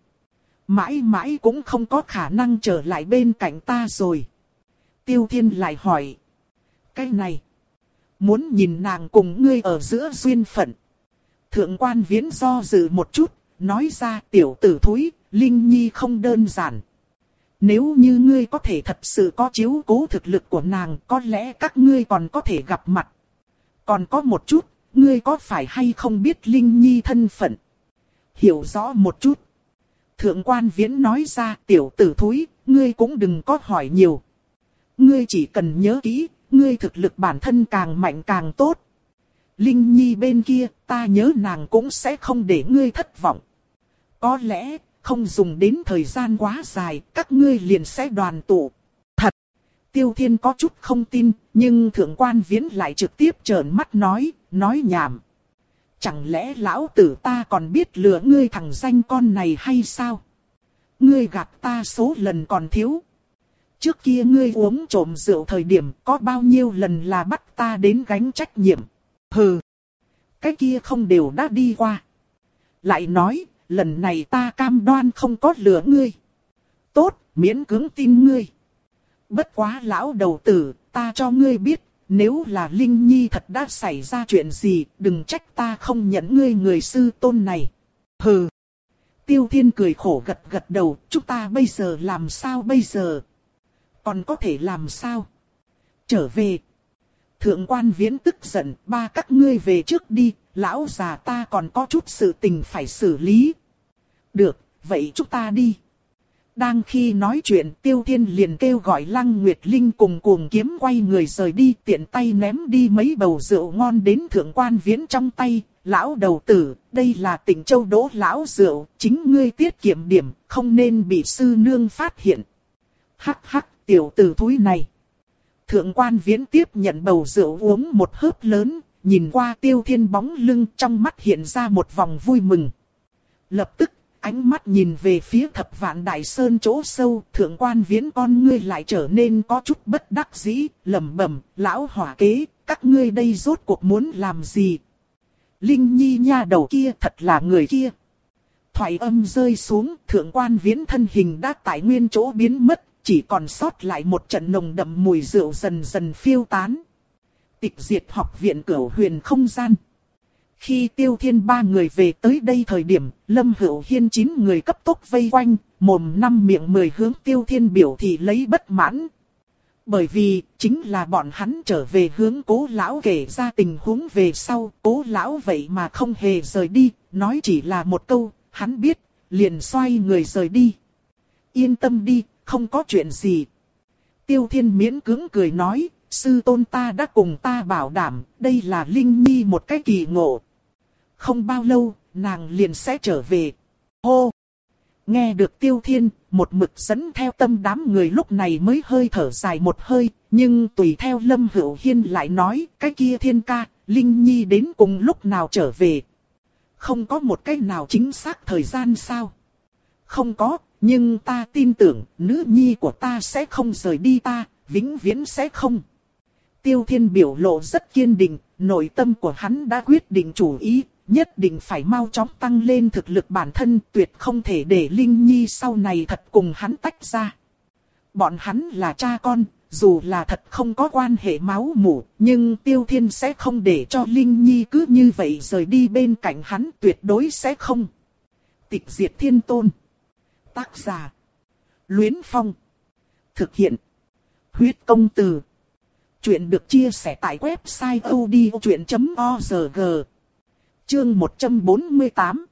mãi mãi cũng không có khả năng trở lại bên cạnh ta rồi. Tiêu Thiên lại hỏi, cái này, muốn nhìn nàng cùng ngươi ở giữa duyên phận. Thượng quan Viễn do dự một chút, nói ra tiểu tử thúi, Linh Nhi không đơn giản. Nếu như ngươi có thể thật sự có chiếu cố thực lực của nàng, có lẽ các ngươi còn có thể gặp mặt. Còn có một chút, ngươi có phải hay không biết Linh Nhi thân phận? Hiểu rõ một chút. Thượng quan Viễn nói ra tiểu tử thúi, ngươi cũng đừng có hỏi nhiều. Ngươi chỉ cần nhớ kỹ, ngươi thực lực bản thân càng mạnh càng tốt. Linh Nhi bên kia, ta nhớ nàng cũng sẽ không để ngươi thất vọng. Có lẽ, không dùng đến thời gian quá dài, các ngươi liền sẽ đoàn tụ. Thật! Tiêu Thiên có chút không tin, nhưng Thượng quan Viễn lại trực tiếp trợn mắt nói, nói nhảm. Chẳng lẽ lão tử ta còn biết lừa ngươi thằng danh con này hay sao? Ngươi gạt ta số lần còn thiếu. Trước kia ngươi uống trộm rượu thời điểm có bao nhiêu lần là bắt ta đến gánh trách nhiệm. Hừ! Cái kia không đều đã đi qua. Lại nói, lần này ta cam đoan không có lừa ngươi. Tốt, miễn cưỡng tin ngươi. Bất quá lão đầu tử, ta cho ngươi biết, nếu là Linh Nhi thật đã xảy ra chuyện gì, đừng trách ta không nhận ngươi người sư tôn này. Hừ! Tiêu Thiên cười khổ gật gật đầu, chúng ta bây giờ làm sao bây giờ? Còn có thể làm sao? Trở về. Thượng quan Viễn tức giận, ba các ngươi về trước đi, lão già ta còn có chút sự tình phải xử lý. Được, vậy chúng ta đi. Đang khi nói chuyện, Tiêu Thiên liền kêu gọi Lăng Nguyệt Linh cùng cuồng kiếm quay người rời đi, tiện tay ném đi mấy bầu rượu ngon đến Thượng quan Viễn trong tay. Lão đầu tử, đây là Tịnh Châu Đỗ lão rượu, chính ngươi tiết kiệm điểm, không nên bị sư nương phát hiện. Hắc hắc, tiểu tử thúi này. Thượng quan Viễn tiếp nhận bầu rượu uống một hớp lớn, nhìn qua Tiêu Thiên bóng lưng, trong mắt hiện ra một vòng vui mừng. Lập tức, ánh mắt nhìn về phía Thập Vạn Đại Sơn chỗ sâu, Thượng quan Viễn con ngươi lại trở nên có chút bất đắc dĩ, lẩm bẩm, lão hỏa kế, các ngươi đây rốt cuộc muốn làm gì? Linh Nhi nha đầu kia thật là người kia. Thoại âm rơi xuống, Thượng quan Viễn thân hình đã tại nguyên chỗ biến mất, chỉ còn sót lại một trận nồng đậm mùi rượu dần dần phiêu tán. Tịch diệt học viện Cửu Huyền không gian. Khi Tiêu Thiên ba người về tới đây thời điểm, Lâm Hữu Hiên chín người cấp tốc vây quanh, mồm năm miệng mười hướng Tiêu Thiên biểu thị lấy bất mãn. Bởi vì, chính là bọn hắn trở về hướng Cố lão kể ra tình huống về sau, Cố lão vậy mà không hề rời đi, nói chỉ là một câu, hắn biết, liền xoay người rời đi. Yên tâm đi, không có chuyện gì. Tiêu Thiên miễn cưỡng cười nói, sư tôn ta đã cùng ta bảo đảm, đây là Linh Nhi một cái kỳ ngộ. Không bao lâu, nàng liền sẽ trở về. Hô! Nghe được Tiêu Thiên, một mực dẫn theo tâm đám người lúc này mới hơi thở dài một hơi, nhưng tùy theo Lâm Hữu Hiên lại nói, cái kia Thiên ca, Linh Nhi đến cùng lúc nào trở về. Không có một cái nào chính xác thời gian sao? Không có, nhưng ta tin tưởng, nữ nhi của ta sẽ không rời đi ta, vĩnh viễn sẽ không. Tiêu Thiên biểu lộ rất kiên định, nội tâm của hắn đã quyết định chủ ý, nhất định phải mau chóng tăng lên thực lực bản thân, tuyệt không thể để Linh Nhi sau này thật cùng hắn tách ra. Bọn hắn là cha con, dù là thật không có quan hệ máu mủ, nhưng Tiêu Thiên sẽ không để cho Linh Nhi cứ như vậy rời đi bên cạnh hắn, tuyệt đối sẽ không. Tịch diệt thiên tôn. Tác giả: Luyến Phong. Thực hiện: Huyết Công Từ. Chuyện được chia sẻ tại website odchuyện chấm org. Chương một trăm bốn mươi tám.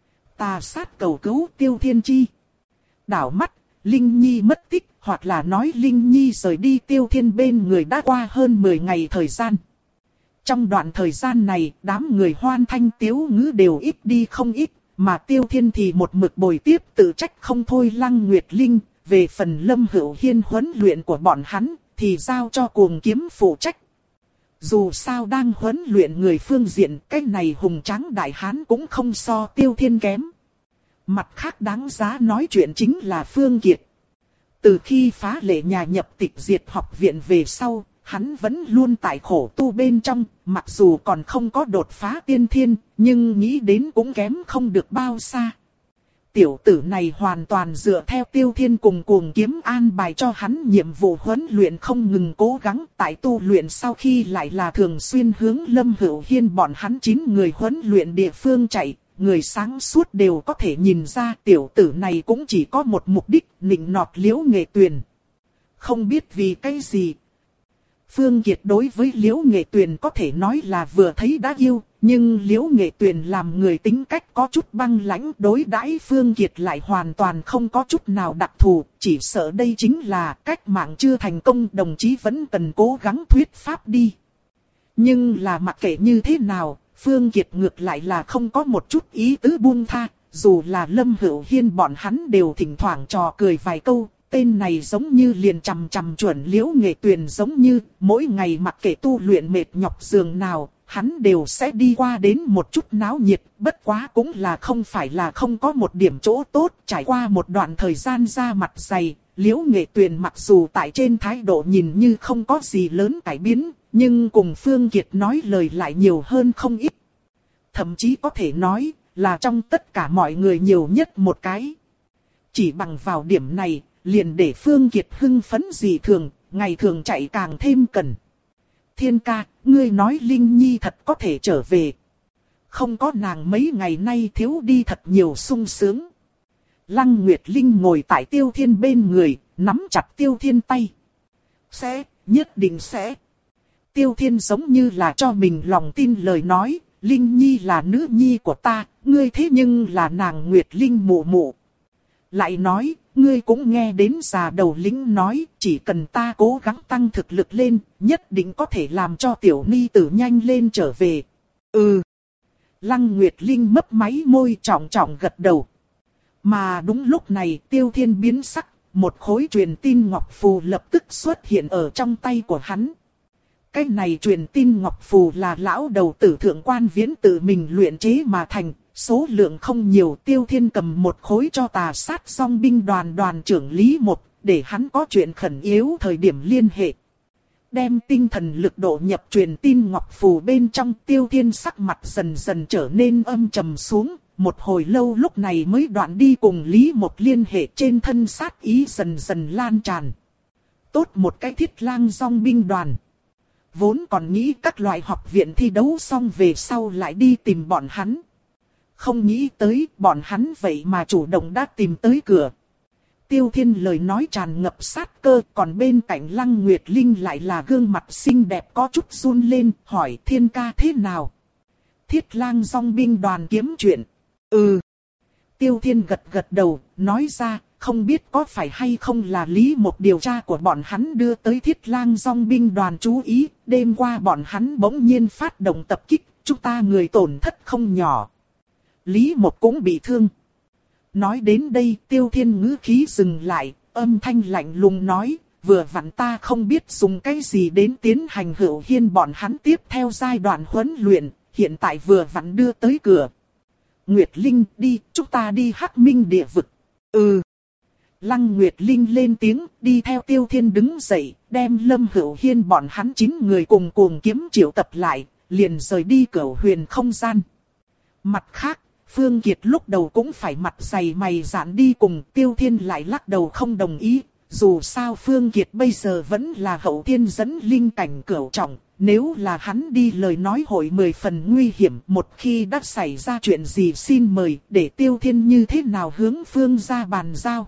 Tà sát cầu cứu Tiêu Thiên Chi. Đảo mắt, Linh Nhi mất tích, hoặc là nói Linh Nhi rời đi Tiêu Thiên bên người đã qua hơn mười ngày thời gian. Trong đoạn thời gian này, đám người hoan thanh tiếu ngữ đều ít đi không ít, mà Tiêu Thiên thì một mực bồi tiếp tự trách không thôi Lăng Nguyệt Linh. Về phần Lâm Hữu Hiên huấn luyện của bọn hắn, thì giao cho Cuồng Kiếm phụ trách. Dù sao đang huấn luyện người phương diện, cái này hùng tráng đại hán cũng không so Tiêu Thiên kém. Mặt khác đáng giá nói chuyện chính là Phương Kiệt. Từ khi phá lệ nhà nhập tịch diệt học viện về sau, hắn vẫn luôn tại khổ tu bên trong, mặc dù còn không có đột phá tiên thiên, nhưng nghĩ đến cũng kém không được bao xa. Tiểu tử này hoàn toàn dựa theo Tiêu Thiên cùng Cuồng Kiếm an bài cho hắn nhiệm vụ huấn luyện không ngừng cố gắng, tại tu luyện sau khi lại là thường xuyên hướng Lâm Hữu Hiên bọn hắn chín người huấn luyện địa phương chạy. Người sáng suốt đều có thể nhìn ra tiểu tử này cũng chỉ có một mục đích, nịnh nọt Liễu Nghệ Tuyền. Không biết vì cái gì. Phương Kiệt đối với Liễu Nghệ Tuyền có thể nói là vừa thấy đã yêu, nhưng Liễu Nghệ Tuyền làm người tính cách có chút băng lãnh, đối đãi Phương Kiệt lại hoàn toàn không có chút nào đặc thù, chỉ sợ đây chính là cách mạng chưa thành công, đồng chí vẫn cần cố gắng thuyết pháp đi. Nhưng là mặc kệ như thế nào, Phương Kiệt ngược lại là không có một chút ý tứ buông tha, dù là Lâm Hữu Hiên bọn hắn đều thỉnh thoảng trò cười vài câu, tên này giống như liền chằm chằm chuẩn Liễu Nghệ Tuyền, giống như mỗi ngày mặc kệ tu luyện mệt nhọc giường nào, hắn đều sẽ đi qua đến một chút náo nhiệt, bất quá cũng là không phải là không có một điểm chỗ tốt. Trải qua một đoạn thời gian ra mặt dày, Liễu Nghệ Tuyền mặc dù tại trên thái độ nhìn như không có gì lớn cải biến, nhưng cùng Phương Kiệt nói lời lại nhiều hơn không ít. Thậm chí có thể nói là trong tất cả mọi người nhiều nhất một cái. Chỉ bằng vào điểm này, liền để Phương Kiệt hưng phấn dị thường, ngày thường chạy càng thêm cần. Thiên ca, ngươi nói Linh Nhi thật có thể trở về. Không có nàng mấy ngày nay thiếu đi thật nhiều sung sướng. Lăng Nguyệt Linh ngồi tại Tiêu Thiên bên người, nắm chặt Tiêu Thiên tay. Sẽ, nhất định sẽ. Tiêu Thiên giống như là cho mình lòng tin lời nói, Linh Nhi là nữ nhi của ta, ngươi thế nhưng là nàng Nguyệt Linh mụ mụ. Lại nói, ngươi cũng nghe đến già đầu lĩnh nói, chỉ cần ta cố gắng tăng thực lực lên, nhất định có thể làm cho tiểu ni tử nhanh lên trở về. Ừ. Lăng Nguyệt Linh mấp máy môi trọng trọng gật đầu. Mà đúng lúc này Tiêu Thiên biến sắc, một khối truyền tin ngọc phù lập tức xuất hiện ở trong tay của hắn. Cái này truyền tin ngọc phù là lão đầu tử Thượng Quan Viễn tự mình luyện chế mà thành, số lượng không nhiều. Tiêu Thiên cầm một khối cho tà sát song binh đoàn đoàn trưởng Lý Một, để hắn có chuyện khẩn yếu thời điểm liên hệ. Đem tinh thần lực độ nhập truyền tin ngọc phù bên trong, Tiêu Thiên sắc mặt dần dần trở nên âm trầm xuống, một hồi lâu lúc này mới đoạn đi cùng Lý Một liên hệ, trên thân sát ý dần dần lan tràn. Tốt một cái Thiết Lang song binh đoàn. Vốn còn nghĩ các loại học viện thi đấu xong về sau lại đi tìm bọn hắn. Không nghĩ tới bọn hắn vậy mà chủ động đã tìm tới cửa. Tiêu Thiên lời nói tràn ngập sát cơ, còn bên cạnh Lăng Nguyệt Linh lại là gương mặt xinh đẹp có chút run lên, hỏi Thiên ca thế nào? Thiết Lang song binh đoàn kiếm chuyện. Ừ. Tiêu Thiên gật gật đầu, nói ra, không biết có phải hay không là Lý Mộc điều tra của bọn hắn đưa tới Thiết Lang Dòng binh đoàn chú ý, đêm qua bọn hắn bỗng nhiên phát động tập kích, chúng ta người tổn thất không nhỏ. Lý Mộc cũng bị thương. Nói đến đây Tiêu Thiên ngữ khí dừng lại, âm thanh lạnh lùng nói, vừa vặn ta không biết dùng cái gì đến tiến hành Hữu Hiên bọn hắn tiếp theo giai đoạn huấn luyện, hiện tại vừa vặn đưa tới cửa. Nguyệt Linh đi, chúng ta đi Hắc Minh địa vực. Ừ. Lăng Nguyệt Linh lên tiếng, đi theo Tiêu Thiên đứng dậy, đem Lâm Hữu Hiên bọn hắn chín người cùng cuồng kiếm triệu tập lại, liền rời đi Cửu Huyền không gian. Mặt khác, Phương Kiệt lúc đầu cũng phải mặt dày mày dạn đi cùng, Tiêu Thiên lại lắc đầu không đồng ý. Dù sao Phương Kiệt bây giờ vẫn là hậu thiên dẫn linh cảnh cửu trọng, nếu là hắn đi lời nói hội mười phần nguy hiểm, một khi đã xảy ra chuyện gì xin mời để Tiêu Thiên như thế nào hướng Phương ra bàn giao.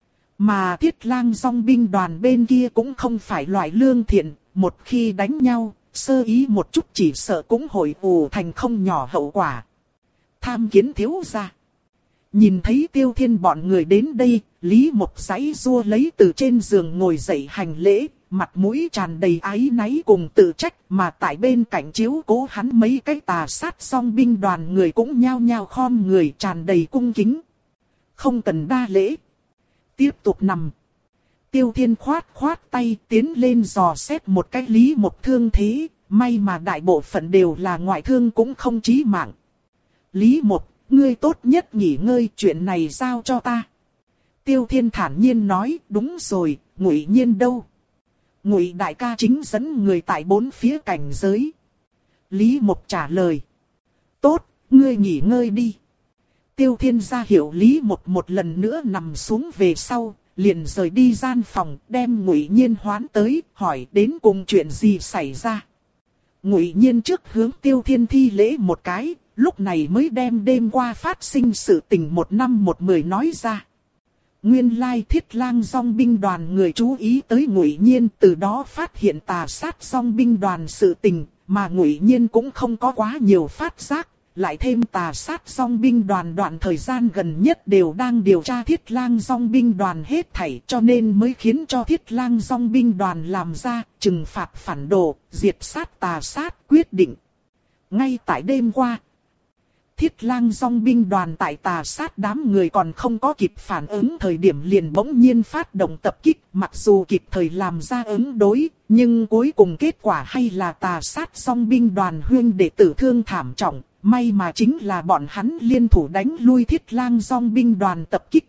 Mà Thiết Lang Dòng binh đoàn bên kia cũng không phải loại lương thiện, một khi đánh nhau, sơ ý một chút chỉ sợ cũng hội ù thành không nhỏ hậu quả. Tham kiến thiếu gia. Nhìn thấy Tiêu Thiên bọn người đến đây, Lý Mộc giãy giụa lấy từ trên giường ngồi dậy hành lễ, mặt mũi tràn đầy áy náy cùng tự trách, mà tại bên cạnh chiếu cố hắn mấy cái tà sát Dòng binh đoàn người cũng nhao nhao khom người tràn đầy cung kính. Không cần đa lễ. Tiếp tục nằm. Tiêu Thiên khoát khoát tay tiến lên dò xét một cái Lý Mộc thương thế, may mà đại bộ phận đều là ngoại thương cũng không chí mạng. Lý Mộc, ngươi tốt nhất nghỉ ngơi, chuyện này giao cho ta. Tiêu Thiên thản nhiên nói, đúng rồi, Ngụy Nhiên đâu? Ngụy đại ca chính dẫn người tại bốn phía cảnh giới. Lý Mộc trả lời. Tốt, ngươi nghỉ ngơi đi. Tiêu Thiên ra hiệu Lý Mộc một lần nữa nằm xuống về sau, liền rời đi gian phòng, đem Ngụy Nhiên hoán tới, hỏi đến cùng chuyện gì xảy ra. Ngụy Nhiên trước hướng Tiêu Thiên thi lễ một cái, lúc này mới đem đêm qua phát sinh sự tình một năm một mười nói ra. Nguyên lai Thiết Lang Dòng binh đoàn người chú ý tới Ngụy Nhiên, từ đó phát hiện tà sát Dòng binh đoàn sự tình, mà Ngụy Nhiên cũng không có quá nhiều phát giác, lại thêm tà sát Dòng binh đoàn đoạn thời gian gần nhất đều đang điều tra Thiết Lang Dòng binh đoàn hết thảy, cho nên mới khiến cho Thiết Lang Dòng binh đoàn làm ra trừng phạt phản đồ, diệt sát tà sát quyết định. Ngay tại đêm qua, Thiết Lang Dòng binh đoàn tại tà sát đám người còn không có kịp phản ứng thời điểm liền bỗng nhiên phát động tập kích, mặc dù kịp thời làm ra ứng đối, nhưng cuối cùng kết quả hay là tà sát Dòng binh đoàn huynh đệ tử thương thảm trọng, may mà chính là bọn hắn liên thủ đánh lui Thiết Lang Dòng binh đoàn tập kích.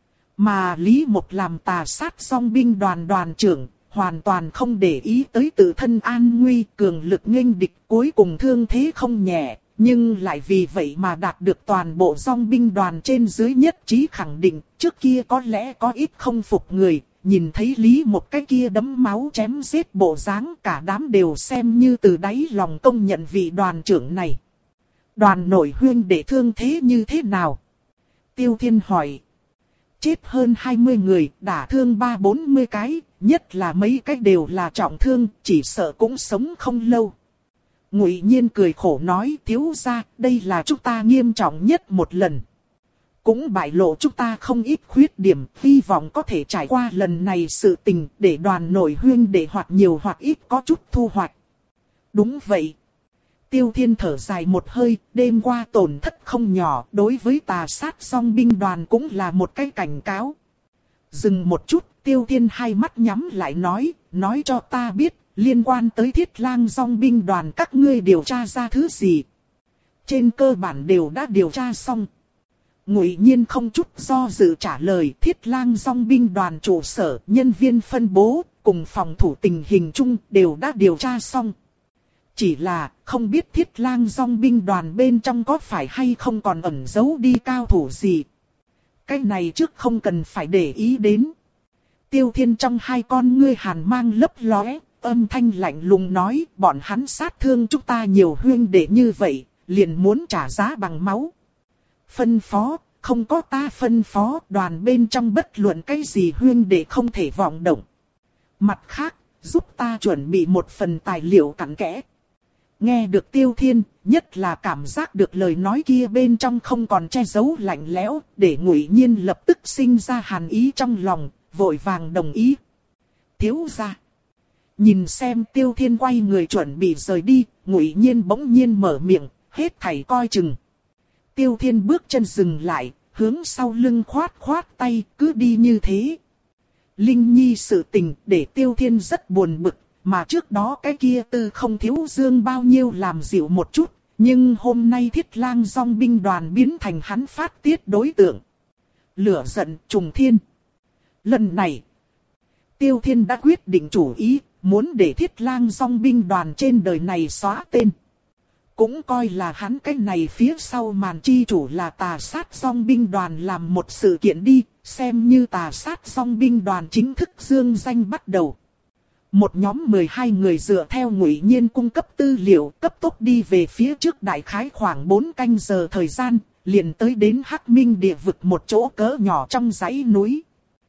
Mà Lý Mộc làm tà sát Dòng binh đoàn đoàn trưởng, hoàn toàn không để ý tới tự thân an nguy, cường lực nghênh địch, cuối cùng thương thế không nhẹ. Nhưng lại vì vậy mà đạt được toàn bộ Dòng binh đoàn trên dưới nhất trí khẳng định, trước kia có lẽ có ít không phục người, nhìn thấy Lý Mộc cái kia đấm máu chém giết bộ dáng, cả đám đều xem như từ đáy lòng công nhận vị đoàn trưởng này. Đoàn nội huynh đệ thương thế như thế nào? Tiêu Thiên hỏi. Chết hơn hai mươi người, đả thương ba bốn mươi cái, nhất là mấy cái đều là trọng thương, chỉ sợ cũng sống không lâu. Ngụy Nhiên cười khổ nói, thiếu gia, đây là chúng ta nghiêm trọng nhất một lần. Cũng bại lộ chúng ta không ít khuyết điểm, hy vọng có thể trải qua lần này sự tình, để đoàn nội huynh để hoặc nhiều hoặc ít có chút thu hoạch. Đúng vậy. Tiêu Thiên thở dài một hơi, đêm qua tổn thất không nhỏ, đối với tà sát Dòng binh đoàn cũng là một cái cảnh cáo. Dừng một chút, Tiêu Thiên hai mắt nhắm lại nói, nói cho ta biết. Liên quan tới Thiết Lang Dòng binh đoàn các ngươi điều tra ra thứ gì? Trên cơ bản đều đã điều tra xong. Ngụy Nhiên không chút do dự trả lời, Thiết Lang Dòng binh đoàn trụ sở, nhân viên phân bố, cùng phòng thủ tình hình chung đều đã điều tra xong. Chỉ là không biết Thiết Lang Dòng binh đoàn bên trong có phải hay không còn ẩn giấu đi cao thủ gì. Cái này trước không cần phải để ý đến. Tiêu Thiên trong hai con ngươi hàn mang lấp lóe. Âm thanh lạnh lùng nói, bọn hắn sát thương chúng ta nhiều huynh đệ như vậy, liền muốn trả giá bằng máu. Phân phó, không có ta phân phó, đoàn bên trong bất luận cái gì huynh đệ không thể vọng động. Mặt khác, giúp ta chuẩn bị một phần tài liệu cặn kẽ. nghe được Tiêu Thiên, nhất là cảm giác được lời nói kia bên trong không còn che giấu lạnh lẽo, để Ngụy Nhiên lập tức sinh ra hàn ý trong lòng, vội vàng đồng ý. Thiếu gia. Nhìn xem Tiêu Thiên quay người chuẩn bị rời đi, Ngụy Nhiên bỗng nhiên mở miệng, hết thảy coi chừng. Tiêu Thiên bước chân dừng lại, hướng sau lưng khoát khoát tay, cứ đi như thế. Linh Nhi sự tình để Tiêu Thiên rất buồn bực, mà trước đó cái kia Tư Không Thiếu Dương bao nhiêu làm dịu một chút, nhưng hôm nay Thiết Lang Dòng binh đoàn biến thành hắn phát tiết đối tượng. Lửa giận trùng thiên. Lần này, Tiêu Thiên đã quyết định chủ ý, muốn để Thiết Lang Dòng binh đoàn trên đời này xóa tên. Cũng coi là hắn cái này phía sau màn chi chủ là Tà Sát Dòng binh đoàn làm một sự kiện đi, xem như Tà Sát Dòng binh đoàn chính thức dương danh bắt đầu. Một nhóm mười hai người dựa theo Ngụy Nhiên cung cấp tư liệu, cấp tốc đi về phía trước đại khái khoảng bốn canh giờ thời gian, liền tới đến Hắc Minh địa vực một chỗ cỡ nhỏ trong dãy núi.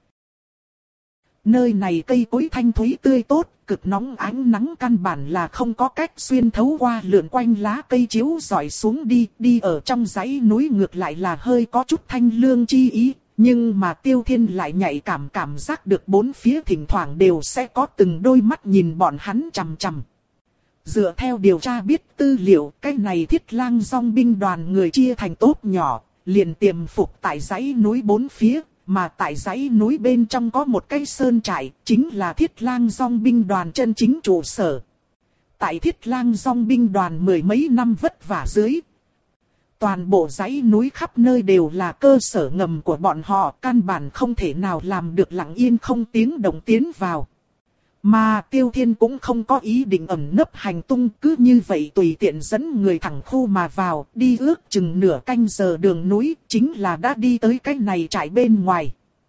Nơi này cây cối thanh thúy tươi tốt, cực nóng ánh nắng căn bản là không có cách xuyên thấu qua lượn quanh lá cây chiếu rọi xuống đi, đi ở trong dãy núi ngược lại là hơi có chút thanh lương chi ý, nhưng mà Tiêu Thiên lại nhạy cảm cảm giác được bốn phía thỉnh thoảng đều sẽ có từng đôi mắt nhìn bọn hắn chằm chằm. Dựa theo điều tra biết tư liệu, cái này Thiết Lang Dòng binh đoàn người chia thành tốp nhỏ, liền tiềm phục tại dãy núi bốn phía. Mà tại dãy núi bên trong có một cái sơn trại, chính là Thiết Lang Dòng binh đoàn chân chính trụ sở. Tại Thiết Lang Dòng binh đoàn mười mấy năm vất vả dưới, toàn bộ dãy núi khắp nơi đều là cơ sở ngầm của bọn họ, căn bản không thể nào làm được lặng yên không tiếng động tiến vào. Mà Tiêu Thiên cũng không có ý định ẩn nấp hành tung, cứ như vậy tùy tiện dẫn người thẳng khu mà vào, đi ước chừng nửa canh giờ đường núi, chính là đã đi tới cái này trại bên ngoài.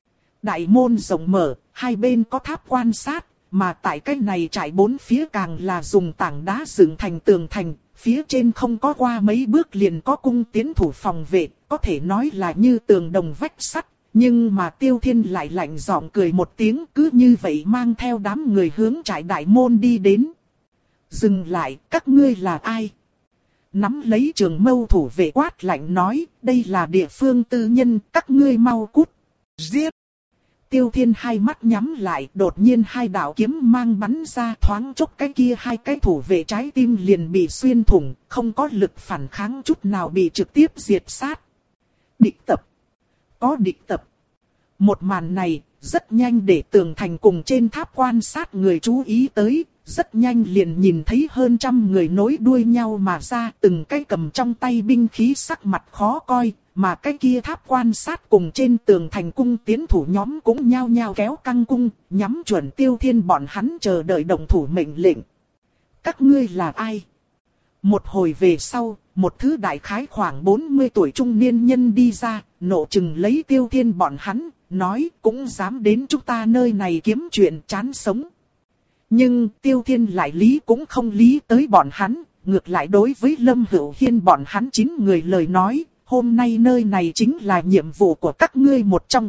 Đại môn rộng mở, hai bên có tháp quan sát, mà tại cái này trại bốn phía càng là dùng tảng đá dựng thành tường thành, phía trên không có qua mấy bước liền có cung tiến thủ phòng vệ, có thể nói là như tường đồng vách sắt. Nhưng mà Tiêu Thiên lại lạnh giọng cười một tiếng, cứ như vậy mang theo đám người hướng trại đại môn đi đến. Dừng lại, các ngươi là ai? Nắm lấy trường mâu thủ vệ quát lạnh nói, đây là địa phương tư nhân, các ngươi mau cút. Giết! Tiêu Thiên hai mắt nhắm lại, đột nhiên hai đạo kiếm mang bắn ra, thoáng chốc cái kia hai cái thủ vệ trái tim liền bị xuyên thủng, không có lực phản kháng chút nào bị trực tiếp diệt sát. Địch tập! Có địch tập. Một màn này, rất nhanh để tường thành cùng trên tháp quan sát người chú ý tới, rất nhanh liền nhìn thấy hơn trăm người nối đuôi nhau mà ra, từng cái cầm trong tay binh khí sắc mặt khó coi, mà cái kia tháp quan sát cùng trên tường thành cung tiến thủ nhóm cũng nhao nhao kéo căng cung, nhắm chuẩn Tiêu Thiên bọn hắn chờ đợi động thủ mệnh lệnh. Các ngươi là ai? Một hồi về sau, một thứ đại khái khoảng bốn mươi tuổi trung niên nhân đi ra, nộ chừng lấy Tiêu Thiên bọn hắn, nói cũng dám đến chúng ta nơi này kiếm chuyện chán sống. Nhưng Tiêu Thiên lại lý cũng không lý tới bọn hắn, ngược lại đối với Lâm Hữu Hiên bọn hắn chín người lời nói, hôm nay nơi này chính là nhiệm vụ của các ngươi một trong.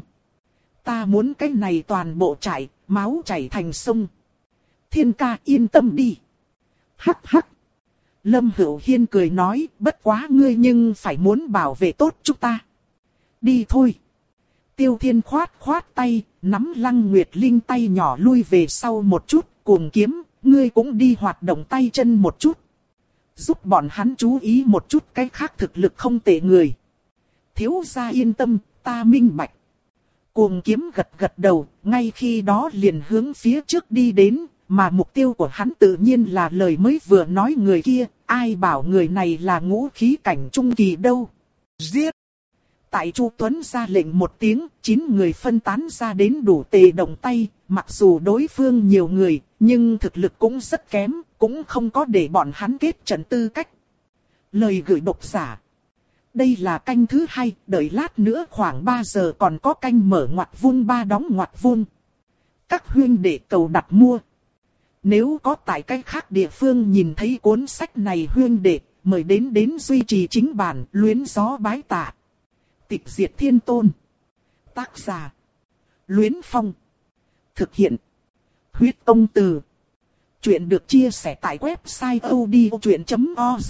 Ta muốn cái này toàn bộ trại, máu chảy thành sông. Thiên ca yên tâm đi. Hắc hắc. Lâm Hữu Hiên cười nói, bất quá ngươi nhưng phải muốn bảo vệ tốt chúng ta. Đi thôi. Tiêu Thiên khoát khoát tay, nắm Lăng Nguyệt Linh tay nhỏ lui về sau một chút, cuồng kiếm, ngươi cũng đi hoạt động tay chân một chút. Giúp bọn hắn chú ý một chút cái khác thực lực không tệ người. Thiếu gia yên tâm, ta minh bạch. Cuồng kiếm gật gật đầu, ngay khi đó liền hướng phía trước đi đến, mà mục tiêu của hắn tự nhiên là lời mới vừa nói người kia, ai bảo người này là ngũ khí cảnh trung kỳ đâu. Giết! Tại Chu Tuấn ra lệnh một tiếng, chín người phân tán ra đến đủ tề động tay, mặc dù đối phương nhiều người, nhưng thực lực cũng rất kém, cũng không có để bọn hắn kết trận tư cách. Lời gửi độc giả. Đây là canh thứ hai, đợi lát nữa khoảng ba giờ còn có canh mở ngoặc vuông ba đóng ngoặc vuông. Các huynh đệ cầu đặt mua. Nếu có tại cách khác địa phương nhìn thấy cuốn sách này huynh đệ, mời đến đến duy trì chính bản Luyến Gió Bái Tạ. Tịch diệt thiên tôn. Tác giả. Luyến Phong. Thực hiện. Huyết Công Từ. Chuyện được chia sẻ tại website audiochuyện chấm org.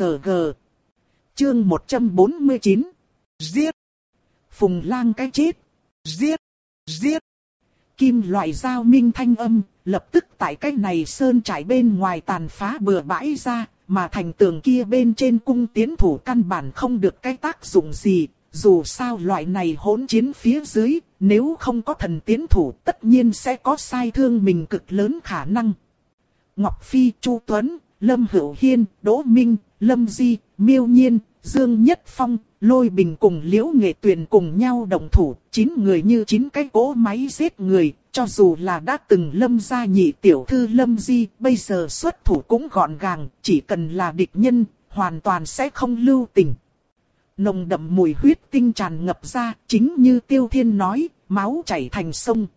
Chương một trăm bốn mươi chín. Giết. Phùng Lang cái chết. Giết. Giết. Kim loại dao minh thanh âm, lập tức tại cái này sơn trại bên ngoài tàn phá bừa bãi ra, mà thành tường kia bên trên cung tiến thủ căn bản không được cái tác dụng gì. Dù sao loại này hỗn chiến phía dưới, nếu không có thần tiến thủ tất nhiên sẽ có sai thương mình cực lớn khả năng. Ngọc Phi, Chu Tuấn, Lâm Hữu Hiên, Đỗ Minh, Lâm Di, Miêu Nhiên, Dương Nhất Phong, Lôi Bình cùng Liễu Nghệ Tuyền cùng nhau đồng thủ, chín người như chín cái cỗ máy giết người, cho dù là đã từng Lâm gia nhị tiểu thư Lâm Di, bây giờ xuất thủ cũng gọn gàng, chỉ cần là địch nhân, hoàn toàn sẽ không lưu tình. Nồng đậm mùi huyết tinh tràn ngập ra, chính như Tiêu Thiên nói, máu chảy thành sông.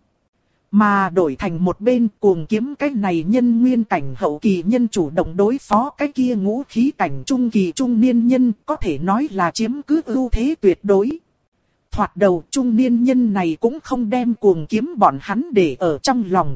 Mà đổi thành một bên Cuồng Kiếm cái này nhân nguyên cảnh hậu kỳ nhân chủ động đối phó cái kia ngũ khí cảnh trung kỳ trung niên nhân, có thể nói là chiếm cứ ưu thế tuyệt đối. Thoạt đầu trung niên nhân này cũng không đem Cuồng Kiếm bọn hắn để ở trong lòng.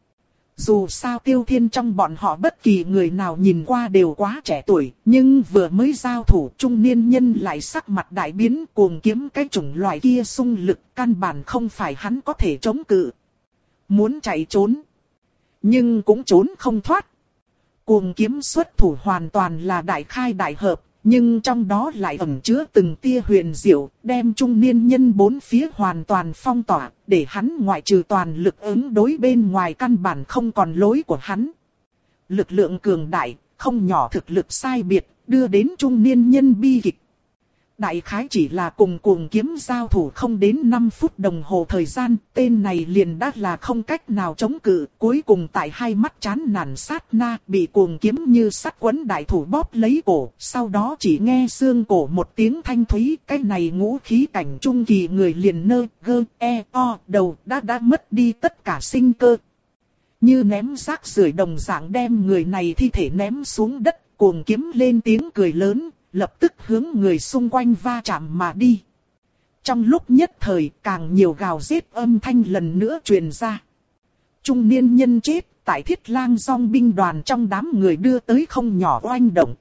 Dù sao Tiêu Thiên trong bọn họ bất kỳ người nào nhìn qua đều quá trẻ tuổi, nhưng vừa mới giao thủ trung niên nhân lại sắc mặt đại biến. Cuồng Kiếm cái chủng loại kia xung lực căn bản không phải hắn có thể chống cự. Muốn chạy trốn, nhưng cũng trốn không thoát. Cuồng Kiếm xuất thủ hoàn toàn là đại khai đại hợp, nhưng trong đó lại ẩn chứa từng tia huyền diệu, đem trung niên nhân bốn phía hoàn toàn phong tỏa, để hắn ngoại trừ toàn lực ứng đối bên ngoài căn bản không còn lối của hắn. Lực lượng cường đại, không nhỏ thực lực sai biệt, đưa đến trung niên nhân bi kịch. Đại khái chỉ là cùng Cuồng Kiếm giao thủ không đến năm phút đồng hồ thời gian, tên này liền đã là không cách nào chống cự, cuối cùng tại hai mắt chán nản sát na, bị Cuồng Kiếm như sắt quấn đại thủ bóp lấy cổ, sau đó chỉ nghe xương cổ một tiếng thanh thúy, cái này ngũ khí cảnh trung kỳ người liền nơ, gơ, e, o, đầu đã đã mất đi tất cả sinh cơ. Như ném rác rưởi đồng dạng đem người này thi thể ném xuống đất, Cuồng Kiếm lên tiếng cười lớn, lập tức hướng người xung quanh va chạm mà đi. Trong lúc nhất thời càng nhiều gào giết âm thanh lần nữa truyền ra. Trung niên nhân chết tại Thiết Lang Dòng binh đoàn trong đám người đưa tới không nhỏ oanh động.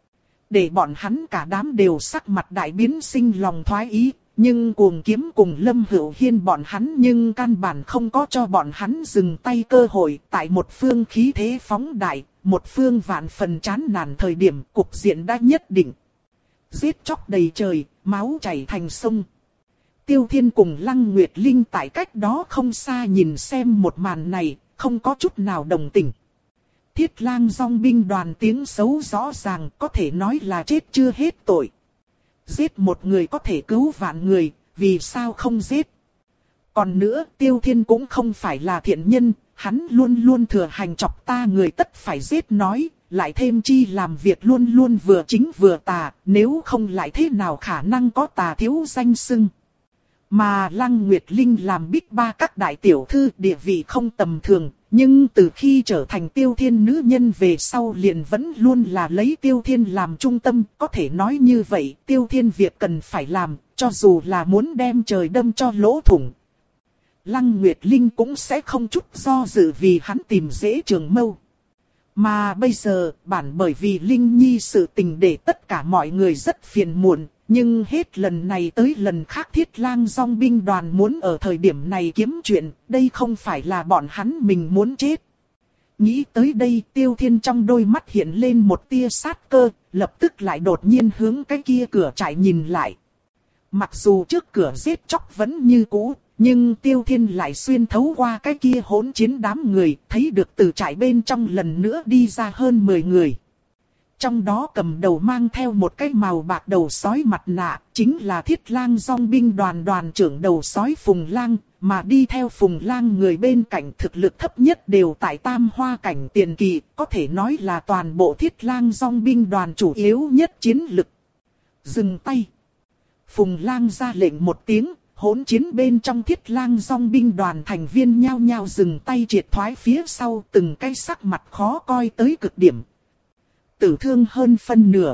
Để bọn hắn cả đám đều sắc mặt đại biến sinh lòng thoái ý. Nhưng Cuồng Kiếm cùng Lâm Hữu Hiên bọn hắn nhưng căn bản không có cho bọn hắn dừng tay cơ hội. Tại một phương khí thế phóng đại, một phương vạn phần chán nản thời điểm cục diện đã nhất định. Giết chóc đầy trời, máu chảy thành sông. Tiêu Thiên cùng Lăng Nguyệt Linh tại cách đó không xa nhìn xem một màn này, không có chút nào đồng tình. Thiết Lang Dòng binh đoàn tiếng xấu rõ ràng, có thể nói là chết chưa hết tội. Giết một người có thể cứu vạn người, vì sao không giết? Còn nữa, Tiêu Thiên cũng không phải là thiện nhân, hắn luôn luôn thừa hành chọc ta người tất phải giết nói, lại thêm chi làm việc luôn luôn vừa chính vừa tà, nếu không lại thế nào khả năng có tà thiếu danh xưng. Mà Lăng Nguyệt Linh làm Bích Ba các đại tiểu thư địa vị không tầm thường, nhưng từ khi trở thành Tiêu Thiên nữ nhân về sau liền vẫn luôn là lấy Tiêu Thiên làm trung tâm, có thể nói như vậy, Tiêu Thiên việc cần phải làm, cho dù là muốn đem trời đâm cho lỗ thủng. Lăng Nguyệt Linh cũng sẽ không chút do dự vì hắn tìm dễ trường mâu. Mà bây giờ, bản bởi vì Linh Nhi sự tình để tất cả mọi người rất phiền muộn, nhưng hết lần này tới lần khác Thiết Lang Dòng binh đoàn muốn ở thời điểm này kiếm chuyện, đây không phải là bọn hắn mình muốn chết. Nghĩ tới đây, Tiêu Thiên trong đôi mắt hiện lên một tia sát cơ, lập tức lại đột nhiên hướng cái kia cửa trại nhìn lại. Mặc dù trước cửa giết chóc vẫn như cũ, nhưng Tiêu Thiên lại xuyên thấu qua cái kia hỗn chiến đám người, thấy được từ trại bên trong lần nữa đi ra hơn mười người. Trong đó cầm đầu mang theo một cái màu bạc đầu sói mặt nạ, chính là Thiết Lang Dòng binh đoàn đoàn trưởng đầu sói Phùng Lang, mà đi theo Phùng Lang người bên cạnh thực lực thấp nhất đều tại tam hoa cảnh tiền kỳ, có thể nói là toàn bộ Thiết Lang Dòng binh đoàn chủ yếu nhất chiến lực. Dừng tay. Phùng Lang ra lệnh một tiếng, hỗn chiến bên trong Thiết Lang Dòng binh đoàn thành viên nhao nhao dừng tay triệt thoái phía sau, từng cái sắc mặt khó coi tới cực điểm. Tử thương hơn phân nửa.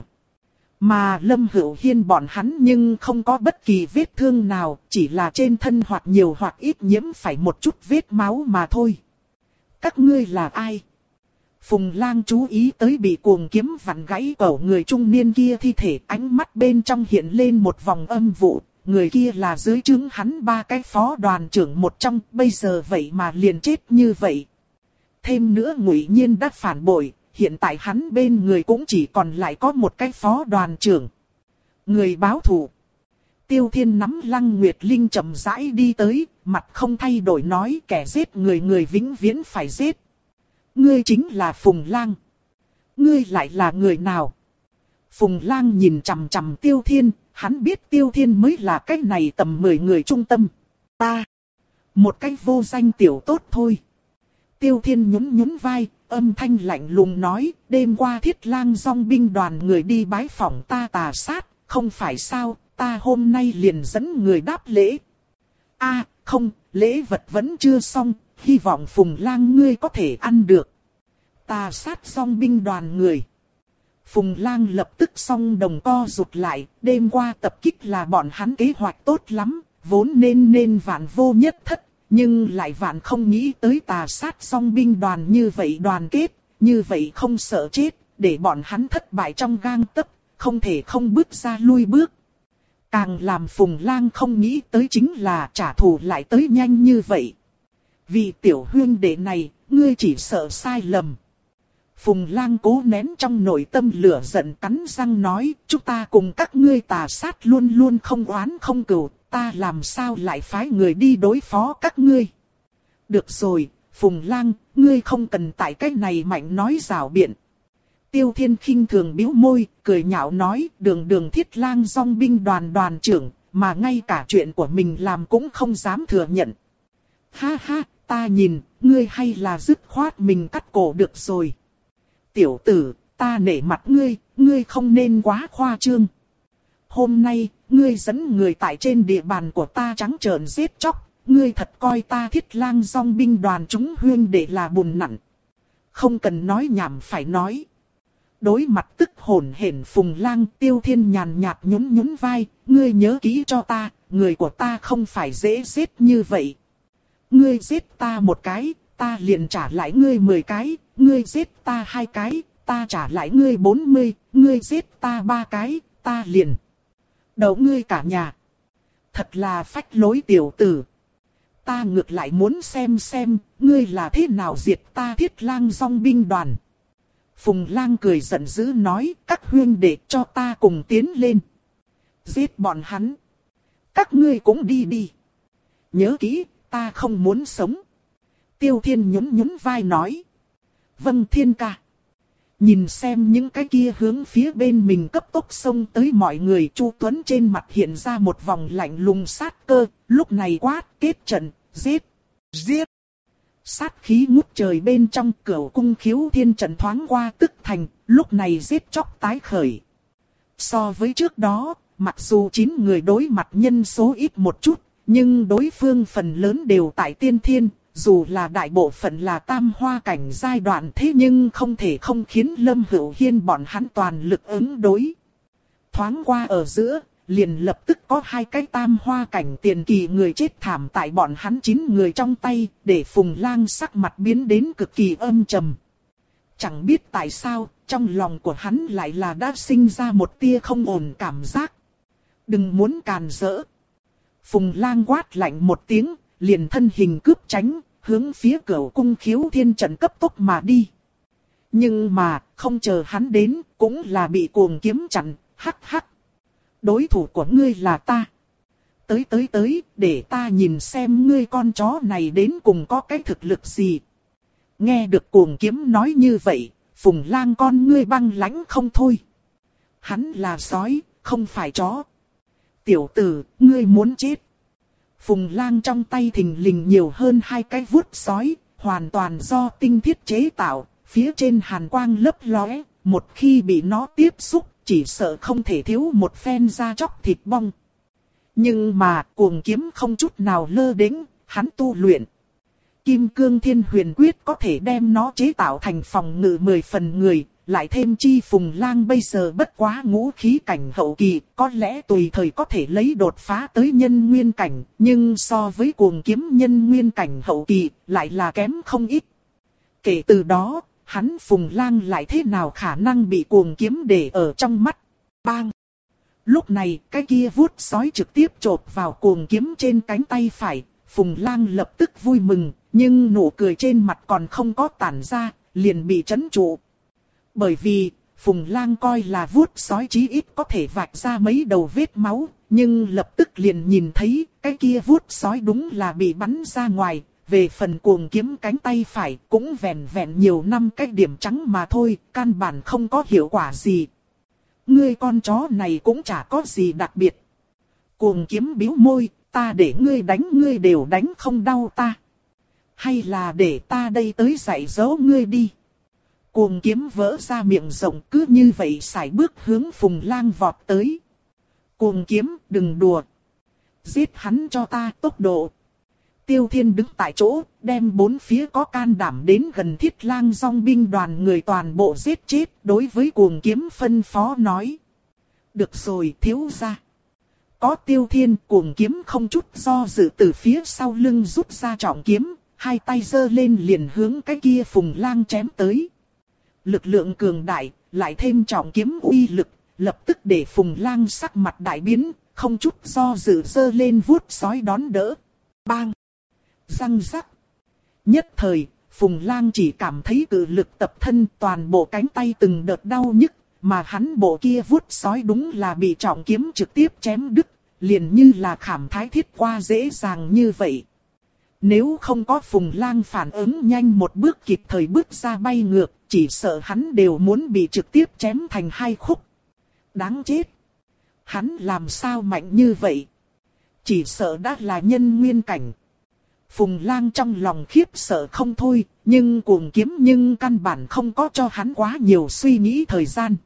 Mà Lâm Hữu Hiên bọn hắn nhưng không có bất kỳ vết thương nào, chỉ là trên thân hoặc nhiều hoặc ít nhiễm phải một chút vết máu mà thôi. Các ngươi là ai? Phùng Lang chú ý tới bị cuồng kiếm vặn gãy cổ người trung niên kia thi thể, ánh mắt bên trong hiện lên một vòng âm vụ. Người kia là dưới trướng hắn ba cái phó đoàn trưởng một trong, bây giờ vậy mà liền chết như vậy. Thêm nữa Ngụy Nhiên đã phản bội, hiện tại hắn bên người cũng chỉ còn lại có một cái phó đoàn trưởng. Người báo thù. Tiêu Thiên nắm Lăng Nguyệt Linh chậm rãi đi tới, mặt không thay đổi nói, kẻ giết người người vĩnh viễn phải giết. Ngươi chính là Phùng Lang. Ngươi lại là người nào? Phùng Lang nhìn chằm chằm Tiêu Thiên, hắn biết Tiêu Thiên mới là cái này tầm mười người trung tâm. Ta, một cái vô danh tiểu tốt thôi. Tiêu Thiên nhún nhún vai, âm thanh lạnh lùng nói, đêm qua Thiết Lang dòng binh đoàn người đi bái phỏng ta Tà Sát, không phải sao, ta hôm nay liền dẫn người đáp lễ. A, à, không, lễ vật vẫn chưa xong, hy vọng Phùng Lang ngươi có thể ăn được. Tà Sát dòng binh đoàn người. Phùng Lang lập tức song đồng co rụt lại, đêm qua tập kích là bọn hắn kế hoạch tốt lắm, vốn nên nên vạn vô nhất thất, nhưng lại vạn không nghĩ tới Tà Sát dòng binh đoàn như vậy đoàn kết, như vậy không sợ chết, để bọn hắn thất bại trong gang tấc, không thể không bước ra lui bước. Càng làm Phùng Lang không nghĩ tới chính là trả thù lại tới nhanh như vậy. Vì tiểu huynh đệ này, ngươi chỉ sợ sai lầm. Phùng Lang cố nén trong nội tâm lửa giận, cắn răng nói, chúng ta cùng các ngươi Tà Sát luôn luôn không oán không cừu, ta làm sao lại phái người đi đối phó các ngươi. Được rồi, Phùng Lang, ngươi không cần tại cái này mạnh nói rào biện. Tiêu Thiên khinh thường bĩu môi, cười nhạo nói, đường đường Thiết Lang dòng binh đoàn đoàn trưởng, mà ngay cả chuyện của mình làm cũng không dám thừa nhận. Ha ha, ta nhìn, ngươi hay là dứt khoát mình cắt cổ được rồi. Tiểu tử, ta nể mặt ngươi, ngươi không nên quá khoa trương. Hôm nay, ngươi dẫn người tại trên địa bàn của ta trắng trợn giết chóc, ngươi thật coi ta Thiết Lang dòng binh đoàn chúng huyên để là bùn nặn. Không cần nói nhảm phải nói. Đối mặt tức hồn hển Phùng Lang, Tiêu Thiên nhàn nhạt nhún nhún vai, ngươi nhớ kỹ cho ta, người của ta không phải dễ giết như vậy. Ngươi giết ta một cái, ta liền trả lại ngươi mười cái, ngươi giết ta hai cái, ta trả lại ngươi bốn mươi, ngươi giết ta ba cái, ta liền đầu ngươi cả nhà. Thật là phách lối tiểu tử. Ta ngược lại muốn xem xem, ngươi là thế nào diệt ta Thiết Lang dòng binh đoàn. Phùng Lang cười giận dữ nói, các huynh đệ cho ta cùng tiến lên. Giết bọn hắn. Các ngươi cũng đi đi. Nhớ kỹ, ta không muốn sống. Tiêu Thiên nhún nhún vai nói. Vâng Thiên ca. Nhìn xem những cái kia hướng phía bên mình cấp tốc xông tới mọi người, Chu Tuấn trên mặt hiện ra một vòng lạnh lùng sát cơ, lúc này quát, kết trận, giết, giết. Sát khí ngút trời bên trong, Cửu Cung Khiếu Thiên trận thoáng qua tức thành, lúc này giết chóc tái khởi. So với trước đó, mặc dù chín người đối mặt nhân số ít một chút, nhưng đối phương phần lớn đều tại tiên thiên, dù là đại bộ phận là tam hoa cảnh giai đoạn, thế nhưng không thể không khiến Lâm Hữu Hiên bọn hắn toàn lực ứng đối. Thoáng qua ở giữa, liền lập tức có hai cái tam hoa cảnh tiền kỳ người chết thảm tại bọn hắn chín người trong tay, để Phùng Lang sắc mặt biến đến cực kỳ âm trầm. Chẳng biết tại sao, trong lòng của hắn lại là đã sinh ra một tia không ổn cảm giác. Đừng muốn càn rỡ. Phùng Lang quát lạnh một tiếng, liền thân hình cướp tránh, hướng phía Cửu Cung Khiếu Thiên trận cấp tốc mà đi. Nhưng mà, không chờ hắn đến, cũng là bị cuồng kiếm chặn, hắc hắc. Đối thủ của ngươi là ta. Tới tới tới, để ta nhìn xem ngươi con chó này đến cùng có cái thực lực gì. Nghe được cuồng kiếm nói như vậy, Phùng Lang con ngươi băng lãnh không thôi. Hắn là sói, không phải chó. Tiểu tử, ngươi muốn chết. Phùng Lang trong tay thình lình nhiều hơn hai cái vuốt sói, hoàn toàn do tinh thiết chế tạo, phía trên hàn quang lấp lóe, một khi bị nó tiếp xúc, chỉ sợ không thể thiếu một phen da chóc thịt bong. Nhưng mà, cuồng kiếm không chút nào lơ đễnh, hắn tu luyện Kim Cương Thiên Huyền Quyết có thể đem nó chế tạo thành phòng ngự mười phần người, lại thêm chi Phùng Lang bây giờ bất quá ngũ khí cảnh hậu kỳ, có lẽ tùy thời có thể lấy đột phá tới nhân nguyên cảnh, nhưng so với cuồng kiếm nhân nguyên cảnh hậu kỳ, lại là kém không ít. Kể từ đó, hắn Phùng Lang lại thế nào khả năng bị cuồng kiếm để ở trong mắt. Bang! Lúc này, cái kia vuốt sói trực tiếp chộp vào cuồng kiếm trên cánh tay phải, Phùng Lang lập tức vui mừng, nhưng nụ cười trên mặt còn không có tản ra, liền bị trấn trụ. Bởi vì, Phùng Lang coi là vuốt sói chí ít có thể vạch ra mấy đầu vết máu, nhưng lập tức liền nhìn thấy, cái kia vuốt sói đúng là bị bắn ra ngoài. Về phần cuồng kiếm cánh tay phải cũng vẹn vẹn nhiều năm cái điểm trắng mà thôi, căn bản không có hiệu quả gì. Ngươi con chó này cũng chả có gì đặc biệt. Cuồng kiếm bĩu môi, ta để ngươi đánh ngươi đều đánh không đau ta. Hay là để ta đây tới dạy dỗ ngươi đi. Cuồng kiếm vỡ ra miệng rộng cứ như vậy sải bước hướng Phùng Lang vọt tới. Cuồng kiếm đừng đùa. Giết hắn cho ta tốc độ. Tiêu Thiên đứng tại chỗ, đem bốn phía có can đảm đến gần Thiết Lang dòng binh đoàn người toàn bộ giết chết, đối với cuồng kiếm phân phó nói. Được rồi, thiếu gia. Có Tiêu Thiên, cuồng kiếm không chút do dự từ phía sau lưng rút ra trọng kiếm, hai tay giơ lên liền hướng cái kia Phùng Lang chém tới. Lực lượng cường đại, lại thêm trọng kiếm uy lực, lập tức để Phùng Lang sắc mặt đại biến, không chút do dự giơ lên vuốt sói đón đỡ. Bang! Răng rắc. Nhất thời, Phùng Lang chỉ cảm thấy cự lực tập thân toàn bộ cánh tay từng đợt đau nhức, mà hắn bộ kia vuốt sói đúng là bị trọng kiếm trực tiếp chém đứt, liền như là khảm thái thiết qua dễ dàng như vậy. Nếu không có Phùng Lang phản ứng nhanh một bước kịp thời bước ra bay ngược, chỉ sợ hắn đều muốn bị trực tiếp chém thành hai khúc. Đáng chết! Hắn làm sao mạnh như vậy? Chỉ sợ đã là nhân nguyên cảnh. Phùng Lang trong lòng khiếp sợ không thôi, nhưng cuồng kiếm nhưng căn bản không có cho hắn quá nhiều suy nghĩ thời gian.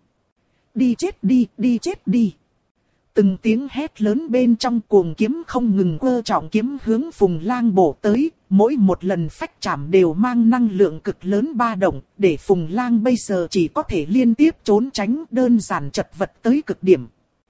Đi chết đi, đi chết đi. Từng tiếng hét lớn bên trong cuồng kiếm không ngừng quơ trọng kiếm hướng Phùng Lang bổ tới, mỗi một lần phách chạm đều mang năng lượng cực lớn ba động, để Phùng Lang bây giờ chỉ có thể liên tiếp trốn tránh đơn giản chật vật tới cực điểm.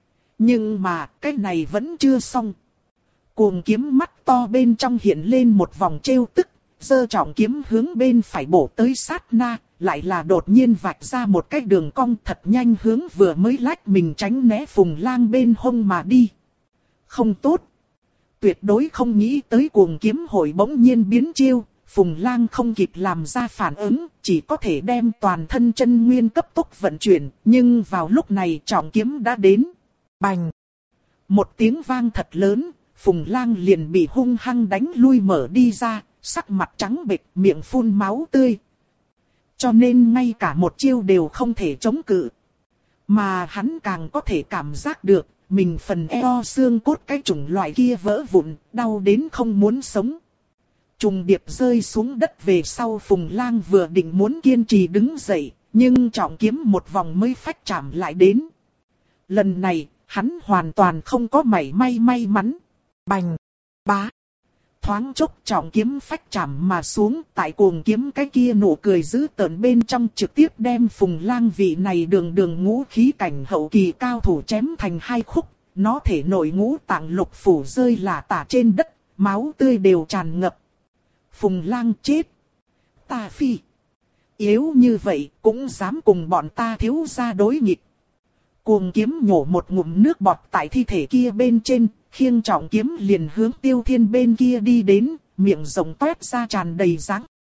Nhưng mà, cái này vẫn chưa xong. Cuồng kiếm mắt to bên trong hiện lên một vòng trêu tức, giơ trọng kiếm hướng bên phải bổ tới sát na, lại là đột nhiên vạch ra một cái đường cong thật nhanh hướng vừa mới lách mình tránh né Phùng Lang bên hông mà đi. Không tốt. Tuyệt đối không nghĩ tới cuồng kiếm hội bỗng nhiên biến chiêu, Phùng Lang không kịp làm ra phản ứng, chỉ có thể đem toàn thân chân nguyên cấp tốc vận chuyển, nhưng vào lúc này trọng kiếm đã đến. Bành! Một tiếng vang thật lớn, Phùng Lang liền bị hung hăng đánh lui mở đi ra, sắc mặt trắng bệch, miệng phun máu tươi. Cho nên ngay cả một chiêu đều không thể chống cự. Mà hắn càng có thể cảm giác được, mình phần eo xương cốt cái chủng loại kia vỡ vụn, đau đến không muốn sống. Trùng điệp rơi xuống đất về sau Phùng Lang vừa định muốn kiên trì đứng dậy, nhưng trọng kiếm một vòng mới phách chạm lại đến. Lần này, hắn hoàn toàn không có mảy may may mắn. Bành! Bá! Thoáng chốc trọng kiếm phách chạm mà xuống, tại cuồng kiếm cái kia nụ cười dữ tợn bên trong trực tiếp đem Phùng Lang vị này đường đường ngũ khí cảnh hậu kỳ cao thủ chém thành hai khúc, nó thể nội ngũ tạng lục phủ rơi lả tả trên đất, máu tươi đều tràn ngập. Phùng Lang chết! Ta phi! Yếu như vậy cũng dám cùng bọn ta thiếu gia đối nghịch. Cuồng kiếm nhổ một ngụm nước bọt tại thi thể kia bên trên, khiêng trọng kiếm liền hướng Tiêu Thiên bên kia đi đến, miệng rộng toét ra tràn đầy dáng